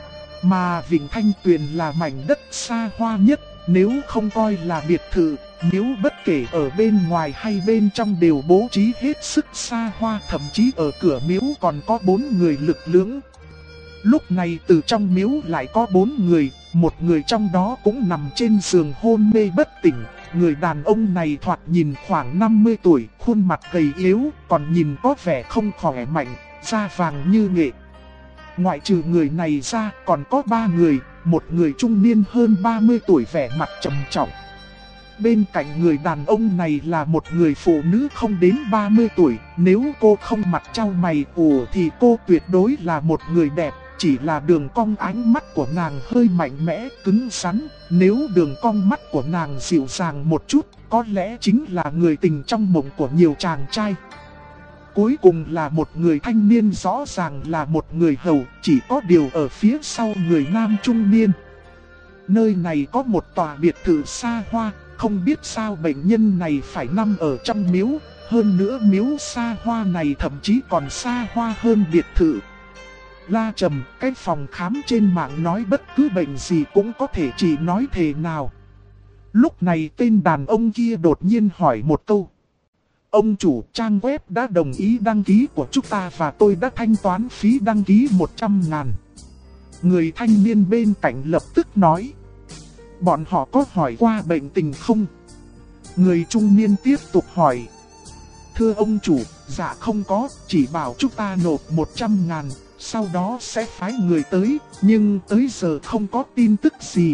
Mà Vịnh Thanh Tuyền là mảnh đất xa hoa nhất, nếu không coi là biệt thự, miếu bất kể ở bên ngoài hay bên trong đều bố trí hết sức xa hoa. Thậm chí ở cửa miếu còn có 4 người lực lưỡng. Lúc này từ trong miếu lại có 4 người, một người trong đó cũng nằm trên giường hôn mê bất tỉnh. Người đàn ông này thoạt nhìn khoảng 50 tuổi, khuôn mặt gầy yếu, còn nhìn có vẻ không khỏe mạnh, da vàng như nghệ. Ngoại trừ người này ra còn có 3 người, một người trung niên hơn 30 tuổi vẻ mặt trầm trọng. Bên cạnh người đàn ông này là một người phụ nữ không đến 30 tuổi, nếu cô không mặt trao mày ủ thì cô tuyệt đối là một người đẹp. Chỉ là đường cong ánh mắt của nàng hơi mạnh mẽ, cứng rắn. Nếu đường cong mắt của nàng dịu dàng một chút, có lẽ chính là người tình trong mộng của nhiều chàng trai. Cuối cùng là một người thanh niên, rõ ràng là một người hầu, chỉ có điều ở phía sau người nam trung niên. Nơi này có một tòa biệt thự xa hoa, không biết sao bệnh nhân này phải nằm ở trong miếu. Hơn nữa miếu xa hoa này thậm chí còn xa hoa hơn biệt thự. La Trầm, cái phòng khám trên mạng nói bất cứ bệnh gì cũng có thể chỉ nói thể nào. Lúc này tên đàn ông kia đột nhiên hỏi một câu. Ông chủ, trang web đã đồng ý đăng ký của chúng ta và tôi đã thanh toán phí đăng ký 100.000. Người thanh niên bên cạnh lập tức nói. Bọn họ có hỏi qua bệnh tình không? Người trung niên tiếp tục hỏi. Thưa ông chủ, dạ không có, chỉ bảo chúng ta nộp 100.000. Sau đó sẽ phái người tới, nhưng tới giờ không có tin tức gì.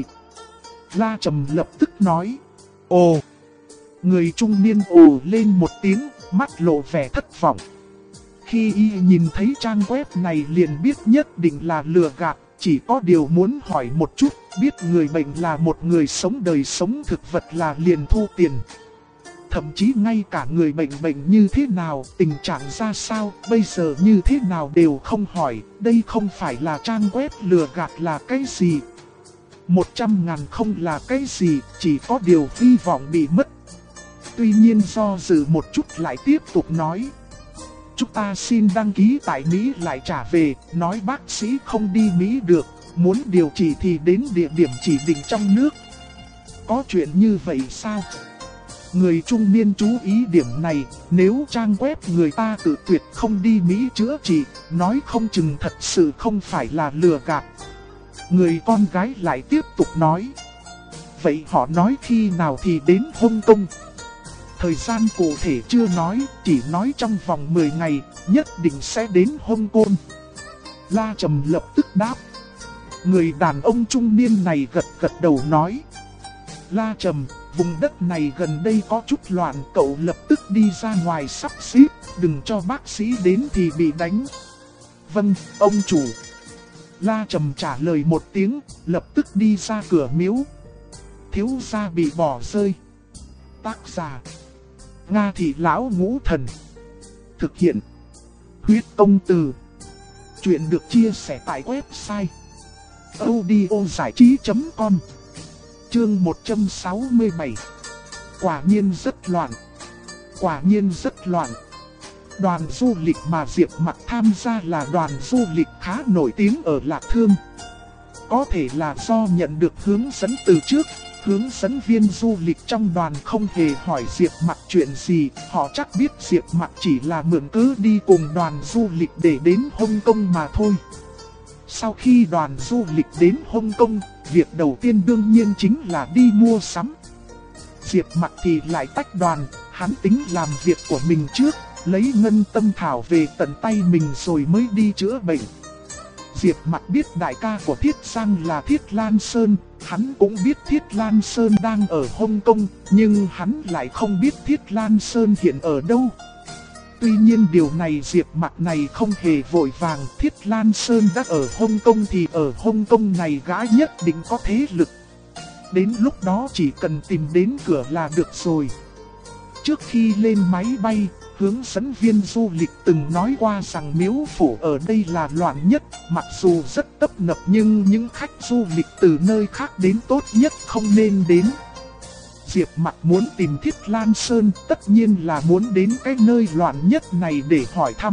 La Trầm lập tức nói. Ồ! Người trung niên ồ lên một tiếng, mắt lộ vẻ thất vọng. Khi y nhìn thấy trang web này liền biết nhất định là lừa gạt, chỉ có điều muốn hỏi một chút, biết người bệnh là một người sống đời sống thực vật là liền thu tiền. Thậm chí ngay cả người bệnh như thế nào, tình trạng ra sao, bây giờ như thế nào đều không hỏi. Đây không phải là trang web lừa gạt là cái gì. 100.000 không là cái gì, chỉ có điều hy vọng bị mất. Tuy nhiên do dự một chút lại tiếp tục nói. Chúng ta xin đăng ký tại Mỹ lại trả về, nói bác sĩ không đi Mỹ được, muốn điều trị thì đến địa điểm chỉ định trong nước. Có chuyện như vậy sao? Người trung niên chú ý điểm này, nếu trang web người ta tự tuyệt không đi Mỹ chữa trị, nói không chừng thật sự không phải là lừa gạt. Người con gái lại tiếp tục nói. Vậy họ nói khi nào thì đến Hong Kong? Thời gian cụ thể chưa nói, chỉ nói trong vòng 10 ngày, nhất định sẽ đến Hong Kong. La Trầm lập tức đáp. Người đàn ông trung niên này gật đầu nói. La Trầm, vùng đất này gần đây có chút loạn, cậu lập tức đi ra ngoài sắp xếp, đừng cho bác sĩ đến thì bị đánh. Vâng, ông chủ. La Trầm trả lời một tiếng, lập tức đi ra cửa miếu. Thiếu gia bị bỏ rơi. Tác giả Nga Thị Lão Ngũ Thần. Thực hiện Huyết Công Từ. Chuyện được chia sẻ tại website audiozảichí.com. Chương 167. Quả nhiên rất loạn. Quả nhiên rất loạn. Đoàn du lịch mà Diệp Mặc tham gia là đoàn du lịch khá nổi tiếng ở Lạc Thương. Có thể là do nhận được hướng dẫn từ trước, hướng dẫn viên du lịch trong đoàn không hề hỏi Diệp Mặc chuyện gì, họ chắc biết Diệp Mặc chỉ là mượn cớ đi cùng đoàn du lịch để đến Hong Kong mà thôi. Sau khi đoàn du lịch đến Hong Kong, việc đầu tiên đương nhiên chính là đi mua sắm. Diệp Mặc thì lại tách đoàn, hắn tính làm việc của mình trước, lấy ngân tâm thảo về tận tay mình rồi mới đi chữa bệnh. Diệp Mặc biết đại ca của Thiết Giang là Thiết Lan Sơn, hắn cũng biết Thiết Lan Sơn đang ở Hồng Kông, nhưng hắn lại không biết Thiết Lan Sơn hiện ở đâu. Tuy nhiên điều này Diệp Mặc này không hề vội vàng, Thiết Lan Sơn đã ở Hồng Kông thì ở Hồng Kông này gã nhất định có thế lực. Đến lúc đó chỉ cần tìm đến cửa là được rồi. Trước khi lên máy bay, hướng dẫn viên du lịch từng nói qua rằng Miếu Phủ ở đây là loạn nhất, mặc dù rất tấp nập nhưng những khách du lịch từ nơi khác đến tốt nhất không nên đến. Diệp Mặc muốn tìm Thiết Lan Sơn, tất nhiên là muốn đến cái nơi loạn nhất này để hỏi thăm.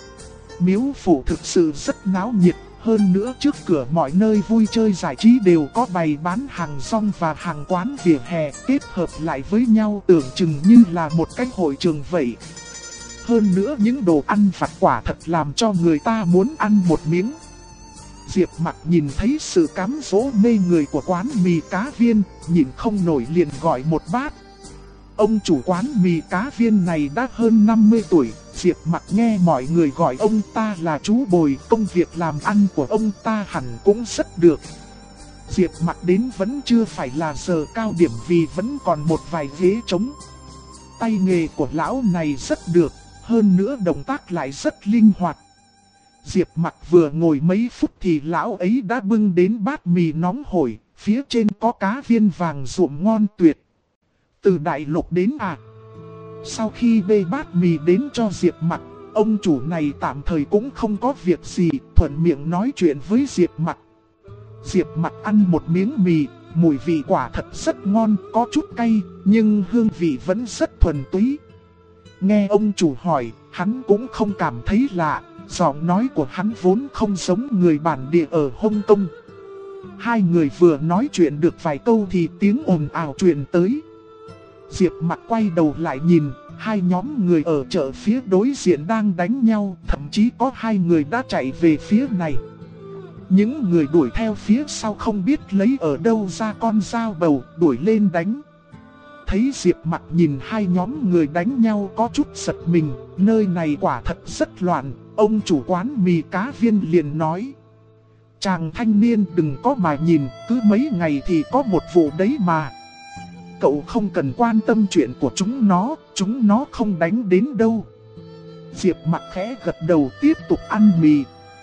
Miếu Phủ thực sự rất náo nhiệt, hơn nữa trước cửa mọi nơi vui chơi giải trí đều có bày bán hàng rong và hàng quán vỉa hè, kết hợp lại với nhau tưởng chừng như là một cái hội trường vậy. Hơn nữa những đồ ăn vặt quả thật làm cho người ta muốn ăn một miếng. Diệp Mặc nhìn thấy sự cám dỗ mê người của quán mì cá viên, nhìn không nổi liền gọi một bát. Ông chủ quán mì cá viên này đã hơn 50 tuổi, Diệp Mặc nghe mọi người gọi ông ta là chú Bồi, công việc làm ăn của ông ta hẳn cũng rất được. Diệp Mặc đến vẫn chưa phải là giờ cao điểm vì vẫn còn một vài ghế trống. Tay nghề của lão này rất được, hơn nữa động tác lại rất linh hoạt. Diệp Mặc vừa ngồi mấy phút thì lão ấy đã bưng đến bát mì nóng hổi, phía trên có cá viên vàng ruộm ngon tuyệt. Từ đại lục đến à? Sau khi bê bát mì đến cho Diệp Mặc, ông chủ này tạm thời cũng không có việc gì, thuận miệng nói chuyện với Diệp Mặc. Diệp Mặc ăn một miếng mì, mùi vị quả thật rất ngon, có chút cay, nhưng hương vị vẫn rất thuần túy. Nghe ông chủ hỏi, hắn cũng không cảm thấy lạ, giọng nói của hắn vốn không giống người bản địa ở Hồng Kông. Hai người vừa nói chuyện được vài câu thì tiếng ồn ào truyền tới. Diệp Mặc quay đầu lại nhìn, hai nhóm người ở chợ phía đối diện đang đánh nhau, thậm chí có hai người đã chạy về phía này. Những người đuổi theo phía sau không biết lấy ở đâu ra con dao bầu, đuổi lên đánh. Thấy Diệp Mặc nhìn hai nhóm người đánh nhau có chút giật mình, nơi này quả thật rất loạn, ông chủ quán mì cá viên liền nói. Chàng thanh niên đừng có mà nhìn, cứ mấy ngày thì có một vụ đấy mà. Cậu không cần quan tâm chuyện của chúng nó không đánh đến đâu. Diệp Mặc khẽ gật đầu tiếp tục ăn mì.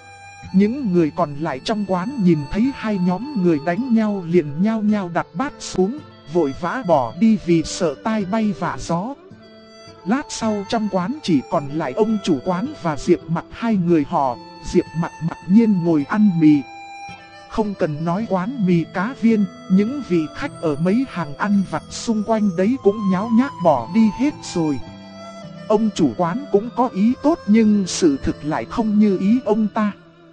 Những người còn lại trong quán nhìn thấy hai nhóm người đánh nhau liền nhao nhao đặt bát xuống, vội vã bỏ đi vì sợ tai bay vạ gió. Lát sau trong quán chỉ còn lại ông chủ quán và Diệp Mặc hai người họ. Diệp Mặc mặc nhiên ngồi ăn mì. Không cần nói quán mì cá viên, những vị khách ở mấy hàng ăn vặt xung quanh đấy cũng nháo nhác bỏ đi hết rồi. Ông chủ quán cũng có ý tốt nhưng sự thực lại không như ý ông ta.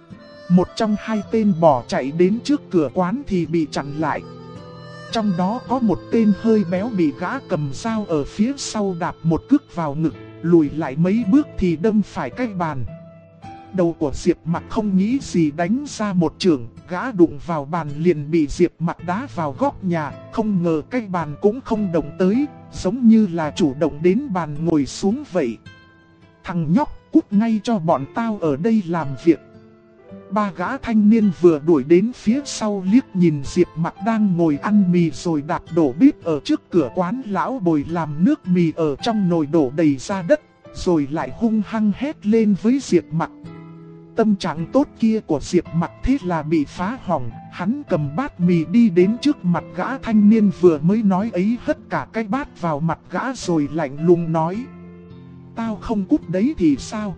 Một trong hai tên bỏ chạy đến trước cửa quán thì bị chặn lại. Trong đó có một tên hơi béo bị gã cầm dao ở phía sau đạp một cước vào ngực, lùi lại mấy bước thì đâm phải cái bàn. Đầu của Diệp Mặc không nghĩ gì đánh ra một chưởng, gã đụng vào bàn liền bị Diệp Mặc đá vào góc nhà, không ngờ cái bàn cũng không động tới, giống như là chủ động đến bàn ngồi xuống vậy. Thằng nhóc, cút ngay cho bọn tao ở đây làm việc. Ba gã thanh niên vừa đuổi đến phía sau liếc nhìn Diệp Mặc đang ngồi ăn mì rồi đạp đổ bếp ở trước cửa quán lão Bồi làm nước mì ở trong nồi đổ đầy ra đất, rồi lại hung hăng hét lên với Diệp Mặc. Tâm trạng tốt kia của Diệp Mặc thế là bị phá hỏng, hắn cầm bát mì đi đến trước mặt gã thanh niên vừa mới nói ấy, hất cả cái bát vào mặt gã rồi lạnh lùng nói. Tao không cút đấy thì sao?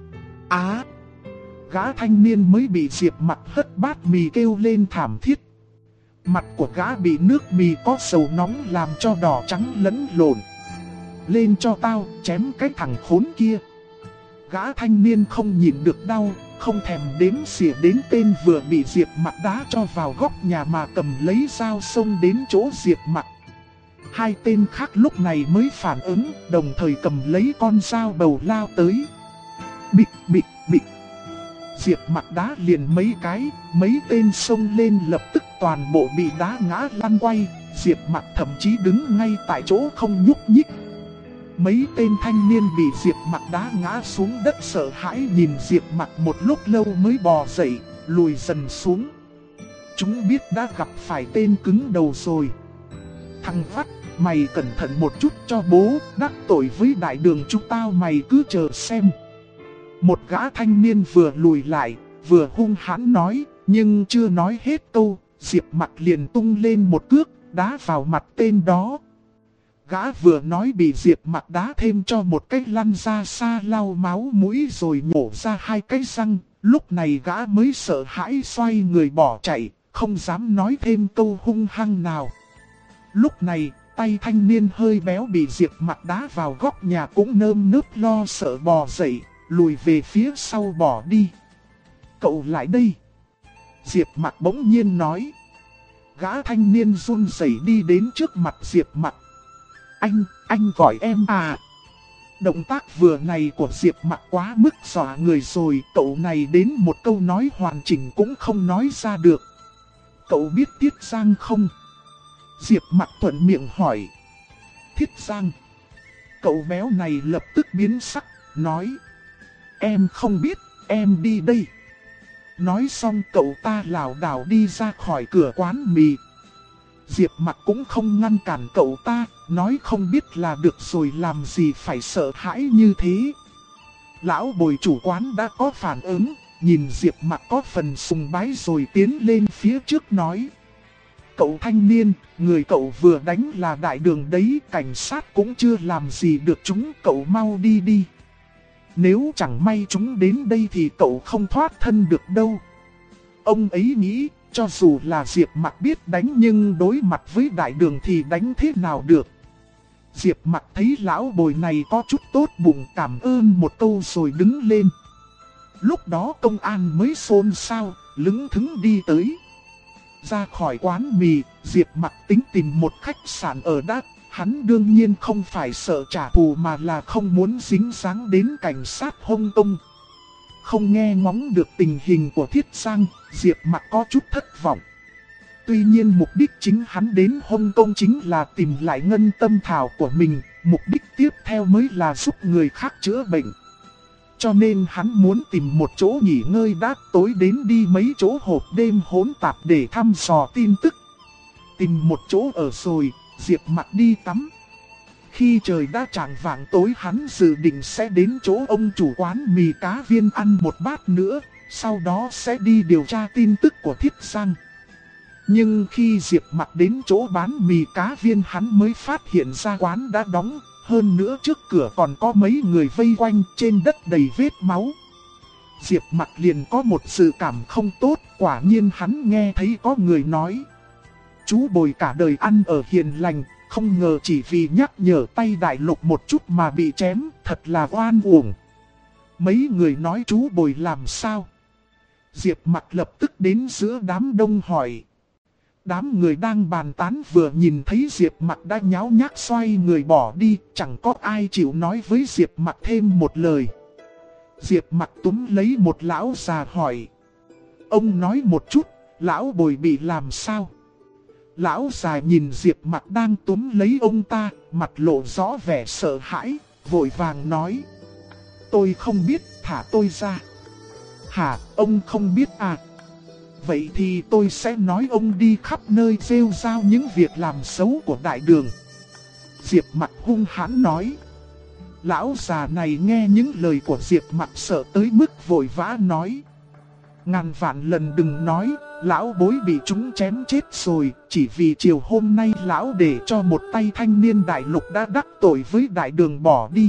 Gã thanh niên mới bị Diệp Mặc hất bát mì kêu lên thảm thiết. Mặt của gã bị nước mì có dầu nóng làm cho đỏ trắng lẫn lộn. Lên cho tao, chém cái thằng khốn kia. Gã thanh niên không nhịn được đau, không thèm đếm xỉa đến tên vừa bị Diệp Mặc đá cho vào góc nhà mà cầm lấy dao xông đến chỗ Diệp Mặc. Hai tên khác lúc này mới phản ứng, đồng thời cầm lấy con dao bầu lao tới. Bịch bịch bịch. Diệp Mặc đá liền mấy cái, mấy tên xông lên lập tức toàn bộ bị đá ngã lăn quay. Diệp Mặc thậm chí đứng ngay tại chỗ không nhúc nhích. Mấy tên thanh niên bị Diệp Mặc đá ngã xuống đất sợ hãi nhìn Diệp Mặc một lúc lâu mới bò dậy, lùi dần xuống. Chúng biết đã gặp phải tên cứng đầu rồi. Thằng Vắt, mày cẩn thận một chút cho bố, đắc tội với đại đường chúng tao mày cứ chờ xem. Một gã thanh niên vừa lùi lại, vừa hung hãn nói, nhưng chưa nói hết câu, Diệp Mặc liền tung lên một cước, đá vào mặt tên đó. Gã vừa nói bị Diệp Mặc đá thêm cho một cái lăn ra xa lau máu mũi rồi nhổ ra 2 cái răng. Lúc này gã mới sợ hãi xoay người bỏ chạy, không dám nói thêm câu hung hăng nào. Lúc này, tay thanh niên hơi béo bị Diệp Mặc đá vào góc nhà cũng nơm nớp lo sợ bò dậy, lùi về phía sau bỏ đi. Cậu lại đây. Diệp Mặc bỗng nhiên nói. Gã thanh niên run rẩy đi đến trước mặt Diệp Mặc. Anh gọi em à? Động tác vừa này của Diệp Mặc quá mức dọa người rồi, cậu này đến một câu nói hoàn chỉnh cũng không nói ra được. Cậu biết Tiết Giang không? Diệp Mặc thuận miệng hỏi. Tiết Giang. Cậu béo này lập tức biến sắc, nói. Em không biết, em đi đây. Nói xong cậu ta lảo đảo đi ra khỏi cửa quán mì. Diệp Mặc cũng không ngăn cản cậu ta, nói không biết là được rồi làm gì phải sợ hãi như thế. Lão bồi chủ quán đã có phản ứng, nhìn Diệp Mặc có phần sùng bái rồi tiến lên phía trước nói. Cậu thanh niên, người cậu vừa đánh là đại đường đấy, cảnh sát cũng chưa làm gì được chúng, cậu mau đi đi. Nếu chẳng may chúng đến đây thì cậu không thoát thân được đâu. Ông ấy nghĩ, cho dù là Diệp Mặc biết đánh nhưng đối mặt với đại đường thì đánh thế nào được. Diệp Mặc thấy lão bồi này có chút tốt bụng, cảm ơn một câu rồi đứng lên. Lúc đó công an mới xôn xao, lững thững đi tới. Ra khỏi quán mì, Diệp Mặc tính tìm một khách sạn ở đắt. Hắn đương nhiên không phải sợ trả thù mà là không muốn dính dáng đến cảnh sát Hồng Kông. Không nghe ngóng được tình hình của Thiết Giang, Diệp Mặc có chút thất vọng. Tuy nhiên mục đích chính hắn đến Hồng Kông chính là tìm lại ngân tâm thảo của mình, mục đích tiếp theo mới là giúp người khác chữa bệnh. Cho nên hắn muốn tìm một chỗ nghỉ ngơi đã, tối đến đi mấy chỗ hộp đêm hỗn tạp để thăm dò tin tức. Tìm một chỗ ở rồi, Diệp Mặc đi tắm. Khi trời đã chạng vạng tối hắn dự định sẽ đến chỗ ông chủ quán mì cá viên ăn một bát nữa, sau đó sẽ đi điều tra tin tức của Thiết Giang. Nhưng khi Diệp Mặc đến chỗ bán mì cá viên hắn mới phát hiện ra quán đã đóng, hơn nữa trước cửa còn có mấy người vây quanh, trên đất đầy vết máu. Diệp Mặc liền có một sự cảm không tốt, quả nhiên hắn nghe thấy có người nói. Chú Bồi cả đời ăn ở hiền lành, không ngờ chỉ vì nhắc nhở tay đại lục một chút mà bị chém, thật là oan uổng. Mấy người nói chú Bồi làm sao? Diệp Mặc lập tức đến giữa đám đông hỏi. Đám người đang bàn tán vừa nhìn thấy Diệp Mặc đã nháo nhác xoay người bỏ đi, chẳng có ai chịu nói với Diệp Mặc thêm một lời. Diệp Mặc túm lấy một lão già hỏi. Ông nói một chút, lão Bồi bị làm sao? Lão già nhìn Diệp Mặc đang túm lấy ông ta, mặt lộ rõ vẻ sợ hãi, vội vàng nói. Tôi không biết, thả tôi ra. Hả, ông không biết à? Vậy thì tôi sẽ nói ông đi khắp nơi rêu rao những việc làm xấu của đại đường. Diệp Mặc hung hãn nói. Lão già này nghe những lời của Diệp Mặc sợ tới mức vội vã nói. Ngàn vạn lần đừng nói, lão bối bị chúng chém chết rồi, chỉ vì chiều hôm nay lão để cho một tay thanh niên đại lục đã đắc tội với đại đường bỏ đi.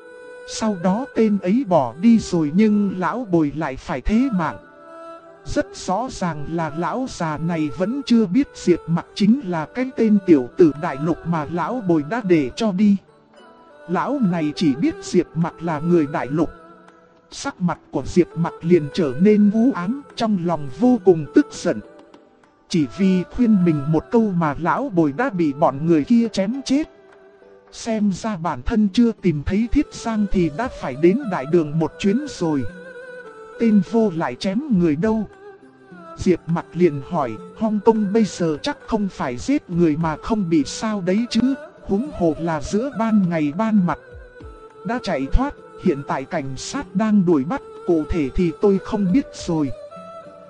Sau đó tên ấy bỏ đi rồi nhưng lão bồi lại phải thế mạng. Rất rõ ràng là lão già này vẫn chưa biết Diệp Mặc chính là cái tên tiểu tử đại lục mà lão bồi đã để cho đi. Lão này chỉ biết Diệp Mặc là người đại lục. Sắc mặt của Diệp Mặc liền trở nên u ám, trong lòng vô cùng tức giận. Chỉ vì khuyên mình một câu mà lão bồi đã bị bọn người kia chém chết. Xem ra bản thân chưa tìm thấy Thiết Giang thì đã phải đến đại đường một chuyến rồi. Tên vô lại chém người đâu? Diệp Mặc liền hỏi, Hồng Kông bây giờ chắc không phải giết người mà không bị sao đấy chứ, huống hồ là giữa ban ngày ban mặt. Đã chạy thoát, hiện tại cảnh sát đang đuổi bắt, cụ thể thì tôi không biết rồi.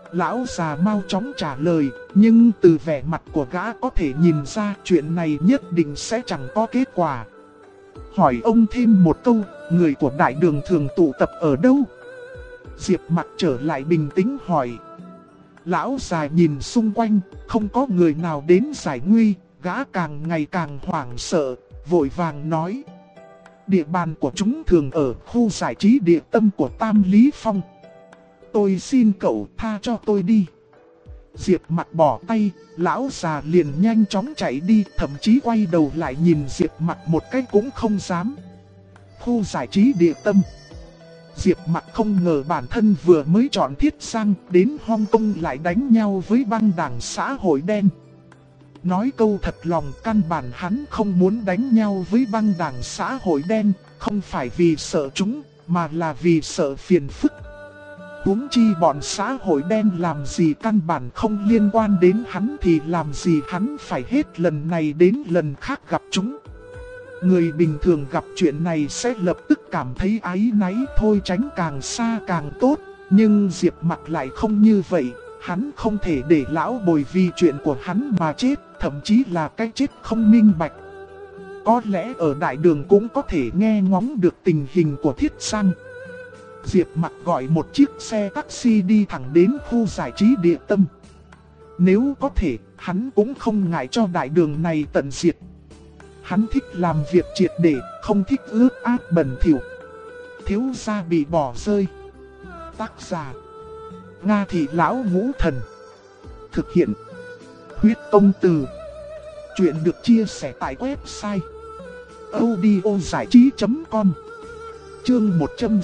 Lão già mau chóng trả lời, nhưng từ vẻ mặt của gã có thể nhìn ra chuyện này nhất định sẽ chẳng có kết quả. Hỏi ông thêm một câu, người của đại đường thường tụ tập ở đâu? Diệp Mặc trở lại bình tĩnh hỏi. Lão già nhìn xung quanh, không có người nào đến giải nguy, gã càng ngày càng hoảng sợ, vội vàng nói. Địa bàn của chúng thường ở khu giải trí địa tâm của Tam Lý Phong. Tôi xin cậu tha cho tôi đi. Diệp Mặc bỏ tay, lão già liền nhanh chóng chạy đi, thậm chí quay đầu lại nhìn Diệp Mặc một cái cũng không dám. Khu giải trí địa tâm. Diệp Mặc không ngờ bản thân vừa mới chọn Thiết Giang đến Hong Kong lại đánh nhau với băng đảng xã hội đen. Nói câu thật lòng, căn bản hắn không muốn đánh nhau với băng đảng xã hội đen, không phải vì sợ chúng, mà là vì sợ phiền phức. Huống chi bọn xã hội đen làm gì căn bản không liên quan đến hắn thì làm gì hắn phải hết lần này đến lần khác gặp chúng. Người bình thường gặp chuyện này sẽ lập tức cảm thấy áy náy, thôi tránh càng xa càng tốt. Nhưng Diệp Mặc lại không như vậy, hắn không thể để lão bồi vì chuyện của hắn mà chết, thậm chí là cái chết không minh bạch. Có lẽ ở đại đường cũng có thể nghe ngóng được tình hình của Thiết Giang. Diệp Mặc gọi một chiếc xe taxi đi thẳng đến khu giải trí địa tâm. Nếu có thể, hắn cũng không ngại cho đại đường này tận diệt. Hắn thích làm việc triệt để, không thích ướt át bẩn thỉu. Thiếu gia bị bỏ rơi. Tác giả: Nga Thị Lão Ngũ Thần. Thực hiện: Huyết Công Từ. Chuyện được chia sẻ tại website audiozảichí.com. Chương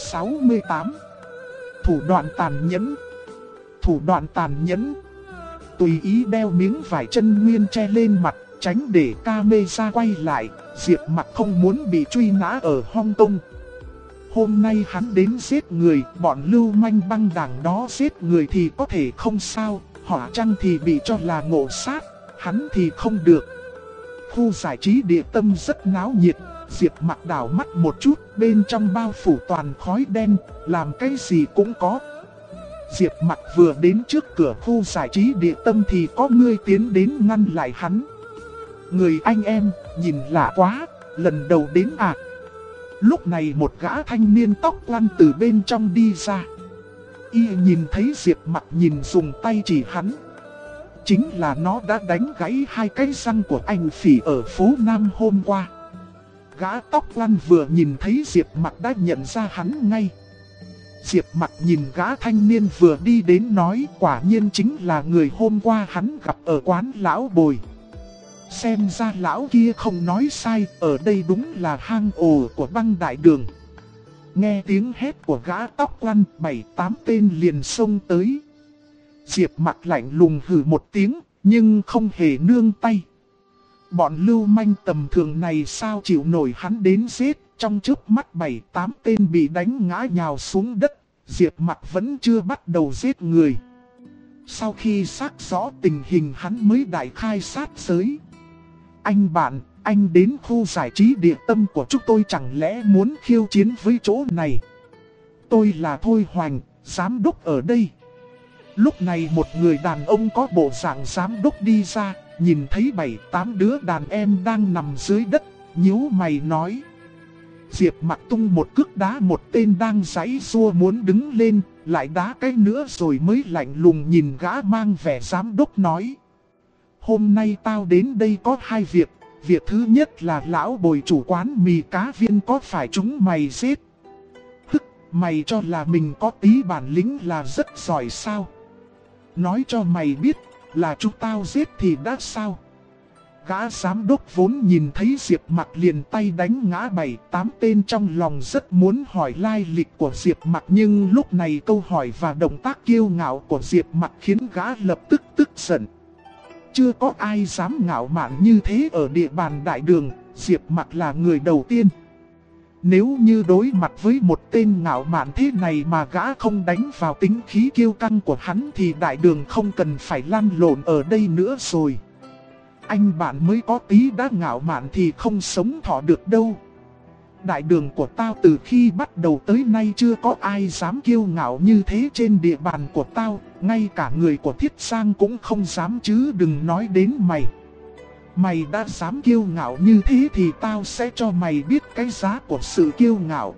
168. Thủ đoạn tàn nhẫn. Thủ đoạn tàn nhẫn. Tùy ý đeo miếng vải chân nguyên che lên mặt, tránh để camera quay lại. Diệp Mặc không muốn bị truy nã ở Hong Kong. Hôm nay hắn đến giết người, bọn lưu manh băng đảng đó giết người thì có thể không sao, Hỏa Trăng thì bị cho là ngộ sát, hắn thì không được. Khu giải trí địa tâm rất náo nhiệt. Diệp Mặc đảo mắt một chút, bên trong bao phủ toàn khói đen, làm cái gì cũng có. Diệp Mặc vừa đến trước cửa khu giải trí địa tâm thì có người tiến đến ngăn lại hắn. Người anh em, nhìn lạ quá, lần đầu đến à? Lúc này một gã thanh niên tóc quăn từ bên trong đi ra. Y nhìn thấy Diệp Mặc nhìn dùng tay chỉ hắn. Chính là nó đã đánh gãy hai cái răng của anh Phỉ ở phố Nam hôm qua. Gã tóc quăn vừa nhìn thấy Diệp Mặc đã nhận ra hắn ngay. Diệp Mặc nhìn gã thanh niên vừa đi đến nói, quả nhiên chính là người hôm qua hắn gặp ở quán lão Bồi. Xem ra lão kia không nói sai, ở đây đúng là hang ổ của băng đại đường. Nghe tiếng hét của gã tóc quăn, 7-8 tên liền xông tới. Diệp Mặc lạnh lùng hừ một tiếng, nhưng không hề nương tay. Bọn lưu manh tầm thường này sao chịu nổi hắn đến giết, trong chớp mắt 7-8 tên bị đánh ngã nhào xuống đất. Diệp Mặc vẫn chưa bắt đầu giết người. Sau khi xác rõ tình hình hắn mới đại khai sát giới. Anh bạn, anh đến khu giải trí địa tâm của chúng tôi chẳng lẽ muốn khiêu chiến với chỗ này? Tôi là Thôi Hoành, giám đốc ở đây. Lúc này một người đàn ông có bộ dạng giám đốc đi ra, nhìn thấy 7-8 đứa đàn em đang nằm dưới đất, nhíu mày nói. Diệp Mặc tung một cước đá một tên đang giãy giụa muốn đứng lên, lại đá cái nữa rồi mới lạnh lùng nhìn gã mang vẻ giám đốc nói. Hôm nay tao đến đây có hai việc. Việc thứ nhất là lão Bồi chủ quán mì cá viên có phải chúng mày giết? Hức, mày cho là mình có tí bản lĩnh là rất giỏi sao? Nói cho mày biết là chúng tao giết thì đã sao? Gã giám đốc vốn nhìn thấy Diệp Mặc liền tay đánh ngã 7-8 tên, trong lòng rất muốn hỏi lai lịch của Diệp Mặc, nhưng lúc này câu hỏi và động tác kiêu ngạo của Diệp Mặc khiến gã lập tức tức giận. Chưa có ai dám ngạo mạn như thế ở địa bàn đại đường, Diệp Mặc là người đầu tiên. Nếu như đối mặt với một tên ngạo mạn thế này mà gã không đánh vào tính khí kiêu căng của hắn thì đại đường không cần phải lăn lộn ở đây nữa rồi. Anh bạn mới có tí đã ngạo mạn thì không sống thọ được đâu. Đại đường của tao từ khi bắt đầu tới nay chưa có ai dám kiêu ngạo như thế trên địa bàn của tao. ngay cả người của Thiết Giang cũng không dám chứ đừng nói đến mày. Mày đã dám kiêu ngạo như thế thì tao sẽ cho mày biết cái giá của sự kiêu ngạo.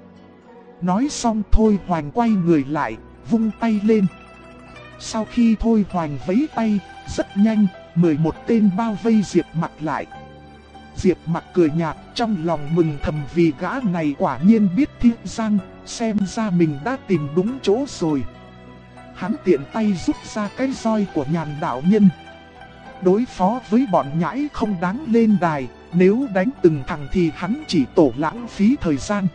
Nói xong Thôi Hoành quay người lại, vung tay lên. Sau khi Thôi Hoành vẫy tay, rất nhanh, 11 tên bao vây Diệp Mặc lại. Diệp Mặc cười nhạt, trong lòng mừng thầm vì gã này quả nhiên biết Thiết Giang, xem ra mình đã tìm đúng chỗ rồi. Hắn tiện tay rút ra cái roi của Nhàn đạo nhân. Đối phó với bọn nhãi không đáng lên đài, nếu đánh từng thằng thì hắn chỉ tổ lãng phí thời gian.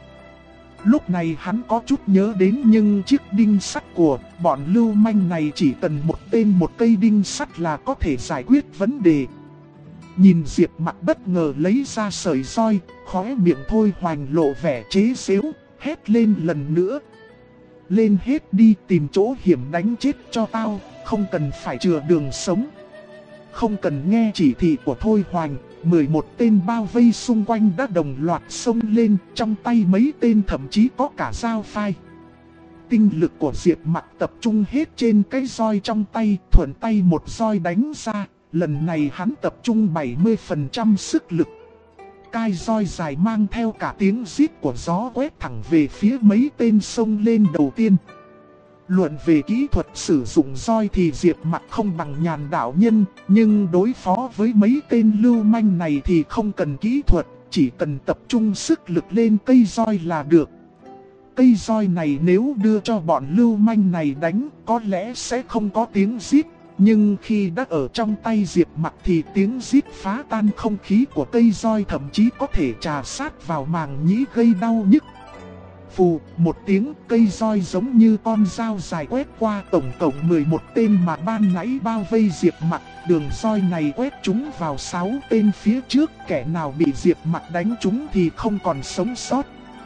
Lúc này hắn có chút nhớ đến nhưng chiếc đinh sắt của bọn lưu manh này chỉ cần một tên một cây đinh sắt là có thể giải quyết vấn đề. Nhìn Diệp Mặc bất ngờ lấy ra sợi roi, khóe miệng Thôi Hoành lộ vẻ chế giễu, hét lên lần nữa. Lên hết đi, tìm chỗ hiểm đánh chết cho tao, không cần phải chừa đường sống. Không cần nghe chỉ thị của Thôi Hoành, 11 tên bao vây xung quanh đã đồng loạt xông lên, trong tay mấy tên thậm chí có cả dao phai. Tinh lực của Diệp Mặc tập trung hết trên cái roi trong tay, thuận tay một roi đánh ra, lần này hắn tập trung 70% sức lực. Cai roi dài mang theo cả tiếng rít của gió quét thẳng về phía mấy tên xông lên đầu tiên. Luận về kỹ thuật sử dụng roi thì Diệp Mặc không bằng Nhàn đạo nhân, nhưng đối phó với mấy tên lưu manh này thì không cần kỹ thuật, chỉ cần tập trung sức lực lên cây roi là được. Cây roi này nếu đưa cho bọn lưu manh này đánh có lẽ sẽ không có tiếng rít, nhưng khi đã ở trong tay Diệp Mặc thì tiếng rít phá tan không khí của cây roi, thậm chí có thể trà sát vào màng nhĩ gây đau nhức. Phù, một tiếng, cây roi giống như con dao dài quét qua tổng cộng 11 tên mà ban nãy bao vây Diệp Mặc. Đường roi này quét chúng vào 6 tên phía trước, kẻ nào bị Diệp Mặc đánh trúng thì không còn sống sót.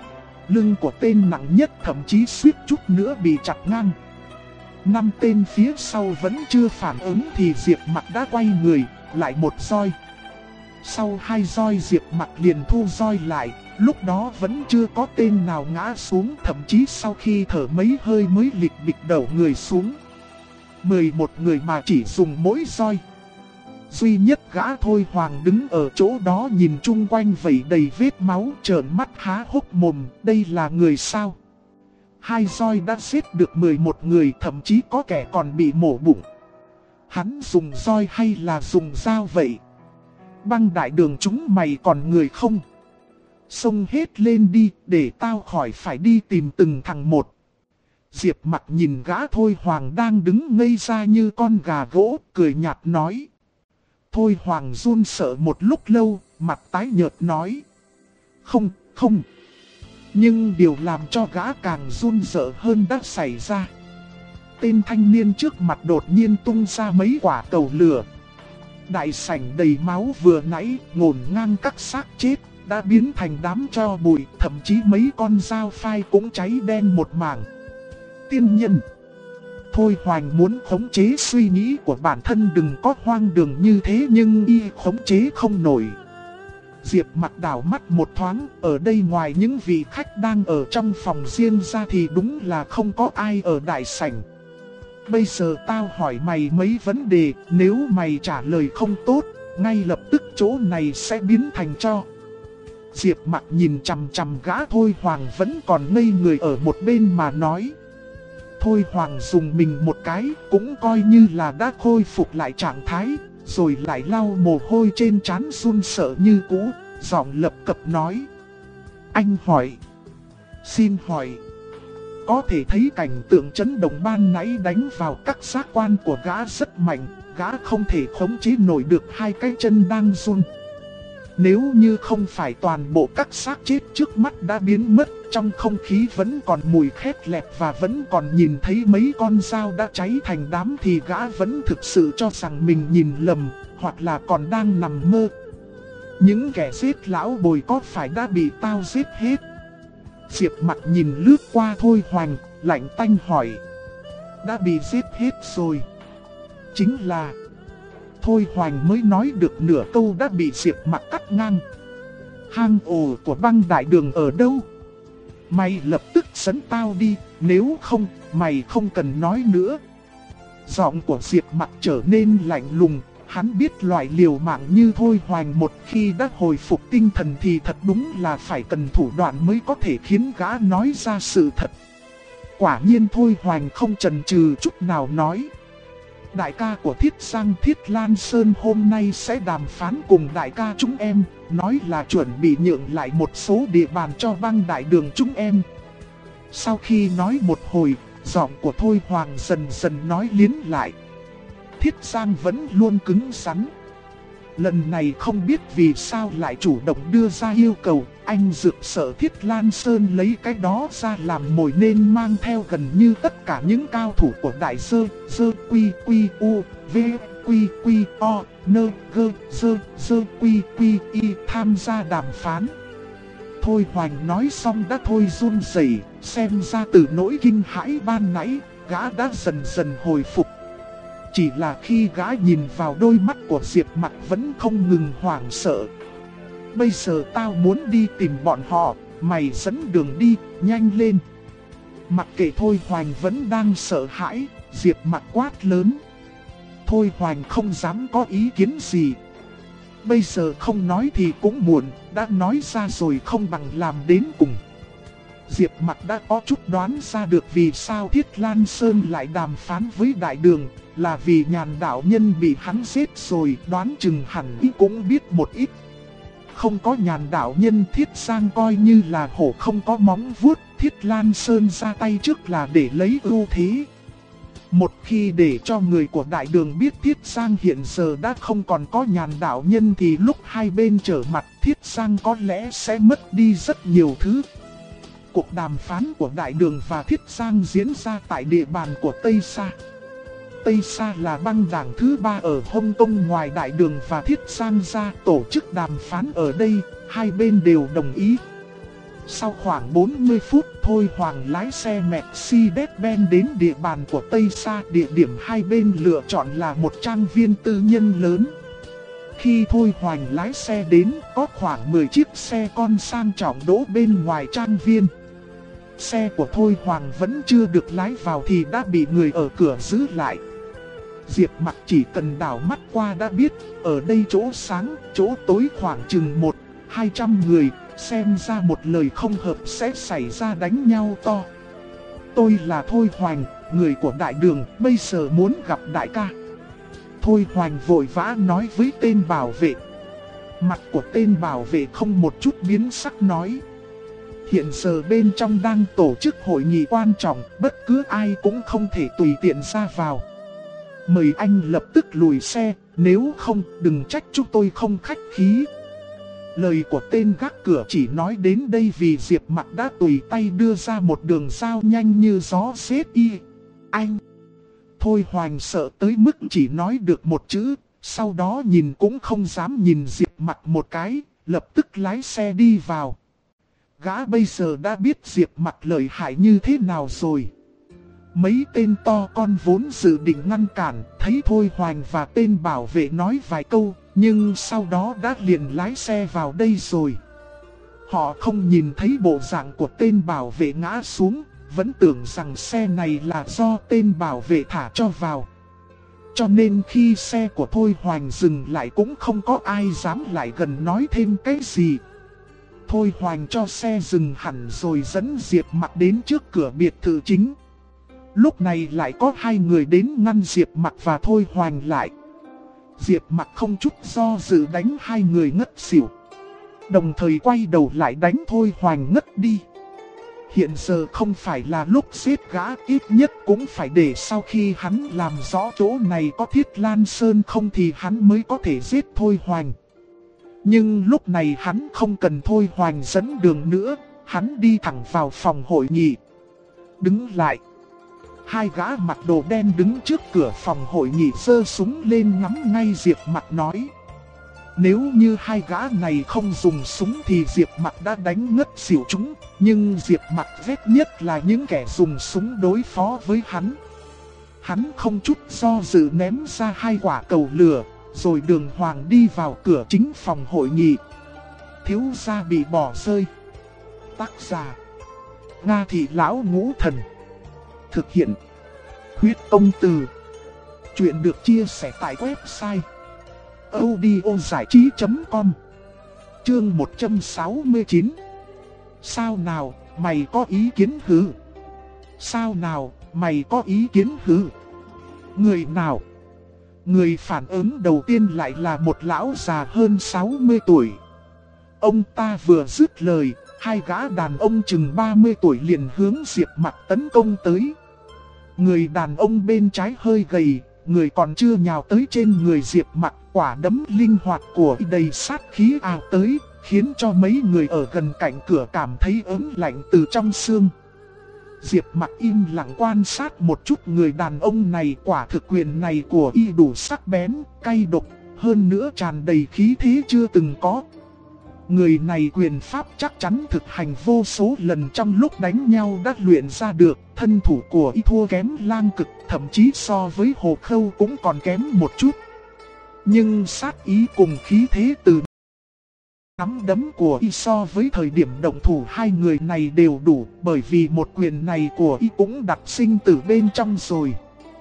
Lưng của tên nặng nhất thậm chí suýt chút nữa bị chặt ngang. 5 tên phía sau vẫn chưa phản ứng thì Diệp Mặc đã quay người, lại một roi. Sau 2 roi Diệp Mặc liền thu roi lại. Lúc đó vẫn chưa có tên nào ngã xuống, thậm chí sau khi thở mấy hơi mới lịch bịch đầu người xuống. 11 người mà chỉ dùng mỗi roi. Duy nhất gã Thôi Hoành đứng ở chỗ đó nhìn chung quanh vẩy đầy vết máu, trợn mắt há hốc mồm, đây là người sao? 2 roi đã giết được 11 người, thậm chí có kẻ còn bị mổ bụng. Hắn dùng roi hay là dùng dao vậy? Băng đại đường chúng mày còn người không? Xông hết lên đi, để tao khỏi phải đi tìm từng thằng một. Diệp Mặc nhìn gã Thôi Hoành đang đứng ngây ra như con gà gỗ, cười nhạt nói. Thôi Hoành run sợ một lúc lâu, mặt tái nhợt nói. Không, không. Nhưng điều làm cho gã càng run sợ hơn đã xảy ra. Tên thanh niên trước mặt đột nhiên tung ra mấy quả cầu lửa. Đại sảnh đầy máu vừa nãy ngổn ngang các xác chết đã biến thành đám tro bụi, thậm chí mấy con dao phai cũng cháy đen một mảng. Tiên nhân. Thôi Hoành muốn khống chế suy nghĩ của bản thân đừng có hoang đường như thế nhưng y khống chế không nổi. Diệp Mặc đảo mắt một thoáng, ở đây ngoài những vị khách đang ở trong phòng riêng ra thì đúng là không có ai ở đại sảnh. Bây giờ tao hỏi mày mấy vấn đề, nếu mày trả lời không tốt, ngay lập tức chỗ này sẽ biến thành tro. Diệp Mặc nhìn chằm chằm gã Thôi Hoành vẫn còn ngây người ở một bên mà nói. Thôi Hoành dùng mình một cái, cũng coi như là đã khôi phục lại trạng thái, rồi lại lau mồ hôi trên trán run sợ như cũ, giọng lập cập nói. Anh hỏi. Xin hỏi. Có thể thấy cảnh tượng chấn động ban nãy đánh vào các giác quan của gã rất mạnh, gã không thể khống chế nổi được 2 cái chân đang run. Nếu như không phải toàn bộ các xác chết trước mắt đã biến mất, trong không khí vẫn còn mùi khét lẹt và vẫn còn nhìn thấy mấy con dao đã cháy thành đám thì gã vẫn thực sự cho rằng mình nhìn lầm, hoặc là còn đang nằm mơ. Những kẻ giết lão Bồi có phải đã bị tao giết hết? Diệp Mặc nhìn lướt qua Thôi Hoành, lạnh tanh hỏi. Đã bị giết hết rồi. Chính là... Thôi Hoành mới nói được nửa câu đã bị Diệp Mặc cắt ngang. Hang ổ của băng đại đường ở đâu? Mày lập tức dẫn tao đi, nếu không, mày không cần nói nữa. Giọng của Diệp Mặc trở nên lạnh lùng. Hắn biết loại liều mạng như Thôi Hoành một khi đã hồi phục tinh thần thì thật đúng là phải cần thủ đoạn mới có thể khiến gã nói ra sự thật. Quả nhiên Thôi Hoành không chần chừ chút nào nói. Đại ca của Thiết Giang Thiết Lan Sơn hôm nay sẽ đàm phán cùng đại ca chúng em, nói là chuẩn bị nhượng lại một số địa bàn cho băng đại đường chúng em. Sau khi nói một hồi, giọng của Thôi Hoàng dần dần nói liến lại. Thiết Giang vẫn luôn cứng rắn. Lần này không biết vì sao lại chủ động đưa ra yêu cầu, anh Dược sợ Thiết Lan Sơn lấy cái đó ra làm mồi nên mang theo gần như tất cả những cao thủ của Đại Dơ, Dơ Quy Quy U, V Quy Quy O, Nơ Gơ, Dơ, Dơ Quy Quy Y tham gia đàm phán. Thôi Hoành nói xong đã thôi run rẩy, xem ra từ nỗi kinh hãi ban nãy, gã đã dần dần hồi phục. Chỉ là khi gã nhìn vào đôi mắt của Diệp Mặc vẫn không ngừng hoảng sợ. Bây giờ tao muốn đi tìm bọn họ, mày dẫn đường đi, nhanh lên. Mặc kệ Thôi Hoành vẫn đang sợ hãi, Diệp Mặc quát lớn. Thôi Hoành không dám có ý kiến gì. Bây giờ không nói thì cũng muộn, đã nói ra rồi không bằng làm đến cùng. Diệp Mặc đã có chút đoán ra được vì sao Thiết Lan Sơn lại đàm phán với Đại Đường, là vì Nhàn đạo nhân bị hắn giết rồi, đoán chừng hẳn ý cũng biết một ít. Không có Nhàn đạo nhân, Thiết Giang coi như là hổ không có móng vuốt, Thiết Lan Sơn ra tay trước là để lấy ưu thế. Một khi để cho người của Đại Đường biết Thiết Giang hiện giờ đã không còn có Nhàn đạo nhân thì lúc hai bên trở mặt Thiết Giang có lẽ sẽ mất đi rất nhiều thứ. Cuộc đàm phán của Đại Đường và Thiết Giang diễn ra tại địa bàn của Tây Sa. Tây Sa là băng đảng thứ 3 ở Hồng Kông, ngoài Đại Đường và Thiết Giang ra tổ chức đàm phán ở đây, hai bên đều đồng ý. Sau khoảng 40 phút, Thôi Hoàng lái xe Mercedes-Benz đến địa bàn của Tây Sa. Địa điểm hai bên lựa chọn là một trang viên tư nhân lớn. Khi Thôi Hoàng lái xe đến, có khoảng 10 chiếc xe con sang trọng đỗ bên ngoài trang viên. Xe của Thôi Hoàng vẫn chưa được lái vào thì đã bị người ở cửa giữ lại. Diệp Mặc chỉ cần đảo mắt qua đã biết, ở đây chỗ sáng, chỗ tối khoảng chừng 100-200 người, xem ra một lời không hợp sẽ xảy ra đánh nhau to. Tôi là Thôi Hoành, người của Đại Đường, bây giờ muốn gặp đại ca. Thôi Hoành vội vã nói với tên bảo vệ. Mặt của tên bảo vệ không một chút biến sắc nói. Hiện giờ bên trong đang tổ chức hội nghị quan trọng, bất cứ ai cũng không thể tùy tiện ra vào. Mời anh lập tức lùi xe, nếu không đừng trách chúng tôi không khách khí. Lời của tên gác cửa chỉ nói đến đây vì Diệp Mặc đã tùy tay đưa ra một đường dao nhanh như gió xếp y. Anh! Thôi Hoành sợ tới mức chỉ nói được một chữ, sau đó nhìn cũng không dám nhìn Diệp Mặc một cái, lập tức lái xe đi vào. Gã bây giờ đã biết Diệp Mặc lợi hại như thế nào rồi. Mấy tên to con vốn dự định ngăn cản, thấy Thôi Hoành và tên bảo vệ nói vài câu, nhưng sau đó đã liền lái xe vào đây rồi. Họ không nhìn thấy bộ dạng của tên bảo vệ ngã xuống, vẫn tưởng rằng xe này là do tên bảo vệ thả cho vào. Cho nên khi xe của Thôi Hoành dừng lại cũng không có ai dám lại gần nói thêm cái gì. Thôi Hoành cho xe dừng hẳn rồi dẫn Diệp Mặc đến trước cửa biệt thự chính. Lúc này lại có hai người đến ngăn Diệp Mặc và Thôi Hoành lại. Diệp Mặc không chút do dự đánh hai người ngất xỉu, đồng thời quay đầu lại đánh Thôi Hoành ngất đi. Hiện giờ không phải là lúc giết gã, ít nhất cũng phải để sau khi hắn làm rõ chỗ này có Thiết Lan Sơn không thì hắn mới có thể giết Thôi Hoành. Nhưng lúc này hắn không cần Thôi Hoành dẫn đường nữa, hắn đi thẳng vào phòng hội nghị. Đứng lại. Hai gã mặc đồ đen đứng trước cửa phòng hội nghị giơ súng lên ngắm ngay Diệp Mặc nói. Nếu như hai gã này không dùng súng thì Diệp Mặc đã đánh ngất xỉu chúng, nhưng Diệp Mặc ghét nhất là những kẻ dùng súng đối phó với hắn. Hắn không chút do dự ném ra hai quả cầu lửa, rồi đường hoàng đi vào cửa chính phòng hội nghị. Thiếu gia bị bỏ rơi. Tác giả: Nga Thị Lão Ngũ Thần. Thực hiện: Huyết Công Từ. Chuyện được chia sẻ tại website audiozảichí.com. Chương 169. Sao nào, mày có ý kiến hứ? Sao nào, mày có ý kiến hứ? Người nào? Người phản ứng đầu tiên lại là một lão già hơn 60 tuổi. Ông ta vừa dứt lời, hai gã đàn ông chừng 30 tuổi liền hướng Diệp Mặc tấn công tới. Người đàn ông bên trái hơi gầy, người còn chưa nhào tới trên người Diệp Mặc, quả đấm linh hoạt của y đầy sát khí ào tới, khiến cho mấy người ở gần cạnh cửa cảm thấy ớn lạnh từ trong xương. Diệp Mặc im lặng quan sát một chút người đàn ông này, quả thực quyền này của y đủ sắc bén, cay độc, hơn nữa tràn đầy khí thế chưa từng có. Người này quyền pháp chắc chắn thực hành vô số lần trong lúc đánh nhau đã luyện ra được, thân thủ của y thua kém Lang Cực, thậm chí so với Hồ Khâu cũng còn kém một chút. Nhưng sát ý cùng khí thế từ nắm đấm của y so với thời điểm động thủ hai người này đều đủ, bởi vì một quyền này của y cũng đặt sinh tử bên trong rồi.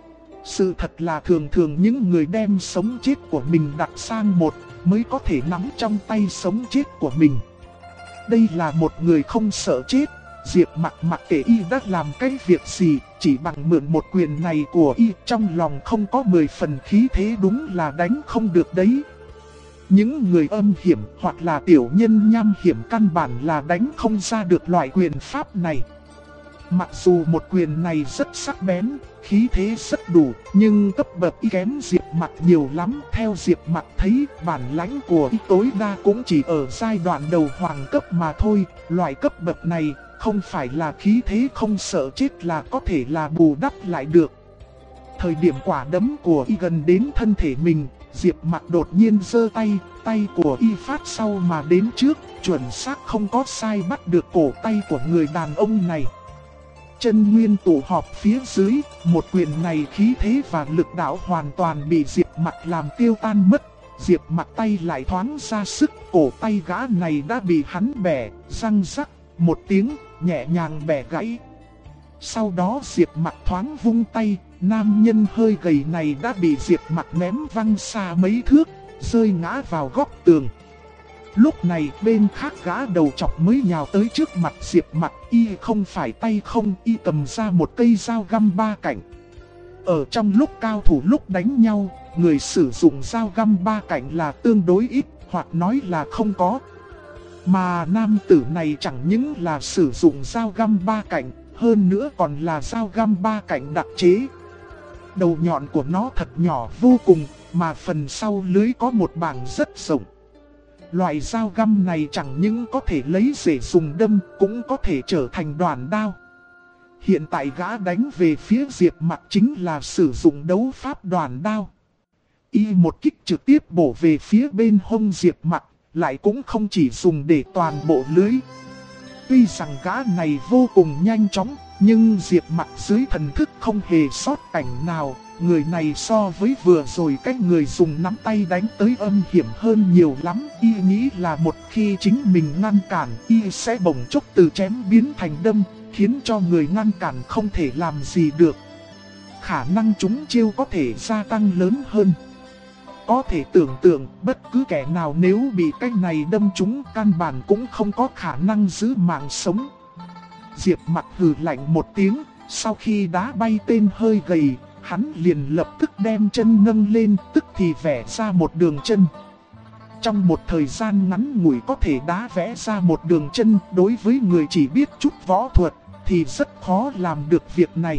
Sự thật là thường thường những người đem sống chết của mình đặt sang một mới có thể nắm trong tay sống chết của mình. Đây là một người không sợ chết. Diệp Mặc mặc kệ y đã làm cái việc gì, chỉ bằng mượn một quyền này của y, trong lòng không có 10 phần khí thế đúng là đánh không được đấy. Những người âm hiểm hoặc là tiểu nhân nham hiểm căn bản là đánh không ra được loại quyền pháp này. Mặc dù một quyền này rất sắc bén, khí thế rất đủ, nhưng cấp bậc y kém Diệp Mặc nhiều lắm. Theo Diệp Mặc thấy, bản lãnh của y tối đa cũng chỉ ở giai đoạn đầu hoàng cấp mà thôi. Loại cấp bậc này không phải là khí thế không sợ chết là có thể là bù đắp lại được. Thời điểm quả đấm của y gần đến thân thể mình, Diệp Mặc đột nhiên giơ tay, tay của y phát sau mà đến trước, chuẩn xác không có sai bắt được cổ tay của người đàn ông này. Chân nguyên tụ họp phía dưới, một quyền này khí thế và lực đạo hoàn toàn bị Diệp Mặc làm tiêu tan mất. Diệp Mặc tay lại thoáng ra sức, cổ tay gã này đã bị hắn bẻ, răng rắc, một tiếng, nhẹ nhàng bẻ gãy. Sau đó Diệp Mặc thoáng vung tay, nam nhân hơi gầy này đã bị Diệp Mặc ném văng xa mấy thước, rơi ngã vào góc tường. Lúc này bên khác gã đầu chọc mới nhào tới trước mặt Diệp Mặc, y không phải tay không, y cầm ra một cây dao găm ba cạnh. Ở trong lúc cao thủ lúc đánh nhau, người sử dụng dao găm ba cạnh là tương đối ít, hoặc nói là không có. Mà nam tử này chẳng những là sử dụng dao găm ba cạnh, hơn nữa còn là dao găm ba cạnh đặc chế. Đầu nhọn của nó thật nhỏ vô cùng, mà phần sau lưới có một bảng rất rộng. Loại dao găm này chẳng những có thể lấy để dùng đâm, cũng có thể trở thành đoản đao. Hiện tại gã đánh về phía Diệp Mặc chính là sử dụng đấu pháp đoản đao. Y một kích trực tiếp bổ về phía bên hông Diệp Mặc, lại cũng không chỉ dùng để toàn bộ lưới. Tuy rằng gã này vô cùng nhanh chóng, nhưng Diệp Mặc dưới thần thức không hề sót cảnh nào. Người này so với vừa rồi cách người dùng nắm tay đánh tới âm hiểm hơn nhiều lắm. Y nghĩ là một khi chính mình ngăn cản, y sẽ bỗng chốc từ chém biến thành đâm, khiến cho người ngăn cản không thể làm gì được. Khả năng trúng chiêu có thể gia tăng lớn hơn. Có thể tưởng tượng bất cứ kẻ nào nếu bị cái này đâm trúng căn bản cũng không có khả năng giữ mạng sống. Diệp Mặc hừ lạnh một tiếng, sau khi đá bay tên hơi gầy, hắn liền lập tức đem chân nâng lên, tức thì vẽ ra một đường chân. Trong một thời gian ngắn ngủi có thể đá vẽ ra một đường chân, đối với người chỉ biết chút võ thuật thì rất khó làm được việc này.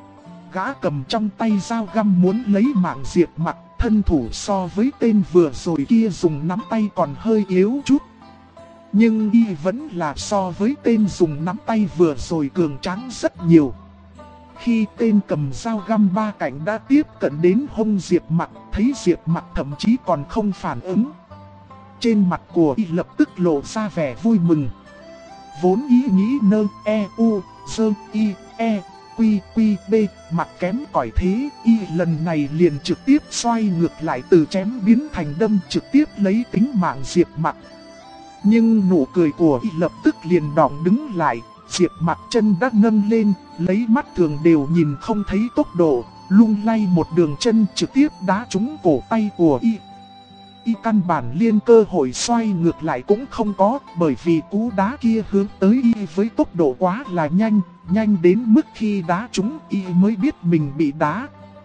Gã cầm trong tay dao găm muốn lấy mạng Diệp Mặc, thân thủ so với tên vừa rồi kia dùng nắm tay còn hơi yếu chút. Nhưng y vẫn là so với tên dùng nắm tay vừa rồi cường tráng rất nhiều. Khi tên cầm dao găm ba cạnh đã tiếp cận đến hông Diệp Mặc, thấy Diệp Mặc thậm chí còn không phản ứng. Trên mặt của y lập tức lộ ra vẻ vui mừng. Vốn ý nghĩ nơ, e, u, sơ, y, e, quy, quy, b, mặt kém cỏi thế, y lần này liền trực tiếp xoay ngược lại từ chém biến thành đâm, trực tiếp lấy tính mạng Diệp Mặc. Nhưng nụ cười của y lập tức liền đọng đứng lại. Diệp Mặc chân đã nâng lên, lấy mắt thường đều nhìn không thấy tốc độ, lung lay một đường chân trực tiếp đá trúng cổ tay của y. Y căn bản liên cơ hội xoay ngược lại cũng không có, bởi vì cú đá kia hướng tới y với tốc độ quá là nhanh, nhanh đến mức khi đá trúng y mới biết mình bị đá.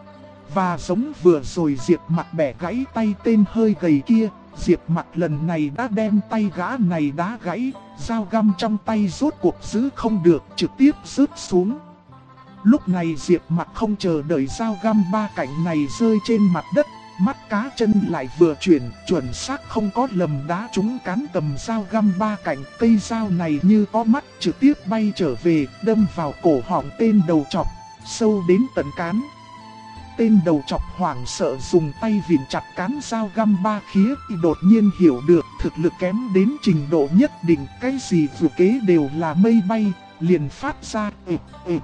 Và giống vừa rồi Diệp Mặc bẻ gãy tay tên hơi gầy kia, Diệp Mặc lần này đã đem tay gã này đá gãy, dao găm trong tay rốt cuộc giữ không được, trực tiếp rớt xuống. Lúc này Diệp Mặc không chờ đợi dao găm ba cạnh này rơi trên mặt đất, mắt cá chân lại vừa chuyển, chuẩn xác không có lầm đá trúng cán cầm dao găm ba cạnh. Cây dao này như có mắt, trực tiếp bay trở về, đâm vào cổ họng tên đầu trọc, sâu đến tận cán. Tên đầu trọc hoảng sợ dùng tay vịn chặt cán dao găm ba khía, đột nhiên hiểu được thực lực kém đến trình độ nhất định, cái gì vừa kế đều là mây bay, liền phát ra ịch.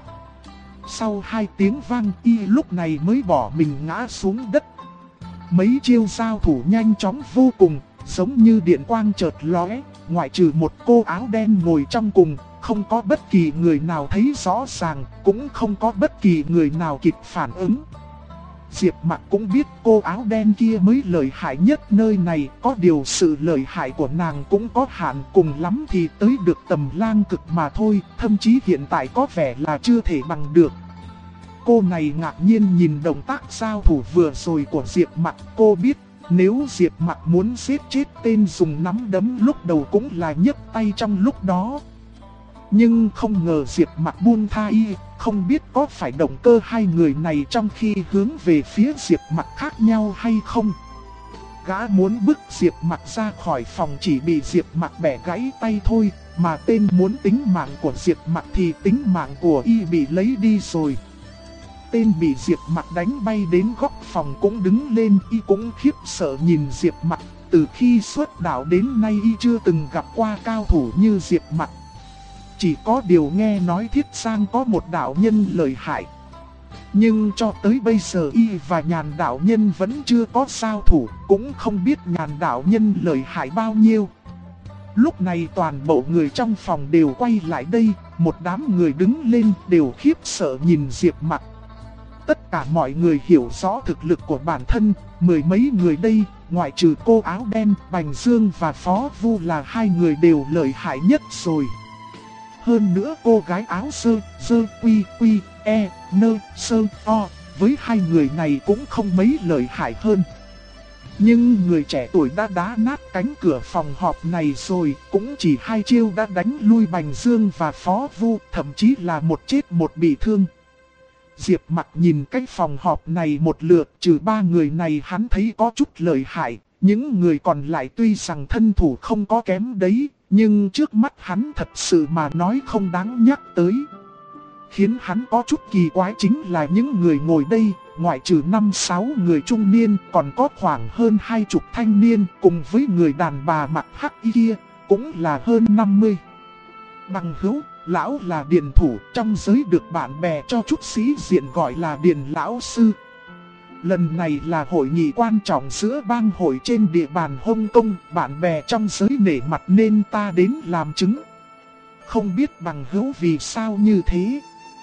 Sau 2 tiếng vang, y lúc này mới bỏ mình ngã xuống đất. Mấy chiêu giao thủ nhanh chóng vô cùng, giống như điện quang chợt lóe, ngoại trừ một cô áo đen ngồi trong cùng, không có bất kỳ người nào thấy rõ ràng, cũng không có bất kỳ người nào kịp phản ứng. Diệp Mặc cũng biết cô áo đen kia mới lợi hại nhất nơi này, có điều sự lợi hại của nàng cũng có hạn, cùng lắm thì tới được tầm lang cực mà thôi, thậm chí hiện tại có vẻ là chưa thể bằng được. Cô này ngạc nhiên nhìn động tác giao thủ vừa rồi của Diệp Mặc, cô biết nếu Diệp Mặc muốn giết chết tên dùng nắm đấm lúc đầu cũng là nhấc tay trong lúc đó. Nhưng không ngờ Diệp Mặc buông tha y, không biết có phải động cơ hai người này trong khi hướng về phía Diệp Mặc khác nhau hay không. Gã muốn bức Diệp Mặc ra khỏi phòng chỉ bị Diệp Mặc bẻ gãy tay thôi, mà tên muốn tính mạng của Diệp Mặc thì tính mạng của y bị lấy đi rồi. Tên bị Diệp Mặc đánh bay đến góc phòng cũng đứng lên, y cũng khiếp sợ nhìn Diệp Mặc, từ khi xuất đạo đến nay y chưa từng gặp qua cao thủ như Diệp Mặc. Chỉ có điều nghe nói Thiết Sang có một đạo nhân lợi hại. Nhưng cho tới bây giờ y và Nhàn đạo nhân vẫn chưa có giao thủ, cũng không biết Nhàn đạo nhân lợi hại bao nhiêu. Lúc này toàn bộ người trong phòng đều quay lại đây, một đám người đứng lên đều khiếp sợ nhìn Diệp Mặc. Tất cả mọi người hiểu rõ thực lực của bản thân, mười mấy người đây, ngoại trừ cô áo đen, Bành Dương và Phó Vu là hai người đều lợi hại nhất rồi. Hơn nữa cô gái áo sơ quy e nơ sơ o, với hai người này cũng không mấy lợi hại hơn. Nhưng người trẻ tuổi đã đá nát cánh cửa phòng họp này rồi, cũng chỉ 2 chiêu đã đánh lui Bành Dương và Phó Vu, thậm chí là một chết một bị thương. Diệp Mặc nhìn cái phòng họp này một lượt, trừ 3 người này hắn thấy có chút lợi hại, những người còn lại tuy rằng thân thủ không có kém đấy, nhưng trước mắt hắn thật sự mà nói không đáng nhắc tới. Khiến hắn có chút kỳ quái chính là những người ngồi đây, ngoại trừ 5-6 người trung niên, còn có khoảng hơn 20 thanh niên, cùng với người đàn bà mặc hắc y kia, cũng là hơn 50. Bằng hữu, lão là điền thủ, trong giới được bạn bè cho chút sĩ diện gọi là điền lão sư. Lần này là hội nghị quan trọng giữa bang hội trên địa bàn Hồng Kông, bạn bè trong giới nể mặt nên ta đến làm chứng. Không biết bằng hữu vì sao như thế?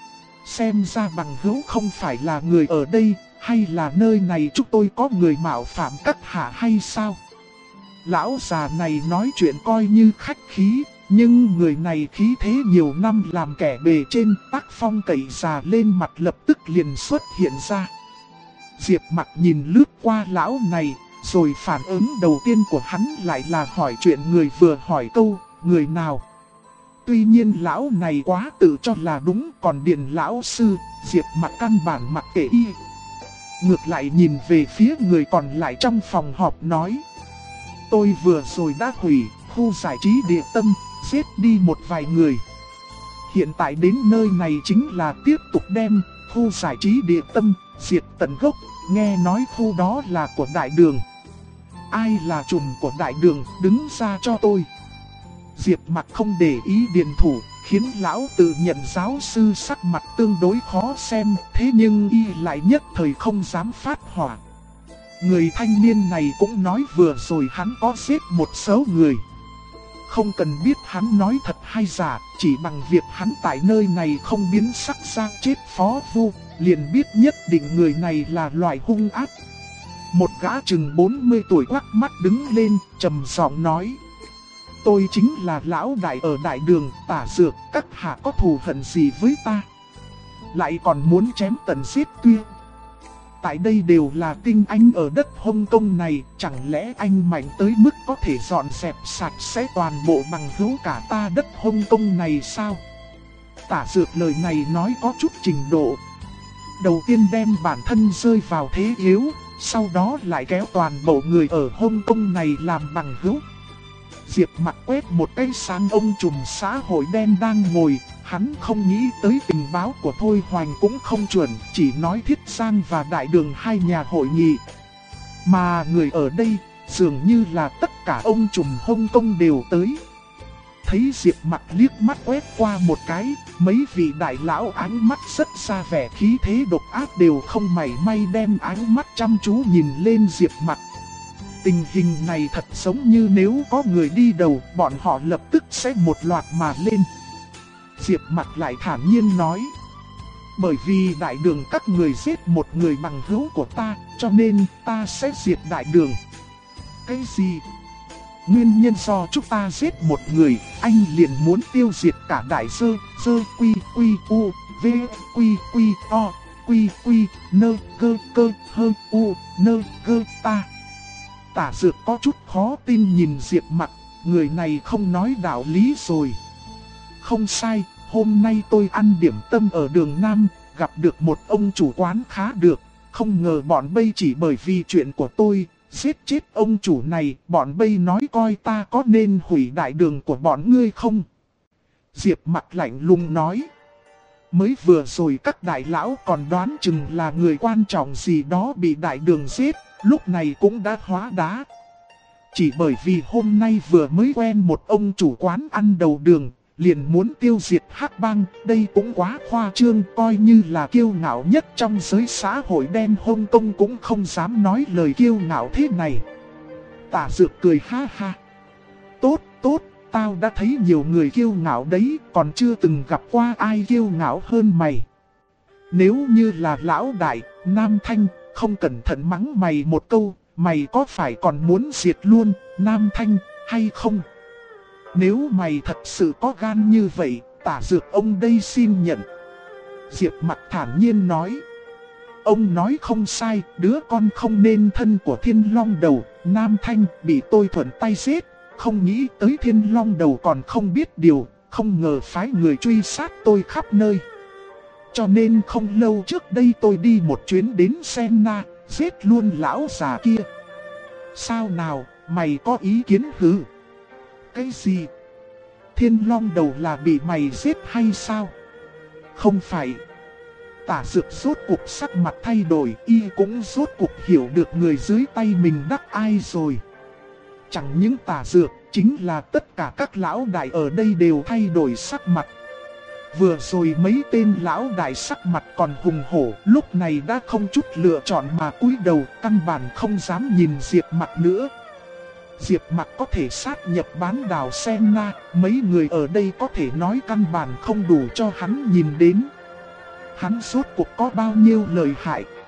Xem ra bằng hữu không phải là người ở đây, hay là nơi này chúng tôi có người mạo phạm các hạ hay sao? Lão già này nói chuyện coi như khách khí, nhưng người này khí thế nhiều năm làm kẻ bề trên, tác phong cậy già lên mặt lập tức liền xuất hiện ra. Diệp Mặc nhìn lướt qua lão này, rồi phản ứng đầu tiên của hắn lại là hỏi chuyện người vừa hỏi câu, người nào? Tuy nhiên lão này quá tự cho là đúng, còn điền lão sư, Diệp Mặc căn bản mặc kệ y. Ngược lại nhìn về phía người còn lại trong phòng họp nói. Tôi vừa rồi đã hủy khu giải trí Địa Tâm, giết đi một vài người. Hiện tại đến nơi này chính là tiếp tục đem khu giải trí Địa Tâm diệt tận gốc, nghe nói khu đó là của đại đường. Ai là trùm của đại đường, đứng ra cho tôi. Diệp Mặc không để ý điền thủ, khiến lão tự nhận giáo sư sắc mặt tương đối khó xem, thế nhưng y lại nhất thời không dám phát hỏa. Người thanh niên này cũng nói vừa rồi hắn có giết một số người. Không cần biết hắn nói thật hay giả, chỉ bằng việc hắn tại nơi này không biến sắc sang chết Phó Vu, liền biết nhất định người này là loại hung ác. Một gã chừng 40 tuổi quắc mắt đứng lên, trầm giọng nói: tôi chính là lão đại ở đại đường Tả Dược, các hạ có thù hận gì với ta? Lại còn muốn chém tận giết tuyệt. Tại đây đều là tinh anh ở đất Hồng Kông này, chẳng lẽ anh mạnh tới mức có thể dọn dẹp sạch sẽ toàn bộ bằng hữu cả ta đất Hồng Kông này sao? Tả Dược lời này nói có chút trình độ. Đầu tiên đem bản thân rơi vào thế yếu, sau đó lại kéo toàn bộ người ở Hồng Kông này làm bằng hữu. Diệp Mặc quét một cái sang ông trùm xã hội đen đang ngồi, hắn không nghĩ tới tình báo của Thôi Hoành cũng không chuẩn, chỉ nói Thiết Giang và Đại Đường hai nhà hội nghị. Mà người ở đây, dường như là tất cả ông trùm Hồng Kông đều tới. Thấy Diệp Mặc liếc mắt quét qua một cái, mấy vị đại lão ánh mắt rất xa vẻ khí thế độc ác đều không mảy may đem ánh mắt chăm chú nhìn lên Diệp Mặc. Tình hình này thật giống như nếu có người đi đầu, bọn họ lập tức sẽ một loạt mà lên. Diệp Mặc lại thản nhiên nói: bởi vì đại đường các người giết một người bằng hữu của ta, cho nên ta sẽ diệt đại đường. Cái gì? Nguyên nhân do chúng ta giết một người, anh liền muốn tiêu diệt cả đại sơ quy quy u, v quy quy o, quy quy nơ cơ cơ hơ u nơ cơ ta. Tả Dược có chút khó tin nhìn Diệp Mặc, người này không nói đạo lý rồi. Không sai, hôm nay tôi ăn điểm tâm ở đường Nam, gặp được một ông chủ quán khá được. Không ngờ bọn Bây chỉ bởi vì chuyện của tôi, giết chết ông chủ này. Bọn Bây nói coi ta có nên hủy đại đường của bọn ngươi không? Diệp Mặc lạnh lùng nói: mới vừa rồi các đại lão còn đoán chừng là người quan trọng gì đó bị đại đường giết, lúc này cũng đã hóa đá. Chỉ bởi vì hôm nay vừa mới quen một ông chủ quán ăn đầu đường, liền muốn tiêu diệt Hắc Bang, đây cũng quá khoa trương, coi như là kiêu ngạo nhất trong giới xã hội đen Hồng Kông cũng không dám nói lời kiêu ngạo thế này. Tả Dược cười ha ha: tốt, tốt, tao đã thấy nhiều người kiêu ngạo đấy, còn chưa từng gặp qua ai kiêu ngạo hơn mày. Nếu như là lão đại, Nam Thanh, không cẩn thận mắng mày một câu, mày có phải còn muốn diệt luôn Nam Thanh hay không? Nếu mày thật sự có gan như vậy, Tả Dược ông đây xin nhận. Diệp Mặc thản nhiên nói: ông nói không sai, đứa con không nên thân của Thiên Long Đầu, Nam Thanh bị tôi thuận tay giết. Không nghĩ tới Thiên Long Đầu còn không biết điều, không ngờ phái người truy sát tôi khắp nơi. Cho nên không lâu trước đây tôi đi một chuyến đến Senna, giết luôn lão già kia. Sao nào, mày có ý kiến hứ? Cái gì? Thiên Long Đầu là bị mày giết hay sao? Không phải. Tả Dược rốt cuộc sắc mặt thay đổi, y cũng rốt cuộc hiểu được người dưới tay mình đắc ai rồi. Chẳng những Tả Dược, chính là tất cả các lão đại ở đây đều thay đổi sắc mặt. Vừa rồi mấy tên lão đại sắc mặt còn hùng hổ, lúc này đã không chút lựa chọn mà cúi đầu, căn bản không dám nhìn Diệp Mặc nữa. Diệp Mặc có thể sát nhập bán đảo Senna, mấy người ở đây có thể nói căn bản không đủ cho hắn nhìn đến. Hắn rốt cuộc có bao nhiêu lời hại,